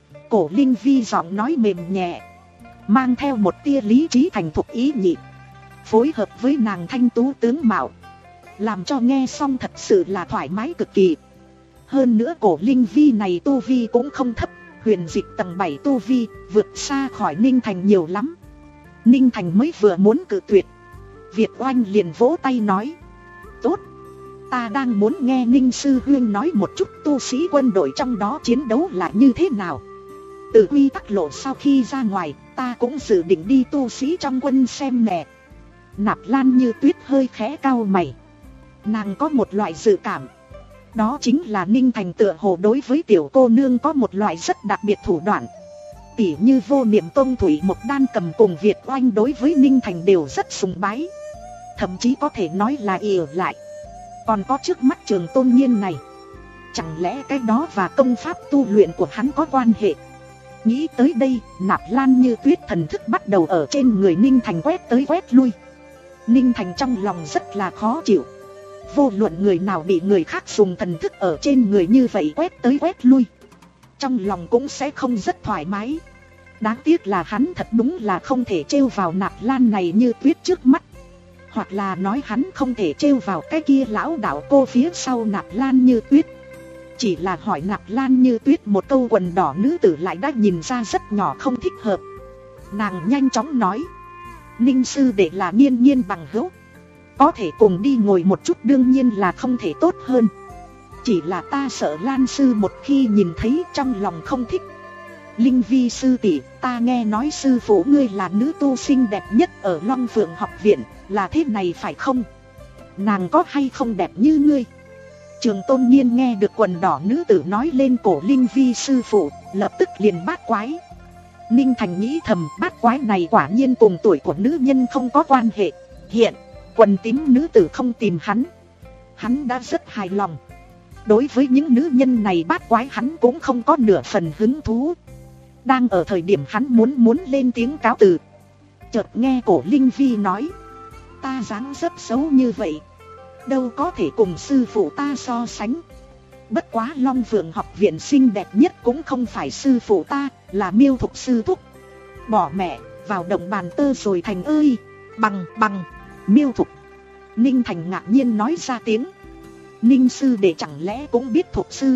Cổ Linh Vi giọng nói mềm nhẹ, mang theo một tia lý trí thành thục ý nhị, phối hợp với nàng thanh tú tướng mạo, làm cho nghe xong thật sự là thoải mái cực kỳ. Hơn nữa Cổ Linh Vi này tu vi cũng không thấp, huyền dịch tầng bảy tu vi, vượt xa khỏi Ninh Thành nhiều lắm. Ninh Thành mới vừa muốn cự tuyệt, Việt Oanh liền vỗ tay nói: tốt, ta đang muốn nghe Ninh sư huynh nói một chút tu sĩ quân đội trong đó chiến đấu là như thế nào. Từ quy tắc lộ sau khi ra ngoài, ta cũng dự định đi tu sĩ trong quân xem nè. Nạp Lan Như Tuyết hơi khẽ cau mày. Nàng có một loại dự cảm, đó chính là Ninh Thành tựa hồ đối với tiểu cô nương có một loại rất đặc biệt thủ đoạn. Tỉ như Vô Niệm Tông Thủy Mộc Đan cầm cùng Việt Oanh đối với Ninh Thành đều rất sùng bái, thậm chí có thể nói là ỷ lại. Còn có trước mắt Trường Tôn Nhiên này, chẳng lẽ cái đó và công pháp tu luyện của hắn có quan hệ? Nghĩ tới đây, Nạp Lan Như Tuyết thần thức bắt đầu ở trên người Ninh Thành quét tới quét lui. Ninh Thành trong lòng rất là khó chịu. Vô luận người nào bị người khác dùng thần thức ở trên người như vậy quét tới quét lui, trong lòng cũng sẽ không rất thoải mái. Đáng tiếc là hắn thật đúng là không thể trêu vào Nạp Lan này Như Tuyết trước mắt. Hoặc là nói hắn không thể trêu vào cái kia lão đạo cô phía sau Nạp Lan Như Tuyết. Chỉ là hỏi Nạp Lan Như Tuyết một câu, quần đỏ nữ tử lại đã nhìn ra rất nhỏ không thích hợp. Nàng nhanh chóng nói: Ninh sư đệ là Nhiên Nhiên bằng hữu, có thể cùng đi ngồi một chút đương nhiên là không thể tốt hơn. Chỉ là ta sợ Lan sư một khi nhìn thấy trong lòng không thích. Linh Vi sư tỷ, ta nghe nói sư phụ ngươi là nữ tu xinh đẹp nhất ở Long Phượng học viện, là thế này phải không? Nàng có hay không đẹp như ngươi? Trường Tôn Nhiên nghe được quần đỏ nữ tử nói lên Cổ Linh Vi sư phụ, lập tức liền bát quái. Ninh Thành nghĩ thầm, bát quái này quả nhiên cùng tuổi của nữ nhân không có quan hệ. Hiện quần tím nữ tử không tìm hắn, hắn đã rất hài lòng. Đối với những nữ nhân này bát quái hắn cũng không có nửa phần hứng thú. Đang ở thời điểm hắn muốn muốn lên tiếng cáo từ, chợt nghe Cổ Linh Vi nói: ta dáng dấp xấu như vậy, đâu có thể cùng sư phụ ta so sánh. Bất quá Long Phượng học viện xinh đẹp nhất cũng không phải sư phụ ta, là Miêu Thục sư thúc. Bỏ mẹ, vào động bàn tơ rồi Thành ơi. Bằng bằng Miêu Thục. Ninh Thành ngạc nhiên nói ra tiếng. Ninh sư đệ chẳng lẽ cũng biết Thục sư?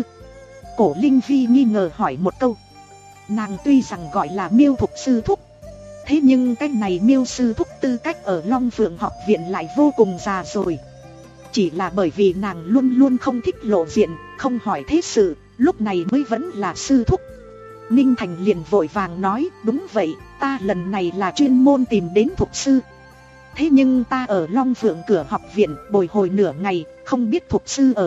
Cổ Linh Vi nghi ngờ hỏi một câu. Nàng tuy rằng gọi là Miêu Thục sư thúc, thế nhưng cái này Miêu sư thúc tư cách ở Long Phượng học viện lại vô cùng già rồi. Chỉ là bởi vì nàng luôn luôn không thích lộ diện, không hỏi thế sự, lúc này mới vẫn là sư thúc. Ninh Thành liền vội vàng nói: đúng vậy, ta lần này là chuyên môn tìm đến Thục sư. Thế nhưng ta ở Long Phượng cửa học viện bồi hồi nửa ngày, không biết Thục sư ở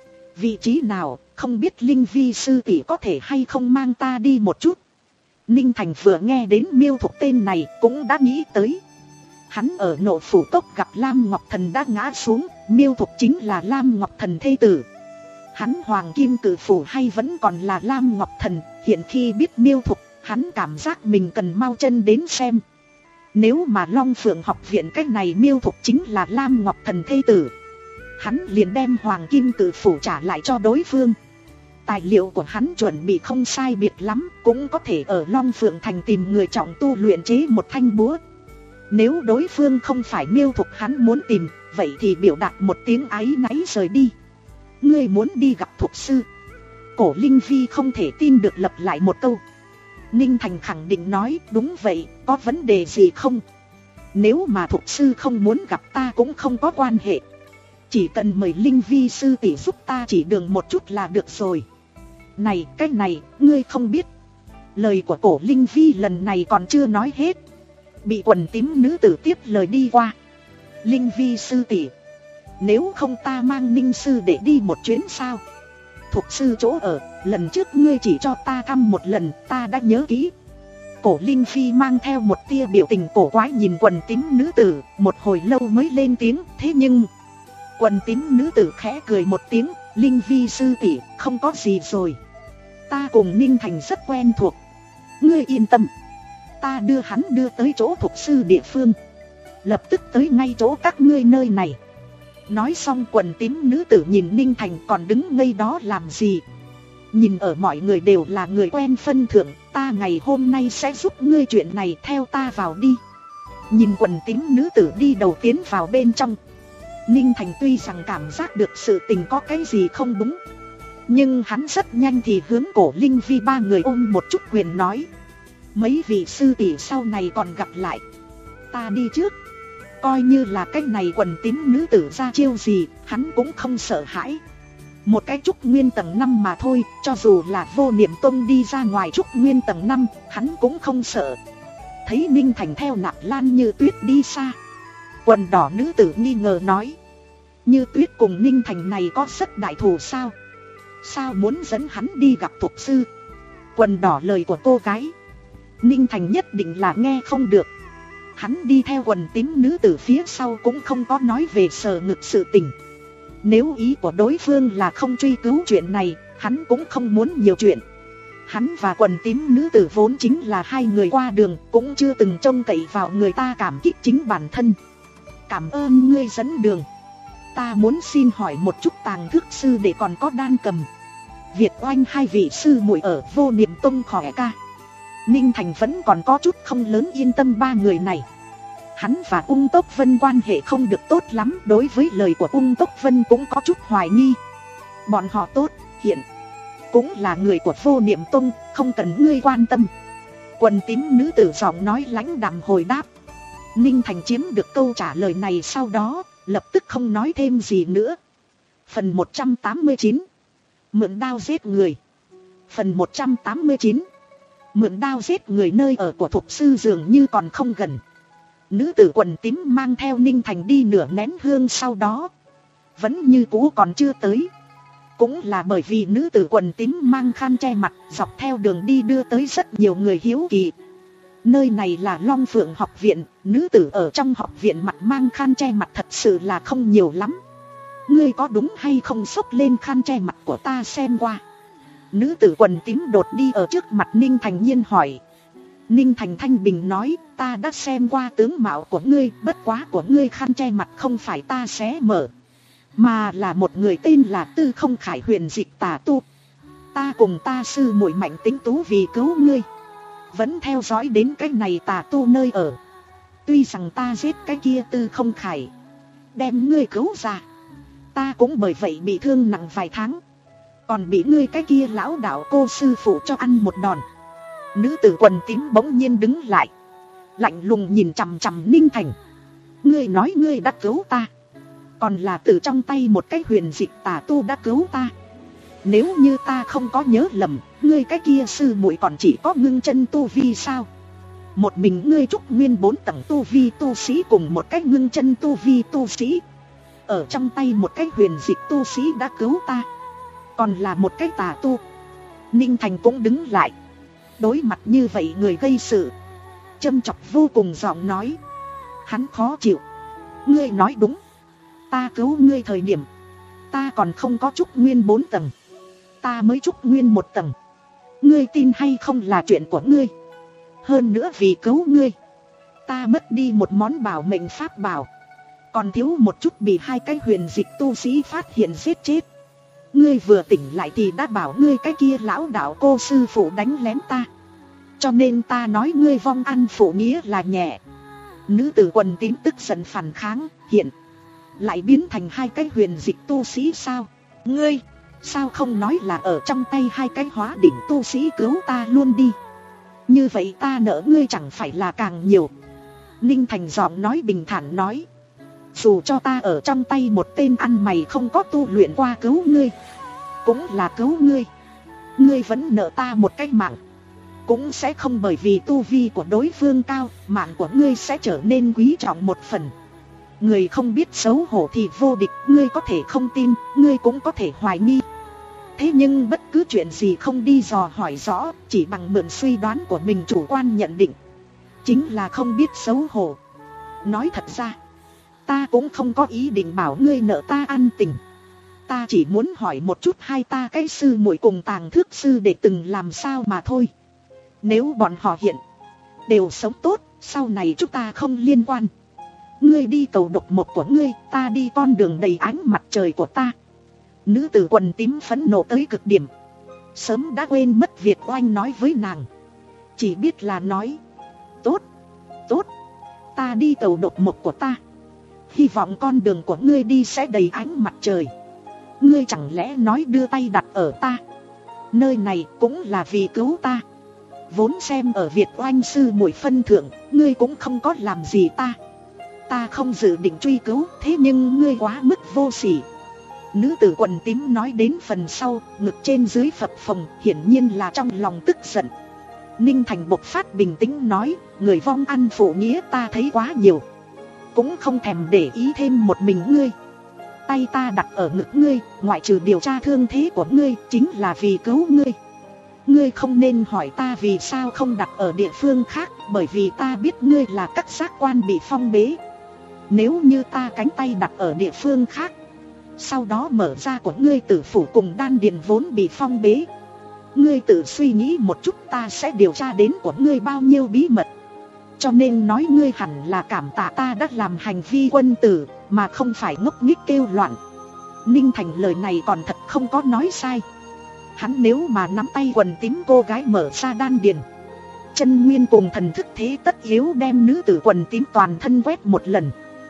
vị trí nào, không biết Linh Vi sư tỷ có thể hay không mang ta đi một chút. Ninh Thành vừa nghe đến Miêu Thục tên này cũng đã nghĩ tới. Hắn ở Nộ Phủ Cốc gặp Lam Ngọc Thần đã ngã xuống, Miêu Thục chính là Lam Ngọc Thần thê tử. Hắn Hoàng Kim Cử Phủ hay vẫn còn là Lam Ngọc Thần, hiện khi biết Miêu Thục, hắn cảm giác mình cần mau chân đến xem. Nếu mà Long Phượng học viện cách này Miêu Thục chính là Lam Ngọc Thần thê tử, hắn liền đem Hoàng Kim Cử Phủ trả lại cho đối phương. Tài liệu của hắn chuẩn bị không sai biệt lắm, cũng có thể ở Long Phượng Thành tìm người trọng tu luyện chế một thanh búa. Nếu đối phương không phải Miêu Thục hắn muốn tìm, vậy thì biểu đạt một tiếng áy náy rời đi. Ngươi muốn đi gặp Thục sư? Cổ Linh Vi không thể tin được lặp lại một câu. Ninh Thành khẳng định nói, đúng vậy, có vấn đề gì không? Nếu mà thục sư không muốn gặp ta cũng không có quan hệ. Chỉ cần mời Linh Vi sư tỷ giúp ta chỉ đường một chút là được rồi. Này, cái này, ngươi không biết. Lời của Cổ Linh Vi lần này còn chưa nói hết, bị quần tím nữ tử tiếp lời đi qua. Linh Vi sư tỷ, nếu không ta mang Ninh sư để đi một chuyến sao? Thục sư chỗ ở, lần trước ngươi chỉ cho ta thăm một lần, ta đã nhớ kỹ. Cổ Linh Phi mang theo một tia biểu tình cổ quái nhìn quần tím nữ tử, một hồi lâu mới lên tiếng, thế nhưng... Quần tím nữ tử khẽ cười một tiếng, Linh Vi sư tỷ, không có gì rồi. Ta cùng Ninh Thành rất quen thuộc. Ngươi yên tâm, ta đưa hắn đưa tới chỗ thục sư địa phương, lập tức tới ngay chỗ các ngươi nơi này. Nói xong quần tím nữ tử nhìn Ninh Thành còn đứng ngây đó làm gì. Nhìn ở mọi người đều là người quen phân thượng, ta ngày hôm nay sẽ giúp ngươi chuyện này, theo ta vào đi. Nhìn quần tím nữ tử đi đầu tiến vào bên trong, Ninh Thành tuy rằng cảm giác được sự tình có cái gì không đúng, nhưng hắn rất nhanh thì hướng Cổ Linh Vi ba người ôm một chút quyền nói, mấy vị sư tỷ sau này còn gặp lại, ta đi trước. Coi như là cái này quần tím nữ tử ra chiêu gì, hắn cũng không sợ hãi. Một cái trúc nguyên tầng năm mà thôi, cho dù là Vô Niệm Tông đi ra ngoài trúc nguyên tầng năm, hắn cũng không sợ. Thấy Ninh Thành theo Nạp Lan Như Tuyết đi xa, quần đỏ nữ tử nghi ngờ nói, Như Tuyết cùng Ninh Thành này có rất đại thù sao? Sao muốn dẫn hắn đi gặp thục sư? Quần đỏ lời của cô gái, Ninh Thành nhất định là nghe không được. Hắn đi theo quần tím nữ tử phía sau cũng không có nói về sờ ngực sự tình. Nếu ý của đối phương là không truy cứu chuyện này, hắn cũng không muốn nhiều chuyện. Hắn và quần tím nữ tử vốn chính là hai người qua đường, cũng chưa từng trông cậy vào người ta cảm kích chính bản thân. Cảm ơn ngươi dẫn đường. Ta muốn xin hỏi một chút Tàng Thước sư để còn có Đan Cầm, Việt Oanh hai vị sư muội ở Vô Niệm Tông khỏe ca? Ninh Thành vẫn còn có chút không lớn yên tâm ba người này. Hắn và Ung Tốc Vân quan hệ không được tốt lắm, đối với lời của Ung Tốc Vân cũng có chút hoài nghi. Bọn họ tốt, hiện cũng là người của Vô Niệm Tông, không cần ngươi quan tâm. Quần tím nữ tử giọng nói lãnh đạm hồi đáp. Ninh Thành chiếm được câu trả lời này sau đó, lập tức không nói thêm gì nữa. Phần một trăm tám mươi chín, mượn đao giết người. Phần một trăm tám mươi chín, mượn đao giết người. Nơi ở của thục sư dường như còn không gần. Nữ tử quần tím mang theo Ninh Thành đi nửa nén hương sau đó, vẫn như cũ còn chưa tới. Cũng là bởi vì nữ tử quần tím mang khăn che mặt, dọc theo đường đi đưa tới rất nhiều người hiếu kỳ. Nơi này là Long Phượng học viện, nữ tử ở trong học viện mặt mang khăn che mặt thật sự là không nhiều lắm. Ngươi có đúng hay không xốc lên khăn che mặt của ta xem qua? Nữ tử quần tím đột đi ở trước mặt Ninh Thành nhiên hỏi. Ninh Thành thanh bình nói, ta đã xem qua tướng mạo của ngươi, bất quá của ngươi khăn che mặt không phải ta xé mở, mà là một người tên là Tư Không Khải huyền dịch tà tu. Ta cùng ta sư muội Mạnh Tính Tú vì cứu ngươi, vẫn theo dõi đến cái này tà tu nơi ở. Tuy rằng ta giết cái kia Tư Không Khải, đem ngươi cứu ra, ta cũng bởi vậy bị thương nặng vài tháng, còn bị ngươi cái kia lão đạo cô sư phụ cho ăn một đòn. Nữ tử quần tím bỗng nhiên đứng lại, lạnh lùng nhìn chằm chằm Ninh Thành. Ngươi nói ngươi đã cứu ta, còn là từ trong tay một cái huyền dịch tà tu đã cứu ta. Nếu như ta không có nhớ lầm, ngươi cái kia sư muội còn chỉ có ngưng chân tu vi sao? Một mình ngươi trúc nguyên bốn tầng tu vi tu sĩ cùng một cái ngưng chân tu vi tu sĩ, ở trong tay một cái huyền dịch tu sĩ đã cứu ta, còn là một cái tà tu. Ninh Thành cũng đứng lại, đối mặt như vậy người gây sự, châm chọc vô cùng giọng nói. Hắn khó chịu. Ngươi nói đúng, ta cứu ngươi thời điểm, ta còn không có trúc nguyên bốn tầng, ta mới trúc nguyên một tầng. Ngươi tin hay không là chuyện của ngươi. Hơn nữa vì cứu ngươi, ta mất đi một món bảo mệnh pháp bảo, còn thiếu một chút bị hai cái huyền dịch tu sĩ phát hiện giết chết. Ngươi vừa tỉnh lại thì đã bảo ngươi cái kia lão đạo cô sư phụ đánh lén ta, cho nên ta nói ngươi vong ăn phụ nghĩa là nhẹ. Nữ tử quần tím tức giận phản kháng, hiện lại biến thành hai cái huyền dịch tu sĩ sao? Ngươi, Sao không nói là ở trong tay hai cái hóa đỉnh tu sĩ cứu ta luôn đi. Như vậy ta nợ ngươi chẳng phải là càng nhiều. Ninh Thành giọng nói bình thản nói. Dù cho ta ở trong tay một tên ăn mày không có tu luyện qua cứu ngươi, cũng là cứu ngươi. Ngươi vẫn nợ ta một cái mạng, cũng sẽ không bởi vì tu vi của đối phương cao, mạng của ngươi sẽ trở nên quý trọng một phần. Người không biết xấu hổ thì vô địch, ngươi có thể không tin, ngươi cũng có thể hoài nghi. Thế nhưng bất cứ chuyện gì không đi dò hỏi rõ, chỉ bằng mượn suy đoán của mình chủ quan nhận định, chính là không biết xấu hổ. Nói thật ra, ta cũng không có ý định bảo ngươi nợ ta ăn tình. Ta chỉ muốn hỏi một chút hai ta cái sư muội cùng Tàng Thước sư để từng làm sao mà thôi. Nếu bọn họ hiện đều sống tốt, sau này chúng ta không liên quan. Ngươi đi cầu độc mộc của ngươi, ta đi con đường đầy ánh mặt trời của ta. Nữ tử quần tím phẫn nộ tới cực điểm, sớm đã quên mất việc oanh nói với nàng. Chỉ biết là nói, tốt, tốt, ta đi cầu độc mộc của ta. Hy vọng con đường của ngươi đi sẽ đầy ánh mặt trời. Ngươi chẳng lẽ nói đưa tay đặt ở ta nơi này cũng là vì cứu ta. Vốn xem ở Việt oanh sư muội phân thượng, ngươi cũng không có làm gì ta. Ta không dự định truy cứu, thế nhưng ngươi quá mức vô sỉ. Nữ tử quần tím nói đến phần sau, ngực trên dưới phập phồng, hiển nhiên là trong lòng tức giận. Ninh Thành bộc phát bình tĩnh nói, người vong ăn phụ nghĩa ta thấy quá nhiều, cũng không thèm để ý thêm một mình ngươi. Tay ta đặt ở ngực ngươi, ngoại trừ điều tra thương thế của ngươi, chính là vì cứu ngươi. Ngươi không nên hỏi ta vì sao không đặt ở địa phương khác, bởi vì ta biết ngươi là các giác quan bị phong bế. Nếu như ta cánh tay đặt ở địa phương khác, sau đó mở ra của ngươi tử phủ cùng đan điền vốn bị phong bế, ngươi tự suy nghĩ một chút ta sẽ điều tra đến của ngươi bao nhiêu bí mật. Cho nên nói ngươi hẳn là cảm tạ ta đã làm hành vi quân tử, mà không phải ngốc nghếch kêu loạn. Ninh Thành lời này còn thật không có nói sai. Hắn nếu mà nắm tay quần tím cô gái mở ra đan điền, chân nguyên cùng thần thức thế tất yếu đem nữ tử quần tím toàn thân quét một lần.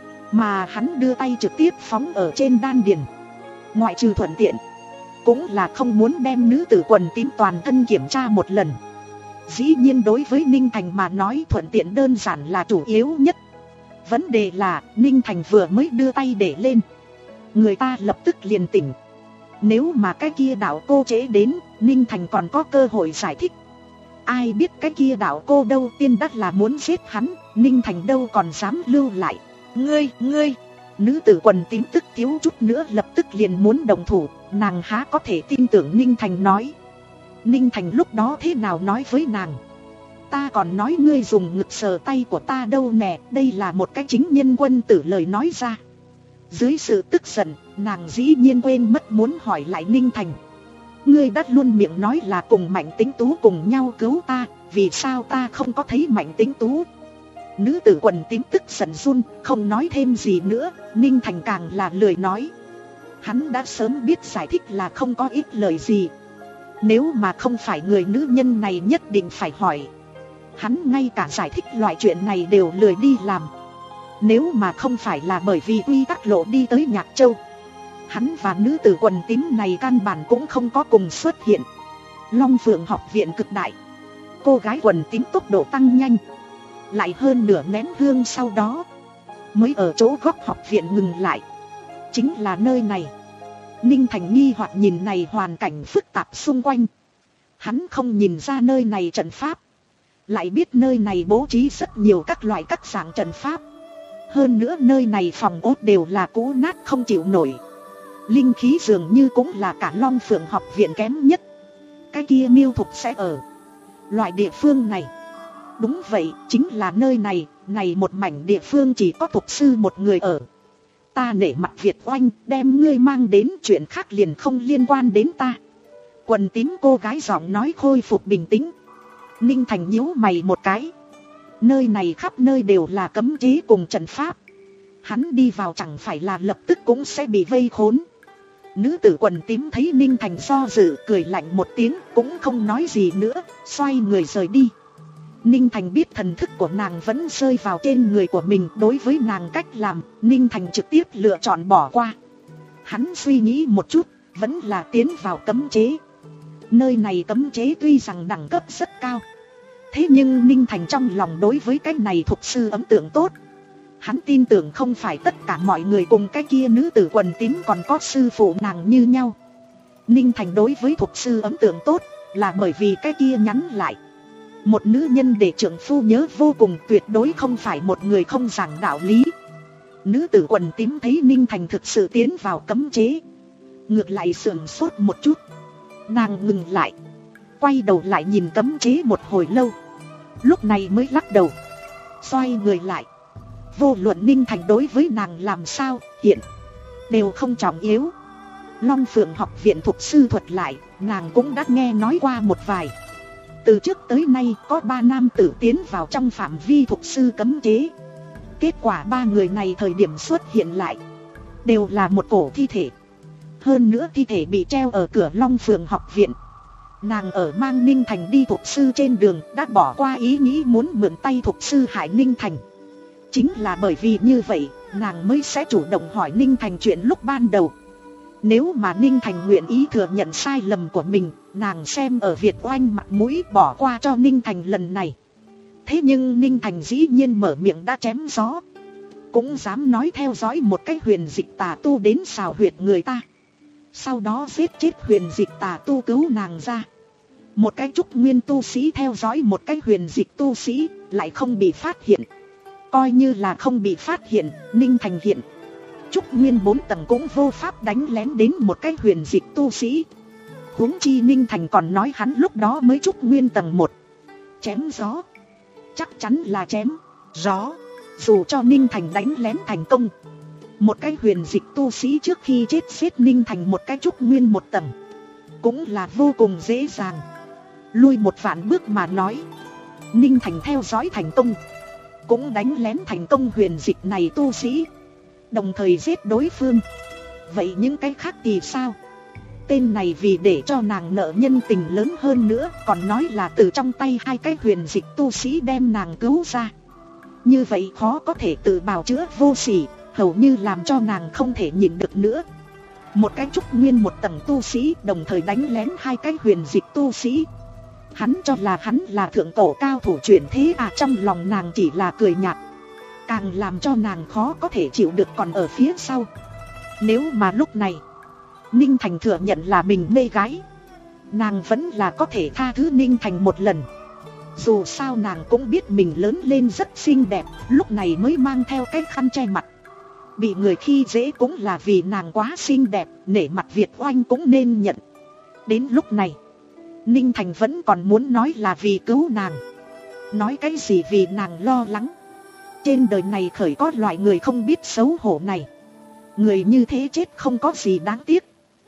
Mà hắn đưa tay trực tiếp phóng ở trên đan điền, ngoại trừ thuận tiện, cũng là không muốn đem nữ tử quần tím toàn thân kiểm tra một lần. Dĩ nhiên đối với Ninh Thành mà nói thuận tiện đơn giản là chủ yếu nhất. Vấn đề là Ninh Thành vừa mới đưa tay để lên, người ta lập tức liền tỉnh. Nếu mà cái kia đạo cô chế đến, Ninh Thành còn có cơ hội giải thích. Ai biết cái kia đạo cô đâu tiên đắc là muốn giết hắn, Ninh Thành đâu còn dám lưu lại. Ngươi, ngươi, nữ tử quần tím tức thiếu chút nữa lập tức liền muốn động thủ, nàng há có thể tin tưởng Ninh Thành nói. Ninh Thành lúc đó thế nào nói với nàng? Ta còn nói ngươi dùng ngực sờ tay của ta đâu nè, đây là một cái chính nhân quân tử lời nói ra. Dưới sự tức giận, nàng dĩ nhiên quên mất muốn hỏi lại Ninh Thành. Ngươi đã luôn miệng nói là cùng Mạnh Tĩnh Tú cùng nhau cứu ta, vì sao ta không có thấy Mạnh Tĩnh Tú? Nữ tử quần tím tức giận run, không nói thêm gì nữa. Ninh Thành càng là lười nói. Hắn đã sớm biết giải thích là không có ích lời gì. Nếu mà không phải người nữ nhân này nhất định phải hỏi, hắn ngay cả giải thích loại chuyện này đều lười đi làm. Nếu mà không phải là bởi vì quy tắc lộ đi tới Nhạc Châu, hắn và nữ tử quần tím này căn bản cũng không có cùng xuất hiện. Long Phượng học viện cực đại, cô gái quần tím tốc độ tăng nhanh. Lại hơn nửa nén hương sau đó mới ở chỗ góc học viện ngừng lại. Chính là nơi này. Ninh Thành nghi hoặc nhìn này hoàn cảnh phức tạp xung quanh. Hắn không nhìn ra nơi này trận pháp, lại biết nơi này bố trí rất nhiều các loại các dạng trận pháp. Hơn nữa nơi này phòng ốt đều là cũ nát không chịu nổi. Linh khí dường như cũng là cả Long Phượng học viện kém nhất. Cái kia Miêu Thục sẽ ở loại địa phương này. Đúng vậy, chính là nơi này. Này một mảnh địa phương chỉ có Thục sư một người ở. Ta nể mặt Việt oanh, đem ngươi mang đến, chuyện khác liền không liên quan đến ta. Quần tím cô gái giọng nói khôi phục bình tĩnh. Ninh Thành nhíu mày một cái. Nơi này khắp nơi đều là cấm chế cùng trận pháp. Hắn đi vào chẳng phải là lập tức cũng sẽ bị vây khốn. Nữ tử quần tím thấy Ninh Thành do dự, cười lạnh một tiếng, cũng không nói gì nữa, xoay người rời đi. Ninh Thành biết thần thức của nàng vẫn rơi vào trên người của mình. Đối với nàng cách làm, Ninh Thành trực tiếp lựa chọn bỏ qua. Hắn suy nghĩ một chút, vẫn là tiến vào cấm chế. Nơi này cấm chế tuy rằng đẳng cấp rất cao, thế nhưng Ninh Thành trong lòng đối với cái này thục sư ấn tượng tốt. Hắn tin tưởng không phải tất cả mọi người cùng cái kia nữ tử quần tím còn có sư phụ nàng như nhau. Ninh Thành đối với thục sư ấn tượng tốt là bởi vì cái kia nhắn lại: một nữ nhân để trượng phu nhớ vô cùng tuyệt đối không phải một người không giảng đạo lý. Nữ tử quần tím thấy Ninh Thành thực sự tiến vào cấm chế, ngược lại sườn sốt một chút. Nàng ngừng lại, quay đầu lại nhìn cấm chế một hồi lâu, lúc này mới lắc đầu, xoay người lại. Vô luận Ninh Thành đối với nàng làm sao hiện đều không trọng yếu. Long Phượng học viện thục sư thuật lại, nàng cũng đã nghe nói qua một vài. Từ trước tới nay có ba nam tử tiến vào trong phạm vi thục sư cấm chế. Kết quả ba người này thời điểm xuất hiện lại đều là một cổ thi thể. Hơn nữa thi thể bị treo ở cửa Long Phượng học viện. Nàng ở mang Ninh Thành đi thục sư trên đường đã bỏ qua ý nghĩ muốn mượn tay thục sư hại Ninh Thành. Chính là bởi vì như vậy, nàng mới sẽ chủ động hỏi Ninh Thành chuyện lúc ban đầu. Nếu mà Ninh Thành nguyện ý thừa nhận sai lầm của mình, nàng xem ở Việt Oanh mặt mũi bỏ qua cho Ninh Thành lần này. Thế nhưng Ninh Thành dĩ nhiên mở miệng đã chém gió, cũng dám nói theo dõi một cái huyền dịch tà tu đến xào huyệt người ta, sau đó giết chết huyền dịch tà tu cứu nàng ra. Một cái trúc nguyên tu sĩ theo dõi một cái huyền dịch tu sĩ lại không bị phát hiện. Coi như là không bị phát hiện, Ninh Thành hiện trúc nguyên bốn tầng cũng vô pháp đánh lén đến một cái huyền dịch tu sĩ. Huống chi Ninh Thành còn nói hắn lúc đó mới trúc nguyên tầng một. Chém gió, chắc chắn là chém gió. Dù cho Ninh Thành đánh lén thành công, một cái huyền dịch tu sĩ trước khi chết giết Ninh Thành một cái trúc nguyên một tầng cũng là vô cùng dễ dàng. Lui một vạn bước mà nói, Ninh Thành theo dõi thành công, cũng đánh lén thành công huyền dịch này tu sĩ, đồng thời giết đối phương. Vậy những cái khác thì sao? Tên này vì để cho nàng nợ nhân tình lớn hơn nữa, còn nói là từ trong tay hai cái huyền dịch tu sĩ đem nàng cứu ra. Như vậy khó có thể tự bào chữa vô sỉ, hầu như làm cho nàng không thể nhịn được nữa. Một cái trúc nguyên một tầng tu sĩ đồng thời đánh lén hai cái huyền dịch tu sĩ. Hắn cho là hắn là thượng cổ cao thủ chuyển thế à? Trong lòng nàng chỉ là cười nhạt. Càng làm cho nàng khó có thể chịu được còn ở phía sau. Nếu mà lúc này Ninh Thành thừa nhận là mình mê gái, nàng vẫn là có thể tha thứ Ninh Thành một lần. Dù sao nàng cũng biết mình lớn lên rất xinh đẹp, lúc này mới mang theo cái khăn che mặt. Bị người khi dễ cũng là vì nàng quá xinh đẹp, nể mặt Việt Oanh cũng nên nhận. Đến lúc này Ninh Thành vẫn còn muốn nói là vì cứu nàng. Nói cái gì vì nàng lo lắng. Trên đời này khởi có loại người không biết xấu hổ này. Người như thế chết không có gì đáng tiếc.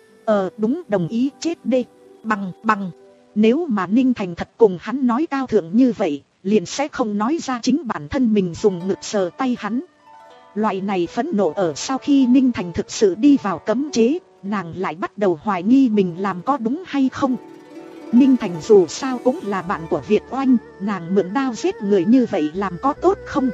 Ờ đúng, đồng ý, chết đi. Bằng bằng Nếu mà Ninh Thành thật cùng hắn nói cao thượng như vậy, liền sẽ không nói ra chính bản thân mình dùng ngực sờ tay hắn. Loại này phẫn nộ ở sau khi Ninh Thành thực sự đi vào cấm chế, nàng lại bắt đầu hoài nghi mình làm có đúng hay không. Ninh Thành dù sao cũng là bạn của Việt Oanh, nàng mượn đao giết người như vậy làm có tốt không?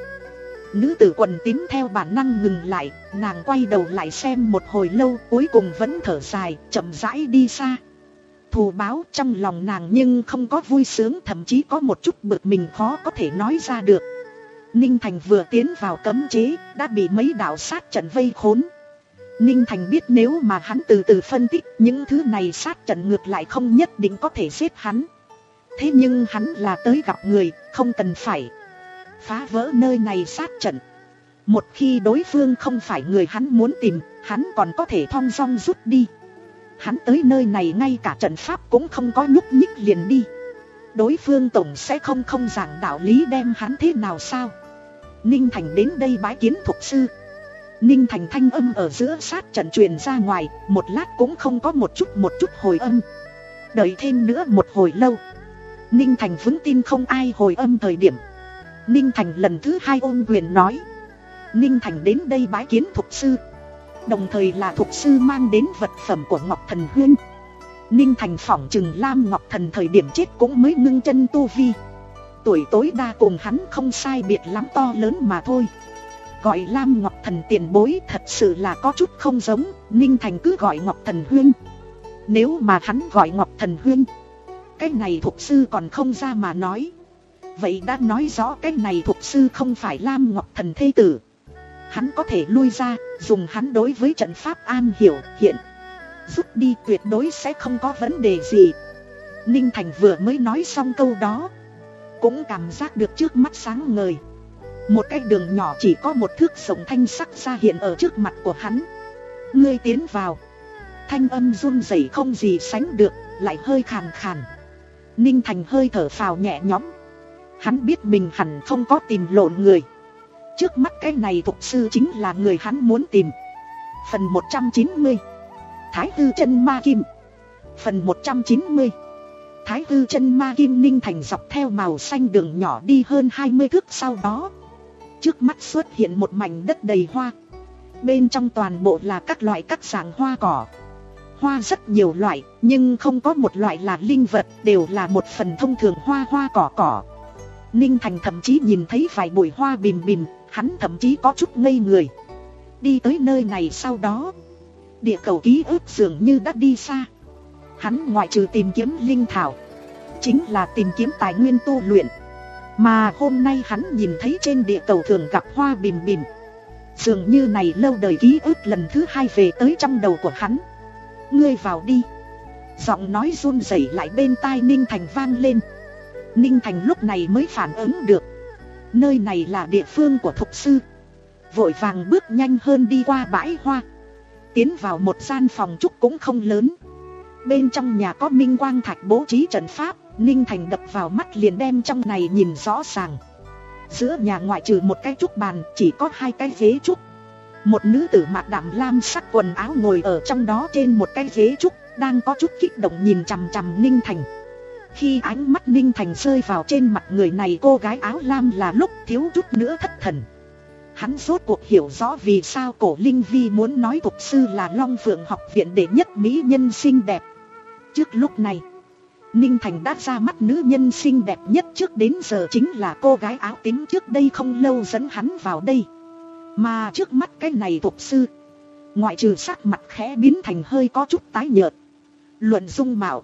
Nữ tử quần tím theo bản năng ngừng lại, nàng quay đầu lại xem một hồi lâu, cuối cùng vẫn thở dài, chậm rãi đi xa. Thù báo trong lòng nàng nhưng không có vui sướng, thậm chí có một chút bực mình khó có thể nói ra được. Ninh Thành vừa tiến vào cấm chế, đã bị mấy đạo sát trận vây khốn. Ninh Thành biết nếu mà hắn từ từ phân tích, những thứ này sát trận ngược lại không nhất định có thể giết hắn. Thế nhưng hắn là tới gặp người, không cần phải phá vỡ nơi này sát trận. Một khi đối phương không phải người hắn muốn tìm, hắn còn có thể thong dong rút đi. Hắn tới nơi này ngay cả trận pháp cũng không có nhúc nhích liền đi. Đối phương tổng sẽ không không giảng đạo lý đem hắn thế nào sao? Ninh Thành đến đây bái kiến thục sư. Ninh Thành thanh âm ở giữa sát trận truyền ra ngoài, một lát cũng không có một chút một chút hồi âm. Đợi thêm nữa một hồi lâu, Ninh Thành vững tin không ai hồi âm thời điểm, Ninh Thành lần thứ hai ôm quyền nói: Ninh Thành đến đây bái kiến thục sư. Đồng thời là thục sư mang đến vật phẩm của Ngọc Thần Huyên. Ninh Thành phỏng chừng Lam Ngọc Thần thời điểm chết cũng mới ngưng chân tu vi, tuổi tối đa cùng hắn không sai biệt lắm to lớn mà thôi. Gọi Lam Ngọc Thần tiền bối thật sự là có chút không giống, Ninh Thành cứ gọi Ngọc Thần Huyên. Nếu mà hắn gọi Ngọc Thần Huyên, cái này thục sư còn không ra mà nói, vậy đã nói rõ cái này thục sư không phải Lam Ngọc Thần thê tử. Hắn có thể lui ra, dùng hắn đối với trận pháp an hiểu hiện rút đi, tuyệt đối sẽ không có vấn đề gì. Ninh Thành vừa mới nói xong câu đó, cũng cảm giác được trước mắt sáng ngời. Một cái đường nhỏ chỉ có một thước rộng thanh sắc ra hiện ở trước mặt của hắn. Ngươi tiến vào. Thanh âm run rẩy không gì sánh được, lại hơi khàn khàn. Ninh Thành hơi thở phào nhẹ nhõm. Hắn biết mình hẳn không có tìm lộn người. Trước mắt cái này thục sư chính là người hắn muốn tìm. Phần một trăm chín mươi Thái Hư Chân Ma Kim. Phần một trăm chín mươi Thái Hư Chân Ma Kim. Ninh Thành dọc theo màu xanh đường nhỏ đi hơn hai mươi thước, sau đó trước mắt xuất hiện một mảnh đất đầy hoa. Bên trong toàn bộ là các loại các dạng hoa cỏ. Hoa rất nhiều loại, nhưng không có một loại là linh vật, đều là một phần thông thường hoa hoa cỏ cỏ. Ninh Thành thậm chí nhìn thấy vài bụi hoa bìm bìm, hắn thậm chí có chút ngây người. Đi tới nơi này sau đó, địa cầu ký ức dường như đã đi xa. Hắn ngoại trừ tìm kiếm linh thảo, chính là tìm kiếm tài nguyên tu luyện. Mà hôm nay hắn nhìn thấy trên địa cầu thường gặp hoa bìm bìm, dường như này lâu đời ký ức lần thứ hai về tới trong đầu của hắn. Ngươi vào đi. Giọng nói run rẩy lại bên tai Ninh Thành vang lên. Ninh Thành lúc này mới phản ứng được, nơi này là địa phương của thục sư. Vội vàng bước nhanh hơn đi qua bãi hoa, tiến vào một gian phòng trúc cũng không lớn. Bên trong nhà có minh quang thạch bố trí trận pháp. Ninh Thành đập vào mắt liền đem trong này nhìn rõ ràng. Giữa nhà ngoại trừ một cái trúc bàn, chỉ có hai cái ghế trúc. Một nữ tử mặc đạm lam sắc quần áo ngồi ở trong đó trên một cái ghế trúc, đang có chút kích động nhìn chằm chằm Ninh Thành. Khi ánh mắt Ninh Thành rơi vào trên mặt người này cô gái áo lam là lúc thiếu chút nữa thất thần. Hắn rốt cuộc hiểu rõ vì sao Cổ Linh Vi muốn nói thục sư là Long Phượng học viện đệ nhất mỹ nhân xinh đẹp. Trước lúc này, Ninh Thành đã ra mắt nữ nhân xinh đẹp nhất trước đến giờ chính là cô gái áo tím trước đây không lâu dẫn hắn vào đây. Mà trước mắt cái này thục sư, ngoại trừ sắc mặt khẽ biến thành hơi có chút tái nhợt, luận dung mạo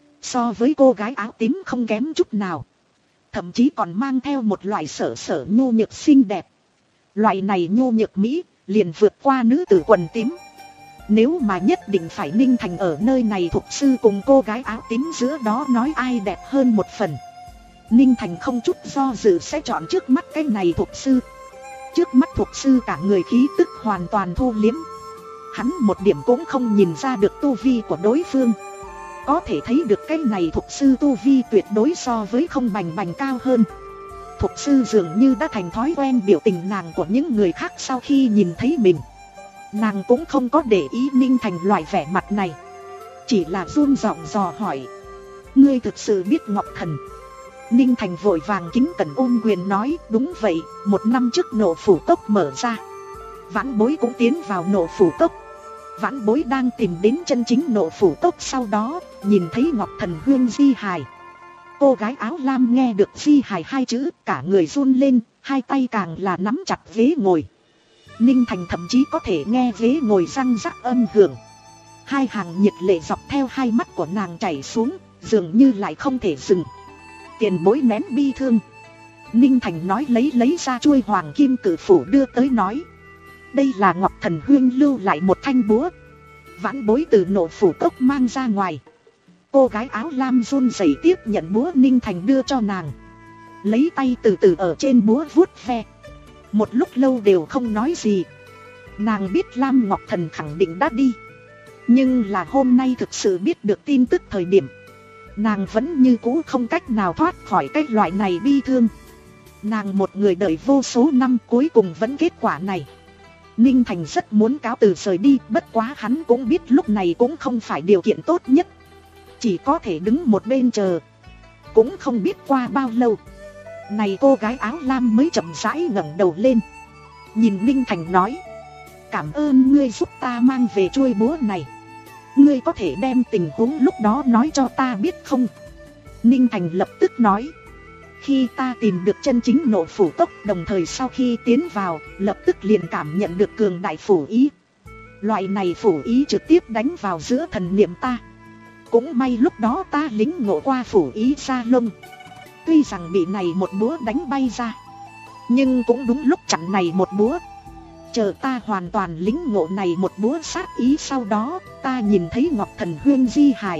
so với cô gái áo tím không kém chút nào. Thậm chí còn mang theo một loại sở sở nhu nhược xinh đẹp. Loại này nhu nhược mỹ liền vượt qua nữ tử quần tím. Nếu mà nhất định phải Ninh Thành ở nơi này thục sư cùng cô gái áo tím giữa đó nói ai đẹp hơn một phần, Ninh Thành không chút do dự sẽ chọn trước mắt cái này thục sư. Trước mắt thục sư cả người khí tức hoàn toàn thu liếm. Hắn một điểm cũng không nhìn ra được tu vi của đối phương. Có thể thấy được cái này thục sư tu vi tuyệt đối so với không bành bành cao hơn. Thục sư dường như đã thành thói quen biểu tình nàng của những người khác sau khi nhìn thấy mình. Nàng cũng không có để ý Ninh Thành loại vẻ mặt này, chỉ là run giọng dò hỏi: ngươi thực sự biết Ngọc Thần? Ninh Thành vội vàng kính cẩn ôm quyền nói: đúng vậy, một năm trước Nộ Phủ Cốc mở ra, vãn bối cũng tiến vào Nộ Phủ Cốc. Vãn bối đang tìm đến chân chính Nộ Phủ Cốc, sau đó nhìn thấy Ngọc Thần Huyên di hài. Cô gái áo lam nghe được di hài hai chữ, cả người run lên, hai tay càng là nắm chặt ghế ngồi. Ninh Thành thậm chí có thể nghe ghế ngồi răng rắc âm hưởng. Hai hàng nhiệt lệ dọc theo hai mắt của nàng chảy xuống, dường như lại không thể dừng. Tiền bối nén bi thương. Ninh Thành nói lấy lấy ra chuôi hoàng kim cử phủ đưa tới nói: đây là Ngọc Thần Huyên lưu lại một thanh búa, vãn bối từ Nộ Phủ Cốc mang ra ngoài. Cô gái áo lam run rẩy tiếp nhận búa Ninh Thành đưa cho nàng, lấy tay từ từ ở trên búa vuốt ve. Một lúc lâu đều không nói gì. Nàng biết Lam Ngọc Thần khẳng định đã đi, nhưng là hôm nay thực sự biết được tin tức thời điểm, nàng vẫn như cũ không cách nào thoát khỏi cái loại này bi thương. Nàng một người đợi vô số năm, cuối cùng vẫn kết quả này. Ninh Thành rất muốn cáo từ rời đi, bất quá hắn cũng biết lúc này cũng không phải điều kiện tốt nhất, chỉ có thể đứng một bên chờ. Cũng không biết qua bao lâu, này cô gái áo lam mới chậm rãi ngẩng đầu lên, nhìn Ninh Thành nói: cảm ơn ngươi giúp ta mang về chuôi búa này. Ngươi có thể đem tình huống lúc đó nói cho ta biết không? Ninh Thành lập tức nói: khi ta tìm được chân chính Nộ Phủ Cốc, đồng thời sau khi tiến vào, lập tức liền cảm nhận được cường đại phủ ý. Loại này phủ ý trực tiếp đánh vào giữa thần niệm ta. Cũng may lúc đó ta lính ngộ qua phủ ý Sa Lông. Tuy rằng bị này một búa đánh bay ra, nhưng cũng đúng lúc chặn này một búa. Chờ ta hoàn toàn lính ngộ này một búa sát ý, sau đó ta nhìn thấy Ngọc Thần Huyên di hài.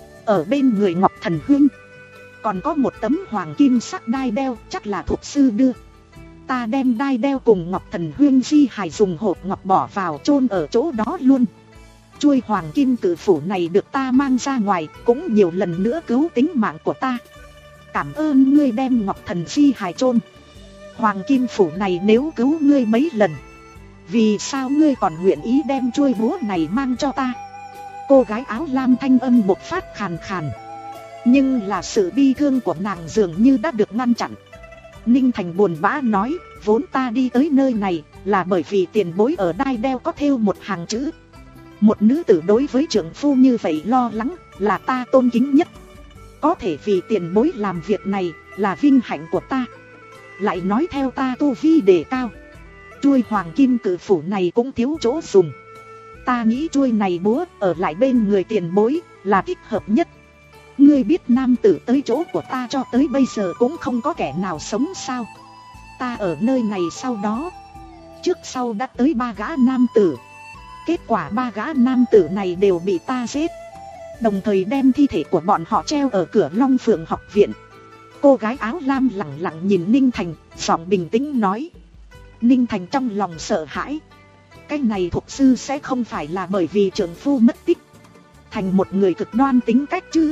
Ở bên người Ngọc Thần Huyên còn có một tấm hoàng kim sắc đai đeo, chắc là thục sư đưa. Ta đem đai đeo cùng Ngọc Thần Huyên di hài dùng hộp ngọc bỏ vào chôn ở chỗ đó luôn. Chuôi hoàng kim cử phủ này được ta mang ra ngoài, cũng nhiều lần nữa cứu tính mạng của ta. Cảm ơn ngươi đem Ngọc Thần di hài chôn. Hoàng kim phủ này nếu cứu ngươi mấy lần, vì sao ngươi còn nguyện ý đem chuôi búa này mang cho ta? Cô gái áo lam thanh âm một phát khàn khàn, nhưng là sự bi thương của nàng dường như đã được ngăn chặn. Ninh Thành buồn bã nói, vốn ta đi tới nơi này là bởi vì tiền bối ở đai đeo có thêu một hàng chữ. Một nữ tử đối với trượng phu như vậy lo lắng là ta tôn kính nhất. Có thể vì tiền bối làm việc này là vinh hạnh của ta. Lại nói theo ta tu vi đề cao, chuôi hoàng kim cử phủ này cũng thiếu chỗ dùng. Ta nghĩ chuôi này búa ở lại bên người tiền bối là thích hợp nhất. Ngươi biết nam tử tới chỗ của ta cho tới bây giờ cũng không có kẻ nào sống sao? Ta ở nơi này sau đó, trước sau đã tới ba gã nam tử. Kết quả ba gã nam tử này đều bị ta giết, đồng thời đem thi thể của bọn họ treo ở cửa Long Phượng học viện. Cô gái áo lam lặng lặng nhìn Ninh Thành, giọng bình tĩnh nói. Ninh Thành trong lòng sợ hãi. Cái này thục sư sẽ không phải là bởi vì trượng phu mất tích thành một người cực đoan tính cách chứ?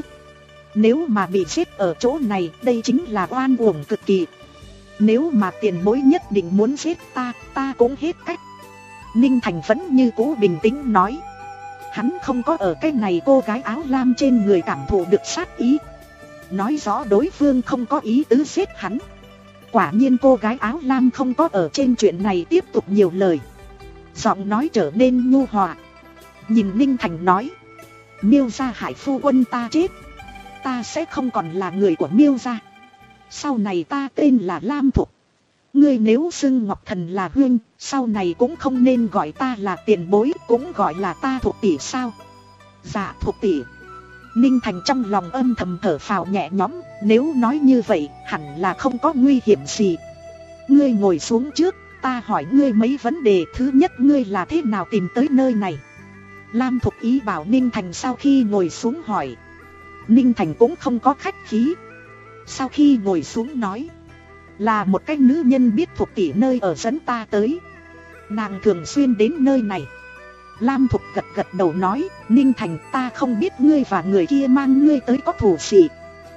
Nếu mà bị giết ở chỗ này, đây chính là oan uổng cực kỳ. Nếu mà tiền bối nhất định muốn giết ta, ta cũng hết cách. Ninh Thành vẫn như cũ bình tĩnh nói. Hắn không có ở cái này cô gái áo lam trên người cảm thụ được sát ý, nói rõ đối phương không có ý tứ giết hắn. Quả nhiên cô gái áo lam không có ở trên chuyện này tiếp tục nhiều lời, giọng nói trở nên nhu hòa. Nhìn Ninh Thành nói, Miêu gia hải phu quân ta chết, ta sẽ không còn là người của Miêu gia. Sau này ta tên là Lam Thục. Ngươi nếu xưng Ngọc Thần là Huyên, sau này cũng không nên gọi ta là tiền bối, cũng gọi là ta Thục tỷ sao? Dạ Thục tỷ. Ninh Thành trong lòng âm thầm thở phào nhẹ nhõm, nếu nói như vậy hẳn là không có nguy hiểm gì. Ngươi ngồi xuống trước, ta hỏi ngươi mấy vấn đề. Thứ nhất, ngươi là thế nào tìm tới nơi này? Lam Thục ý bảo Ninh Thành sau khi ngồi xuống hỏi. Ninh Thành cũng không có khách khí, sau khi ngồi xuống nói, là một cái nữ nhân biết Thục tỷ nơi ở dẫn ta tới. Nàng thường xuyên đến nơi này. Lam Thục gật gật đầu nói, Ninh Thành, ta không biết ngươi và người kia mang ngươi tới có thù gì,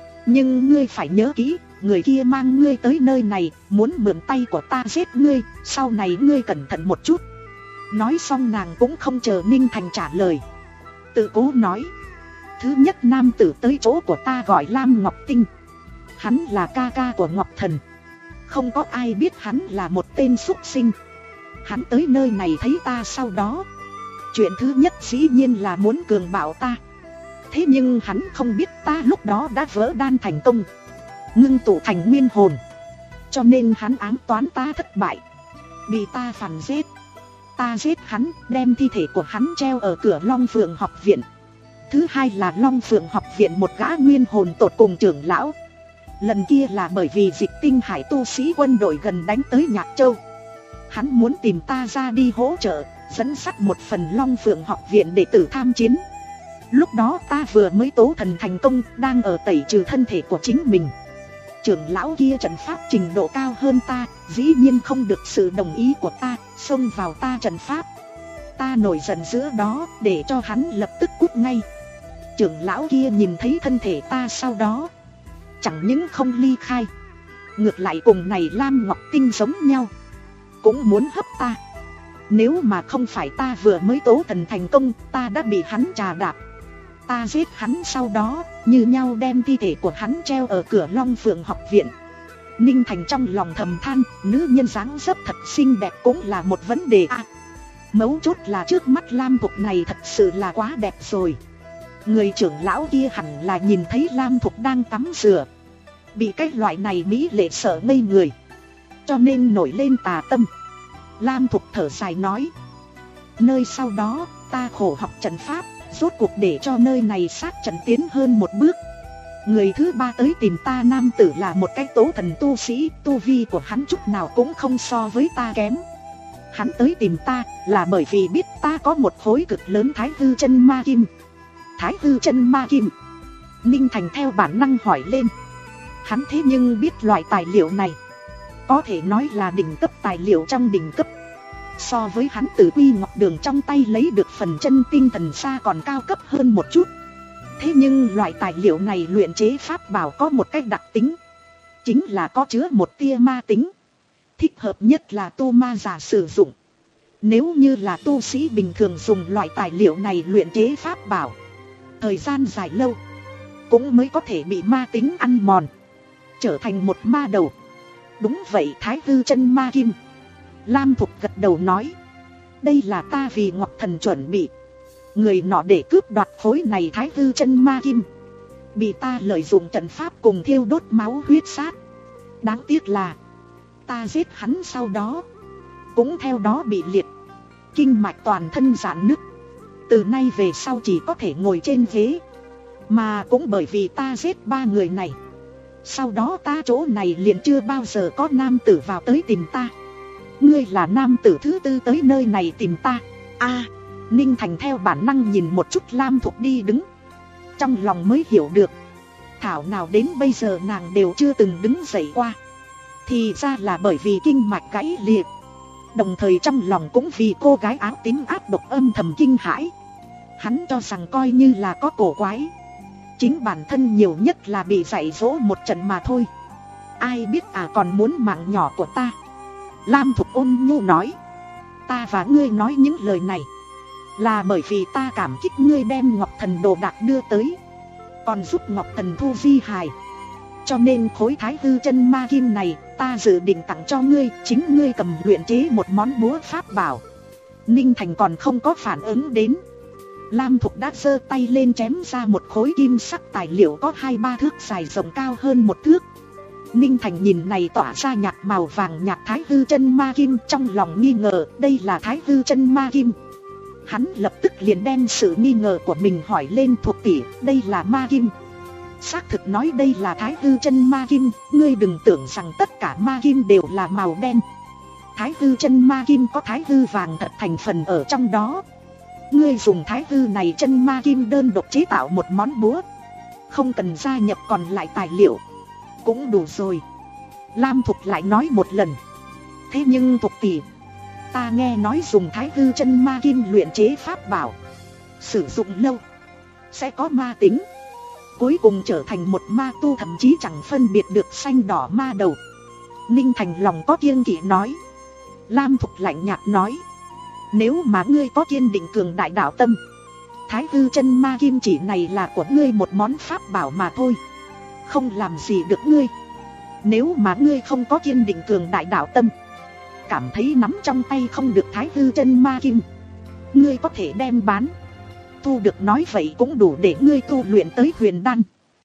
nhưng ngươi phải nhớ kỹ, người kia mang ngươi tới nơi này muốn mượn tay của ta giết ngươi, sau này ngươi cẩn thận một chút. Nói xong nàng cũng không chờ Ninh Thành trả lời, tự cố nói, thứ nhất, nam tử tới chỗ của ta gọi Lam Ngọc Tinh, hắn là ca ca của Ngọc Thần. Không có ai biết hắn là một tên súc sinh. Hắn tới nơi này thấy ta sau đó, chuyện thứ nhất dĩ nhiên là muốn cường bạo ta. Thế nhưng hắn không biết ta lúc đó đã vỡ đan thành công, ngưng tụ thành nguyên hồn, cho nên hắn ám toán ta thất bại, bị ta phản giết. Ta giết hắn, đem thi thể của hắn treo ở cửa Long Phượng học viện. Thứ hai là Long Phượng học viện một gã nguyên hồn tột cùng trưởng lão. Lần kia là bởi vì Dịch Tinh Hải tu sĩ quân đội gần đánh tới Nhạc Châu, hắn muốn tìm ta ra đi hỗ trợ, dẫn dắt một phần Long Phượng học viện đệ tử tham chiến. Lúc đó ta vừa mới tố thần thành công, đang ở tẩy trừ thân thể của chính mình. Trưởng lão kia trận pháp trình độ cao hơn ta, dĩ nhiên không được sự đồng ý của ta, xông vào ta trận pháp. Ta nổi giận giữa đó, để cho hắn lập tức cút ngay. Trưởng lão kia nhìn thấy thân thể ta sau đó, chẳng những không ly khai, ngược lại cùng này Lam Ngọc Tinh giống nhau, cũng muốn hấp ta. Nếu mà không phải ta vừa mới tố thần thành công, ta đã bị hắn trà đạp. Ta giết hắn sau đó, như nhau đem thi thể của hắn treo ở cửa Long Phượng học viện. Ninh Thành trong lòng thầm than, nữ nhân dáng dấp thật xinh đẹp cũng là một vấn đề à. Mấu chốt là trước mắt Lam Thục này thật sự là quá đẹp rồi. Người trưởng lão kia hẳn là nhìn thấy Lam Thục đang tắm rửa, bị cái loại này mỹ lệ sợ ngây người, cho nên nổi lên tà tâm. Lam Thục thở dài nói, nơi sau đó ta khổ học trận pháp, Rốt cuộc để cho nơi này sát trận tiến hơn một bước. Người thứ ba tới tìm ta nam tử là một cái tố thần tu sĩ, tu vi của hắn chút nào cũng không so với ta kém. Hắn tới tìm ta là bởi vì biết ta có một khối cực lớn thái hư chân ma kim. Thái hư chân ma kim? Ninh Thành theo bản năng hỏi lên. Hắn thế nhưng biết loại tài liệu này, có thể nói là đỉnh cấp tài liệu trong đỉnh cấp. So với hắn từ Quy Ngọc Đường trong tay lấy được phần chân tinh thần xa còn cao cấp hơn một chút. Thế nhưng loại tài liệu này luyện chế pháp bảo có một cách đặc tính, chính là có chứa một tia ma tính. Thích hợp nhất là tu ma giả sử dụng. Nếu như là tu sĩ bình thường dùng loại tài liệu này luyện chế pháp bảo, thời gian dài lâu cũng mới có thể bị ma tính ăn mòn, trở thành một ma đầu. Đúng vậy, thái hư chân ma kim. Lam Thục gật đầu nói. Đây là ta vì Ngọc Thần chuẩn bị. Người nọ để cướp đoạt khối này thái hư chân ma kim, bị ta lợi dụng trận pháp cùng thiêu đốt máu huyết sát. Đáng tiếc là ta giết hắn sau đó cũng theo đó bị liệt, kinh mạch toàn thân rạn nứt. Từ nay về sau chỉ có thể ngồi trên ghế. Mà cũng bởi vì ta giết ba người này, sau đó ta chỗ này liền chưa bao giờ có nam tử vào tới tìm ta. Ngươi là nam tử thứ tư tới nơi này tìm ta. A, Ninh Thành theo bản năng nhìn một chút Lam Thục đi đứng, trong lòng mới hiểu được, thảo nào đến bây giờ nàng đều chưa từng đứng dậy qua. Thì ra là bởi vì kinh mạch gãy liệt. Đồng thời trong lòng cũng vì cô gái áo tím ác độc âm thầm kinh hãi. Hắn cho rằng coi như là có cổ quái, chính bản thân nhiều nhất là bị dạy dỗ một trận mà thôi. Ai biết à còn muốn mạng nhỏ của ta. Lam Thục ôn nhu nói. Ta và ngươi nói những lời này là bởi vì ta cảm kích ngươi đem Ngọc Thần đồ đạc đưa tới, còn giúp Ngọc Thần thu di hài. Cho nên khối thái hư chân ma kim này ta dự định tặng cho ngươi, chính ngươi cầm luyện chế một món búa pháp bảo. Ninh Thành còn không có phản ứng đến, Lam Thục đã giơ tay lên chém ra một khối kim sắc tài liệu có hai ba thước dài, rộng cao hơn một thước. Ninh Thành nhìn này tỏa ra nhạt màu vàng nhạt thái hư chân ma kim, trong lòng nghi ngờ đây là thái hư chân ma kim. Hắn lập tức liền đem sự nghi ngờ của mình hỏi lên Thục tỷ, đây là ma kim. Xác thực nói đây là thái hư chân ma kim, ngươi đừng tưởng rằng tất cả ma kim đều là màu đen. Thái hư chân ma kim có thái hư vàng thật thành phần ở trong đó. Ngươi dùng thái hư này chân ma kim đơn độc chế tạo một món búa, không cần gia nhập còn lại tài liệu cũng đủ rồi. Lam Thục lại nói một lần. Thế nhưng Thục tỷ, ta nghe nói dùng thái hư chân ma kim luyện chế pháp bảo, sử dụng lâu sẽ có ma tính, cuối cùng trở thành một ma tu, thậm chí chẳng phân biệt được xanh đỏ ma đầu. Ninh Thành lòng có kiêng kỵ nói. Lam Thục lạnh nhạt nói. Nếu mà ngươi có kiên định cường đại đạo tâm, thái hư chân ma kim chỉ này là của ngươi một món pháp bảo mà thôi, không làm gì được ngươi. Nếu mà ngươi không có kiên định cường đại đạo tâm, cảm thấy nắm trong tay không được thái hư chân ma kim, ngươi có thể đem bán, thu được nói vậy cũng đủ để ngươi tu luyện tới huyền đan.